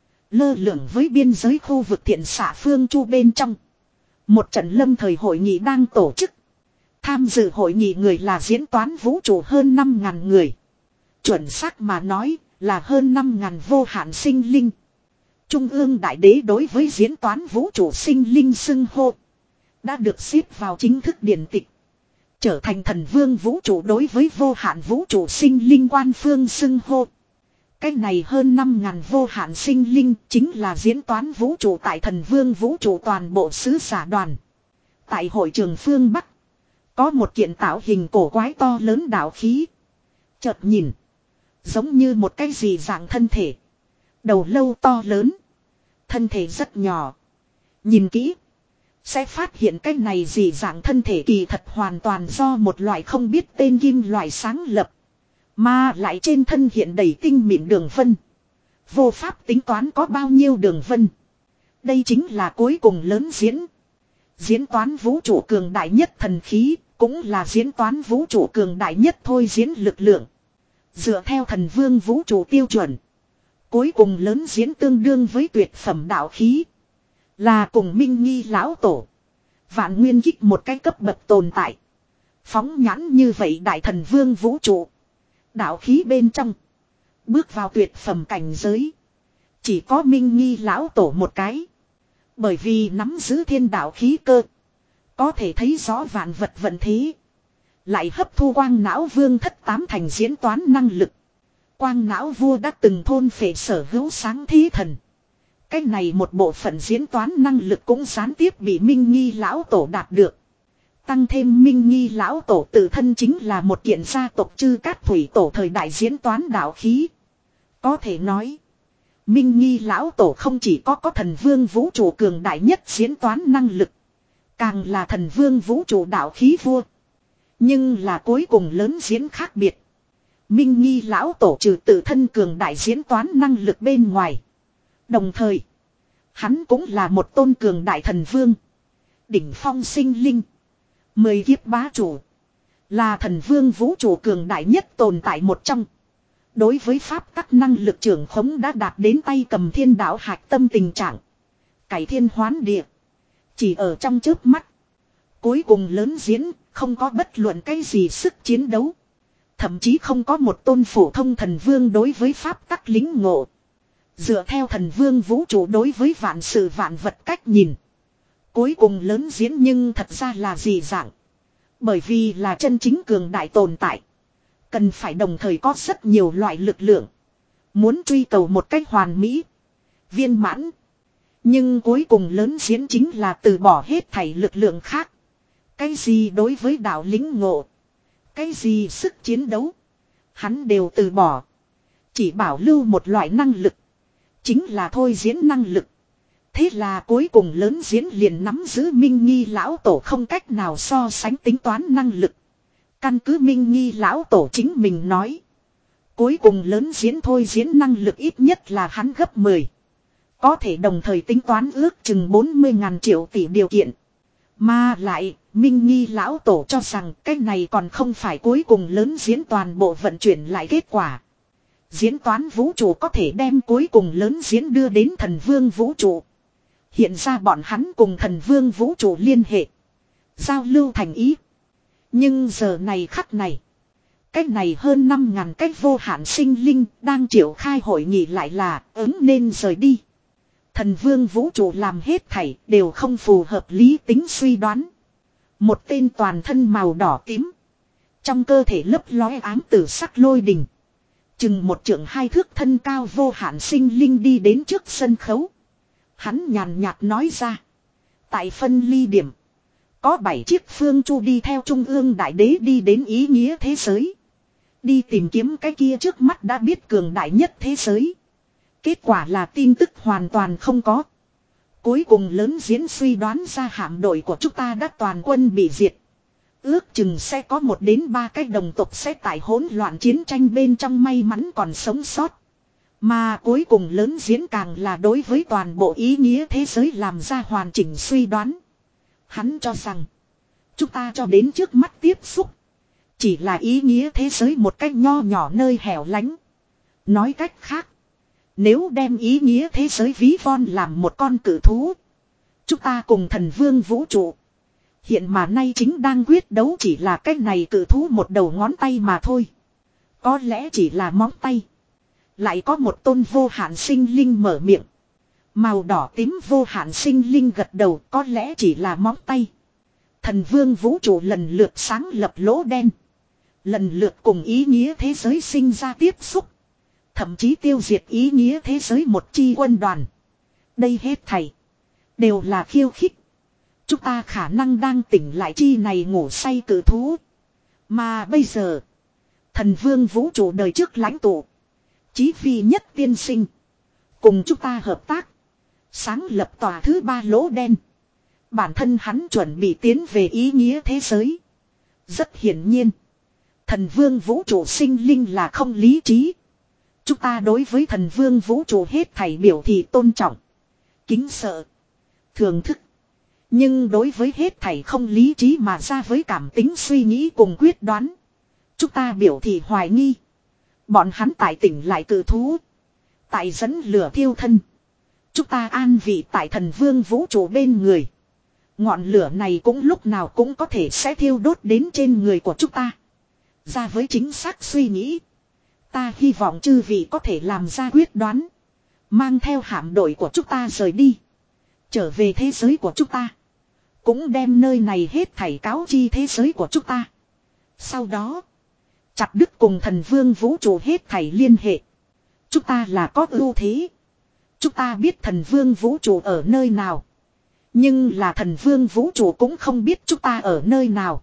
Lơ lửng với biên giới khu vực thiện xạ phương chu bên trong. Một trận lâm thời hội nghị đang tổ chức. Tham dự hội nghị người là diễn toán vũ trụ hơn năm ngàn người. Chuẩn xác mà nói là hơn năm ngàn vô hạn sinh linh. Trung ương đại đế đối với diễn toán vũ trụ sinh linh xưng hô đã được xếp vào chính thức điển tịch. Trở thành thần vương vũ trụ đối với vô hạn vũ trụ sinh linh quan phương xưng hô. Cái này hơn năm ngàn vô hạn sinh linh chính là diễn toán vũ trụ tại thần vương vũ trụ toàn bộ sứ giả đoàn. Tại hội trường phương Bắc có một kiện tạo hình cổ quái to lớn đạo khí. Chợt nhìn giống như một cái gì dạng thân thể. Đầu lâu to lớn. Thân thể rất nhỏ. Nhìn kỹ sẽ phát hiện cái này gì dạng thân thể kỳ thật hoàn toàn do một loại không biết tên kim loại sáng lập. Mà lại trên thân hiện đầy tinh mịn đường vân. Vô pháp tính toán có bao nhiêu đường vân. Đây chính là cuối cùng lớn diễn. Diễn toán vũ trụ cường đại nhất thần khí. Cũng là diễn toán vũ trụ cường đại nhất thôi diễn lực lượng. Dựa theo thần vương vũ trụ tiêu chuẩn. Cuối cùng lớn diễn tương đương với tuyệt phẩm đạo khí. Là cùng Minh Nghi lão tổ. Vạn Nguyên Kích một cái cấp bậc tồn tại. Phóng nhãn như vậy đại thần vương vũ trụ. Đạo khí bên trong. Bước vào tuyệt phẩm cảnh giới. Chỉ có Minh Nghi lão tổ một cái. Bởi vì nắm giữ thiên đạo khí cơ. Có thể thấy rõ vạn vật vận thế. Lại hấp thu quang não vương thất tám thành diễn toán năng lực. Quang não vua đã từng thôn phệ sở hữu sáng thí thần. Cái này một bộ phận diễn toán năng lực cũng gián tiếp bị Minh Nghi lão tổ đạt được. Tăng thêm Minh Nghi lão tổ tự thân chính là một kiện gia tộc chư cát thủy tổ thời đại diễn toán đạo khí. Có thể nói, Minh Nghi lão tổ không chỉ có có thần vương vũ trụ cường đại nhất diễn toán năng lực. Càng là thần vương vũ trụ đạo khí vua. Nhưng là cuối cùng lớn diễn khác biệt. Minh Nghi lão tổ trừ tự thân cường đại diễn toán năng lực bên ngoài. Đồng thời, hắn cũng là một tôn cường đại thần vương. Đỉnh phong sinh linh. Mười kiếp bá chủ. Là thần vương vũ trụ cường đại nhất tồn tại một trong. Đối với pháp tắc năng lực trưởng khống đã đạt đến tay cầm thiên đạo hạch tâm tình trạng. Cải thiên hoán địa. Chỉ ở trong chớp mắt. Cuối cùng lớn diễn, không có bất luận cái gì sức chiến đấu. Thậm chí không có một tôn phổ thông thần vương đối với pháp tắc lính ngộ. Dựa theo thần vương vũ trụ đối với vạn sự vạn vật cách nhìn. Cuối cùng lớn diễn nhưng thật ra là gì dạng. Bởi vì là chân chính cường đại tồn tại. Cần phải đồng thời có rất nhiều loại lực lượng. Muốn truy cầu một cách hoàn mỹ. Viên mãn. Nhưng cuối cùng lớn diễn chính là từ bỏ hết thảy lực lượng khác. Cái gì đối với đạo lính ngộ. Cái gì sức chiến đấu. Hắn đều từ bỏ. Chỉ bảo lưu một loại năng lực. Chính là thôi diễn năng lực. Thế là cuối cùng lớn diễn liền nắm giữ Minh Nghi lão tổ không cách nào so sánh tính toán năng lực. Căn cứ Minh Nghi lão tổ chính mình nói. Cuối cùng lớn diễn thôi diễn năng lực ít nhất là hắn gấp mười. Có thể đồng thời tính toán ước chừng bốn mươi ngàn triệu tỷ điều kiện. Mà lại, Minh Nghi lão tổ cho rằng cái này còn không phải cuối cùng lớn diễn toàn bộ vận chuyển lại kết quả. Diễn toán vũ trụ có thể đem cuối cùng lớn diễn đưa đến thần vương vũ trụ. Hiện ra bọn hắn cùng thần vương vũ trụ liên hệ. Giao lưu thành ý. Nhưng giờ này khắc này. Cách này hơn năm ngàn cách vô hạn sinh linh đang triệu khai hội nghị lại là ứng nên rời đi. Thần vương vũ trụ làm hết thảy đều không phù hợp lý tính suy đoán. Một tên toàn thân màu đỏ tím. Trong cơ thể lấp lóe ám tử sắc lôi đình. Chừng một trượng hai thước thân cao vô hạn sinh linh đi đến trước sân khấu. Hắn nhàn nhạt nói ra. Tại phân ly điểm. Có bảy chiếc phương chu đi theo trung ương đại đế đi đến ý nghĩa thế giới. Đi tìm kiếm cái kia trước mắt đã biết cường đại nhất thế giới. Kết quả là tin tức hoàn toàn không có. Cuối cùng lớn diễn suy đoán ra hạm đội của chúng ta đã toàn quân bị diệt. Ước chừng sẽ có một đến ba cái đồng tộc sẽ tại hỗn loạn chiến tranh bên trong may mắn còn sống sót. Mà cuối cùng lớn diễn càng là đối với toàn bộ ý nghĩa thế giới làm ra hoàn chỉnh suy đoán. Hắn cho rằng chúng ta cho đến trước mắt tiếp xúc. Chỉ là ý nghĩa thế giới một cách nho nhỏ nơi hẻo lánh. Nói cách khác. Nếu đem ý nghĩa thế giới ví von làm một con cự thú. Chúng ta cùng thần vương vũ trụ. Hiện mà nay chính đang quyết đấu chỉ là cách này cự thú một đầu ngón tay mà thôi. Có lẽ chỉ là móng tay. Lại có một tôn vô hạn sinh linh mở miệng. Màu đỏ tím vô hạn sinh linh gật đầu, có lẽ chỉ là móng tay. Thần vương vũ trụ lần lượt sáng lập lỗ đen. Lần lượt cùng ý nghĩa thế giới sinh ra tiếp xúc. Thậm chí tiêu diệt ý nghĩa thế giới một chi quân đoàn. Đây hết thảy đều là khiêu khích. Chúng ta khả năng đang tỉnh lại chi này ngủ say cử thú. Mà bây giờ, thần vương vũ trụ đời trước lãnh tụ, chí phi nhất tiên sinh, cùng chúng ta hợp tác, sáng lập tòa thứ ba lỗ đen. Bản thân hắn chuẩn bị tiến về ý nghĩa thế giới. Rất hiển nhiên, thần vương vũ trụ sinh linh là không lý trí. Chúng ta đối với thần vương vũ trụ hết thảy biểu thị tôn trọng, kính sợ, thưởng thức. Nhưng đối với hết thảy không lý trí mà ra với cảm tính suy nghĩ cùng quyết đoán, chúng ta biểu thị hoài nghi. Bọn hắn tại tỉnh lại cử thú, tại dẫn lửa thiêu thân. Chúng ta an vị tại thần vương vũ trụ bên người. Ngọn lửa này cũng lúc nào cũng có thể sẽ thiêu đốt đến trên người của chúng ta. Ra với chính xác suy nghĩ, ta hy vọng chư vị có thể làm ra quyết đoán. Mang theo hạm đội của chúng ta rời đi. Trở về thế giới của chúng ta. Cũng đem nơi này hết thảy cáo chi thế giới của chúng ta. Sau đó, chặt đứt cùng thần vương vũ trụ hết thảy liên hệ. Chúng ta là có ưu thế. Chúng ta biết thần vương vũ trụ ở nơi nào. Nhưng là thần vương vũ trụ cũng không biết chúng ta ở nơi nào.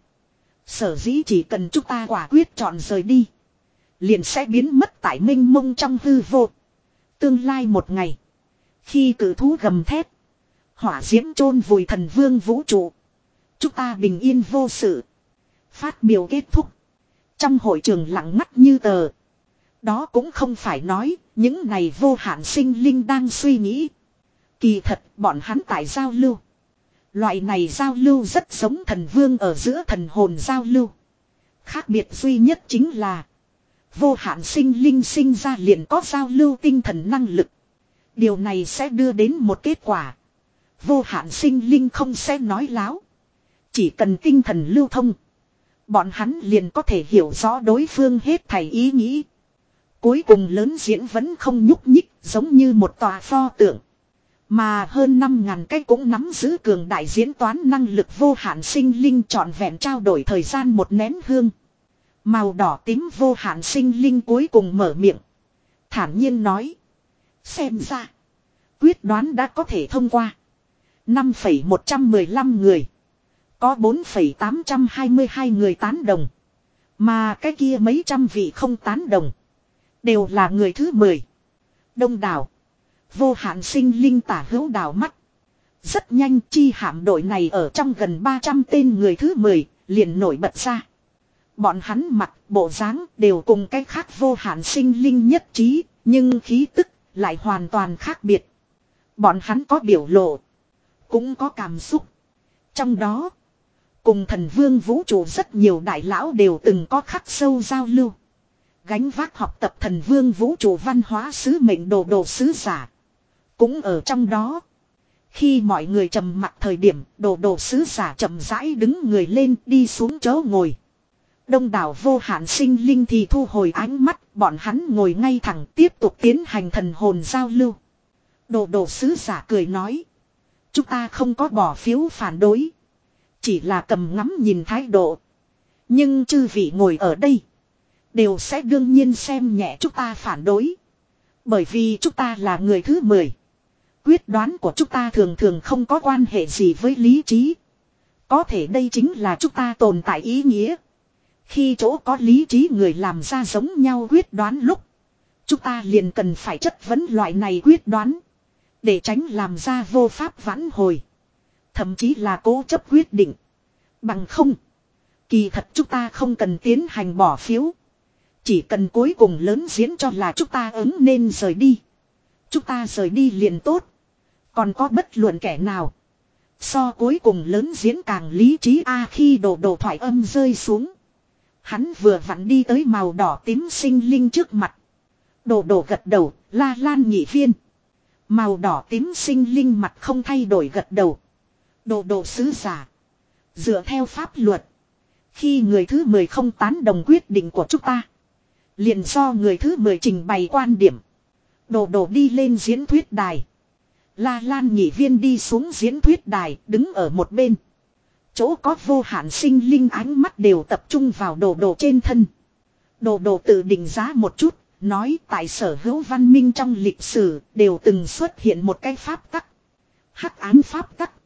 Sở dĩ chỉ cần chúng ta quả quyết chọn rời đi, liền sẽ biến mất tại mênh mông trong hư vô. Tương lai một ngày, khi cử thú gầm thét, hỏa diễm chôn vùi thần vương vũ trụ, chúng ta bình yên vô sự. Phát biểu kết thúc. Trong hội trường lặng ngắt như tờ. Đó cũng không phải nói những này vô hạn sinh linh đang suy nghĩ. Kỳ thật bọn hắn tại giao lưu. Loại này giao lưu rất giống thần vương ở giữa thần hồn giao lưu. Khác biệt duy nhất chính là vô hạn sinh linh sinh ra liền có giao lưu tinh thần năng lực. Điều này sẽ đưa đến một kết quả. Vô hạn sinh linh không sẽ nói láo. Chỉ cần tinh thần lưu thông, bọn hắn liền có thể hiểu rõ đối phương hết thảy ý nghĩ. Cuối cùng lớn diễn vẫn không nhúc nhích, giống như một tòa pho tượng. Mà hơn năm ngàn cái cũng nắm giữ cường đại diễn toán năng lực vô hạn sinh linh trọn vẹn trao đổi thời gian một nén hương. Màu đỏ tím vô hạn sinh linh cuối cùng mở miệng. Thản nhiên nói. Xem ra, quyết đoán đã có thể thông qua. năm phẩy một trăm mười lăm người. Có bốn phẩy tám trăm hai mươi hai người tán đồng. Mà cái kia mấy trăm vị không tán đồng. Đều là người thứ mười. Đông đảo. Vô hạn sinh linh tả hữu đảo mắt. Rất nhanh chi hạm đội này ở trong gần ba trăm tên người thứ mười liền nổi bật ra. Bọn hắn mặc bộ dáng đều cùng cái khác vô hạn sinh linh nhất trí. Nhưng khí tức lại hoàn toàn khác biệt. Bọn hắn có biểu lộ, cũng có cảm xúc. Trong đó, cùng thần vương vũ trụ rất nhiều đại lão đều từng có khắc sâu giao lưu. Gánh vác học tập thần vương vũ trụ văn hóa sứ mệnh đồ đồ sứ giả cũng ở trong đó. Khi mọi người trầm mặc thời điểm, đồ đồ sứ giả chậm rãi đứng người lên đi xuống chỗ ngồi. Đông đảo vô hạn sinh linh thì thu hồi ánh mắt, bọn hắn ngồi ngay thẳng tiếp tục tiến hành thần hồn giao lưu. Đồ đồ sứ giả cười nói. Chúng ta không có bỏ phiếu phản đối. Chỉ là cầm ngắm nhìn thái độ. Nhưng chư vị ngồi ở đây đều sẽ đương nhiên xem nhẹ chúng ta phản đối. Bởi vì chúng ta là người thứ mười. Quyết đoán của chúng ta thường thường không có quan hệ gì với lý trí. Có thể đây chính là chúng ta tồn tại ý nghĩa. Khi chỗ có lý trí người làm ra giống nhau quyết đoán lúc, chúng ta liền cần phải chất vấn loại này quyết đoán. Để tránh làm ra vô pháp vãn hồi. Thậm chí là cố chấp quyết định. Bằng không, kỳ thật chúng ta không cần tiến hành bỏ phiếu. Chỉ cần cuối cùng lớn diễn cho là chúng ta ứng nên rời đi. Chúng ta rời đi liền tốt. Còn có bất luận kẻ nào so cuối cùng lớn diễn càng lý trí a. Khi đồ đồ thoại âm rơi xuống, hắn vừa vặn đi tới màu đỏ tím sinh linh trước mặt. Đồ đồ gật đầu, La Lan nhị viên. Màu đỏ tím sinh linh mặt không thay đổi gật đầu. Đồ đồ sứ giả, dựa theo pháp luật, khi người thứ mười không tán đồng quyết định của chúng ta, Liền do người thứ mười trình bày quan điểm. Đồ đồ đi lên diễn thuyết đài. La Lan nhị viên đi xuống diễn thuyết đài, đứng ở một bên. Chỗ có vô hạn sinh linh ánh mắt đều tập trung vào đồ đồ trên thân. Đồ đồ tự định giá một chút, nói tại sở hữu văn minh trong lịch sử đều từng xuất hiện một cái pháp tắc. Hắc ám pháp tắc.